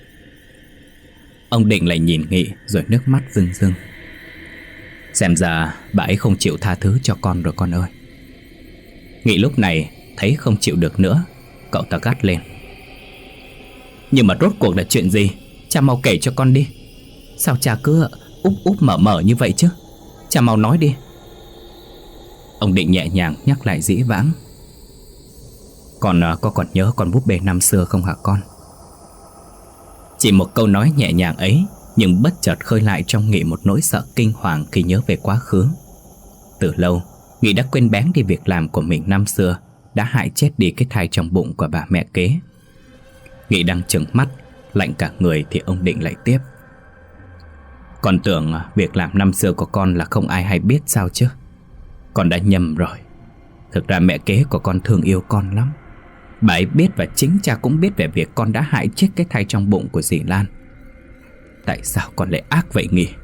Ông Định lại nhìn Nghị rồi nước mắt rưng rưng. Xem ra bà ấy không chịu tha thứ cho con rồi con ơi. Nghị lúc này thấy không chịu được nữa, cậu ta gắt lên: Nhưng mà rốt cuộc là chuyện gì? Cha mau kể cho con đi. Sao cha cứ úp mở như vậy chứ? Cha mau nói đi. Ông Định nhẹ nhàng nhắc lại dĩ vãng: Con có còn nhớ con búp bê năm xưa không hả con? Chỉ một câu nói nhẹ nhàng ấy, nhưng bất chợt khơi lại trong Nghị một nỗi sợ kinh hoàng khi nhớ về quá khứ. Từ lâu, Nghị đã quên bén đi việc làm của mình năm xưa đã hại chết đi cái thai trong bụng của bà mẹ kế. Nghị đang trừng mắt, lạnh cả người thì ông Định lại tiếp: Con tưởng việc làm năm xưa của con là không ai hay biết sao chứ? Con đã nhầm rồi. Thực ra mẹ kế của con thương yêu con lắm. Bà ấy biết và chính cha cũng biết về việc con đã hại chết cái thai trong bụng của dì Lan. Tại sao con lại ác vậy Nghị?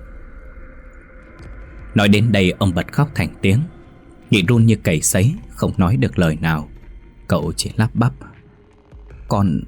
Nói đến đây ông bật khóc thành tiếng. Nghị run như cầy sấy, không nói được lời nào. Cậu chỉ lắp bắp: Con...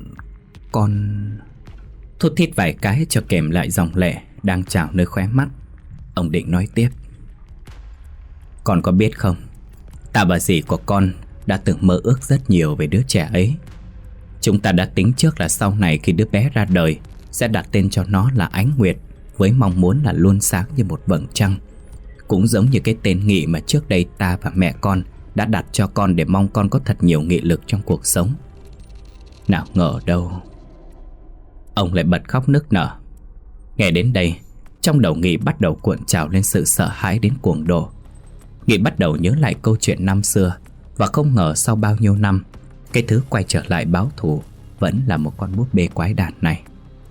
Thút thít vài cái cho kèm lại dòng lệ đang trào nơi khóe mắt. Ông định nói tiếp: Con có biết không, ta và dì của con đã từng mơ ước rất nhiều về đứa trẻ ấy. Chúng ta đã tính trước là sau này khi đứa bé ra đời sẽ đặt tên cho nó là Ánh Nguyệt, với mong muốn là luôn sáng như một vầng trăng. Cũng giống như cái tên Nghị mà trước đây ta và mẹ con đã đặt cho con, để mong con có thật nhiều nghị lực trong cuộc sống. Nào ngờ đâu. Ông lại bật khóc nức nở. Nghe đến đây, trong đầu Nghị bắt đầu cuộn trào lên sự sợ hãi đến cuồng độ. Nghị bắt đầu nhớ lại câu chuyện năm xưa, và không ngờ sau bao nhiêu năm, cái thứ quay trở lại báo thù vẫn là một con búp bê quái đản này.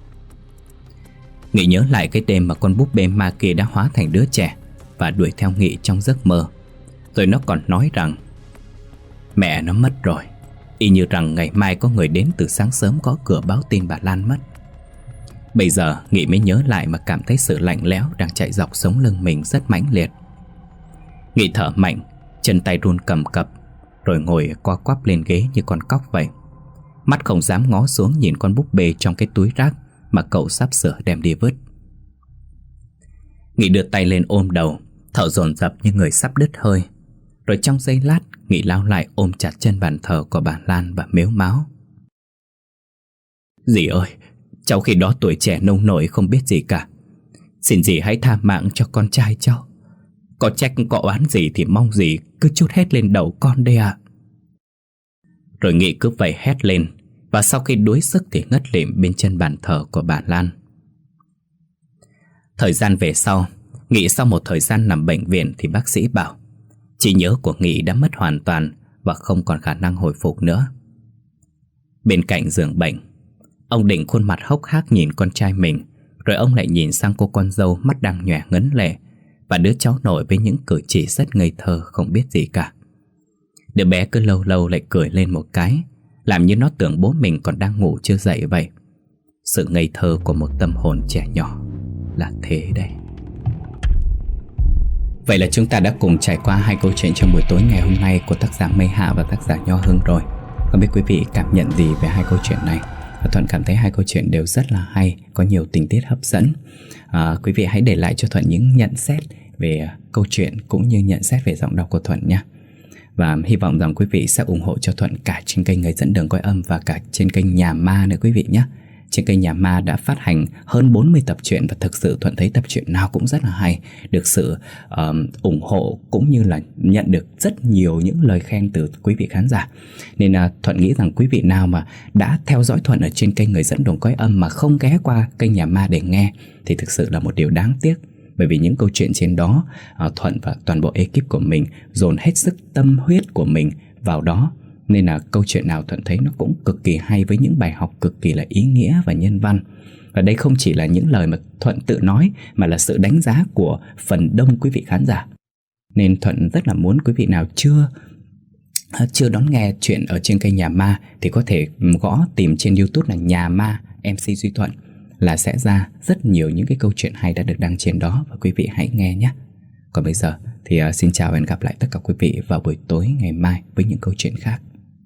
Nghị nhớ lại cái đêm mà con búp bê ma kia đã hóa thành đứa trẻ và đuổi theo Nghị trong giấc mơ. Rồi nó còn nói rằng mẹ nó mất rồi, y như rằng ngày mai có người đến từ sáng sớm gõ cửa báo tin bà Lan mất. Bây giờ Nghị mới nhớ lại mà cảm thấy sự lạnh lẽo đang chạy dọc sống lưng mình rất mãnh liệt. Nghị thở mạnh, chân tay run cầm cập, rồi ngồi co quắp lên ghế như con cóc vậy. Mắt không dám ngó xuống nhìn con búp bê trong cái túi rác mà cậu sắp sửa đem đi vứt. Nghị đưa tay lên ôm đầu, thở dồn dập như người sắp đứt hơi. Rồi trong giây lát, Nghị lao lại ôm chặt chân bàn thờ của bà Lan và mếu máo: Dì ơi, cháu khi đó tuổi trẻ nông nổi không biết gì cả. Xin dì hãy tha mạng cho con trai cháu. Có trách có oán gì thì mong dì cứ trút hết lên đầu con đây ạ. Rồi Nghị cứ vậy hét lên, và sau khi đuối sức thì ngất lịm bên chân bàn thờ của bà Lan. Thời gian về sau, Nghị sau một thời gian nằm bệnh viện thì bác sĩ bảo trí nhớ của Nghị đã mất hoàn toàn và không còn khả năng hồi phục nữa. Bên cạnh giường bệnh, ông Định khuôn mặt hốc hác nhìn con trai mình, rồi ông lại nhìn sang cô con dâu mắt đang nhòe ngấn lệ, và đứa cháu nội với những cử chỉ rất ngây thơ không biết gì cả. Đứa bé cứ lâu lâu lại cười lên một cái, làm như nó tưởng bố mình còn đang ngủ chưa dậy vậy. Sự ngây thơ của một tâm hồn trẻ nhỏ là thế đây. Vậy là chúng ta đã cùng trải qua hai câu chuyện trong buổi tối ngày hôm nay của tác giả Mây Hạ và tác giả Nho Hưng rồi. Không biết quý vị cảm nhận gì về hai câu chuyện này? Và Thuận cảm thấy hai câu chuyện đều rất là hay, có nhiều tình tiết hấp dẫn. Quý vị hãy để lại cho Thuận những nhận xét về câu chuyện cũng như nhận xét về giọng đọc của Thuận nhé. Và hy vọng rằng quý vị sẽ ủng hộ cho Thuận cả trên kênh Người Dẫn Đường Coi Âm và cả trên kênh Nhà Ma nữa quý vị nhé. Trên kênh Nhà Ma đã phát hành hơn 40 tập truyện, và thực sự Thuận thấy tập truyện nào cũng rất là hay, được sự ủng hộ cũng như là nhận được rất nhiều những lời khen từ quý vị khán giả. Nên Thuận nghĩ rằng quý vị nào mà đã theo dõi Thuận ở trên kênh Người Dẫn Đường Coi Âm mà không ghé qua kênh Nhà Ma để nghe thì thực sự là một điều đáng tiếc. Bởi vì những câu chuyện trên đó, Thuận và toàn bộ ekip của mình dồn hết sức tâm huyết của mình vào đó. Nên là câu chuyện nào Thuận thấy nó cũng cực kỳ hay, với những bài học cực kỳ là ý nghĩa và nhân văn. Và đây không chỉ là những lời mà Thuận tự nói, mà là sự đánh giá của phần đông quý vị khán giả. Nên Thuận rất là muốn quý vị nào chưa đón nghe chuyện ở trên kênh Nhà Ma thì có thể gõ tìm trên YouTube là Nhà Ma MC Duy Thuận, là sẽ ra rất nhiều những cái câu chuyện hay đã được đăng trên đó, và quý vị hãy nghe nhé. Còn bây giờ thì xin chào và hẹn gặp lại tất cả quý vị vào buổi tối ngày mai với những câu chuyện khác.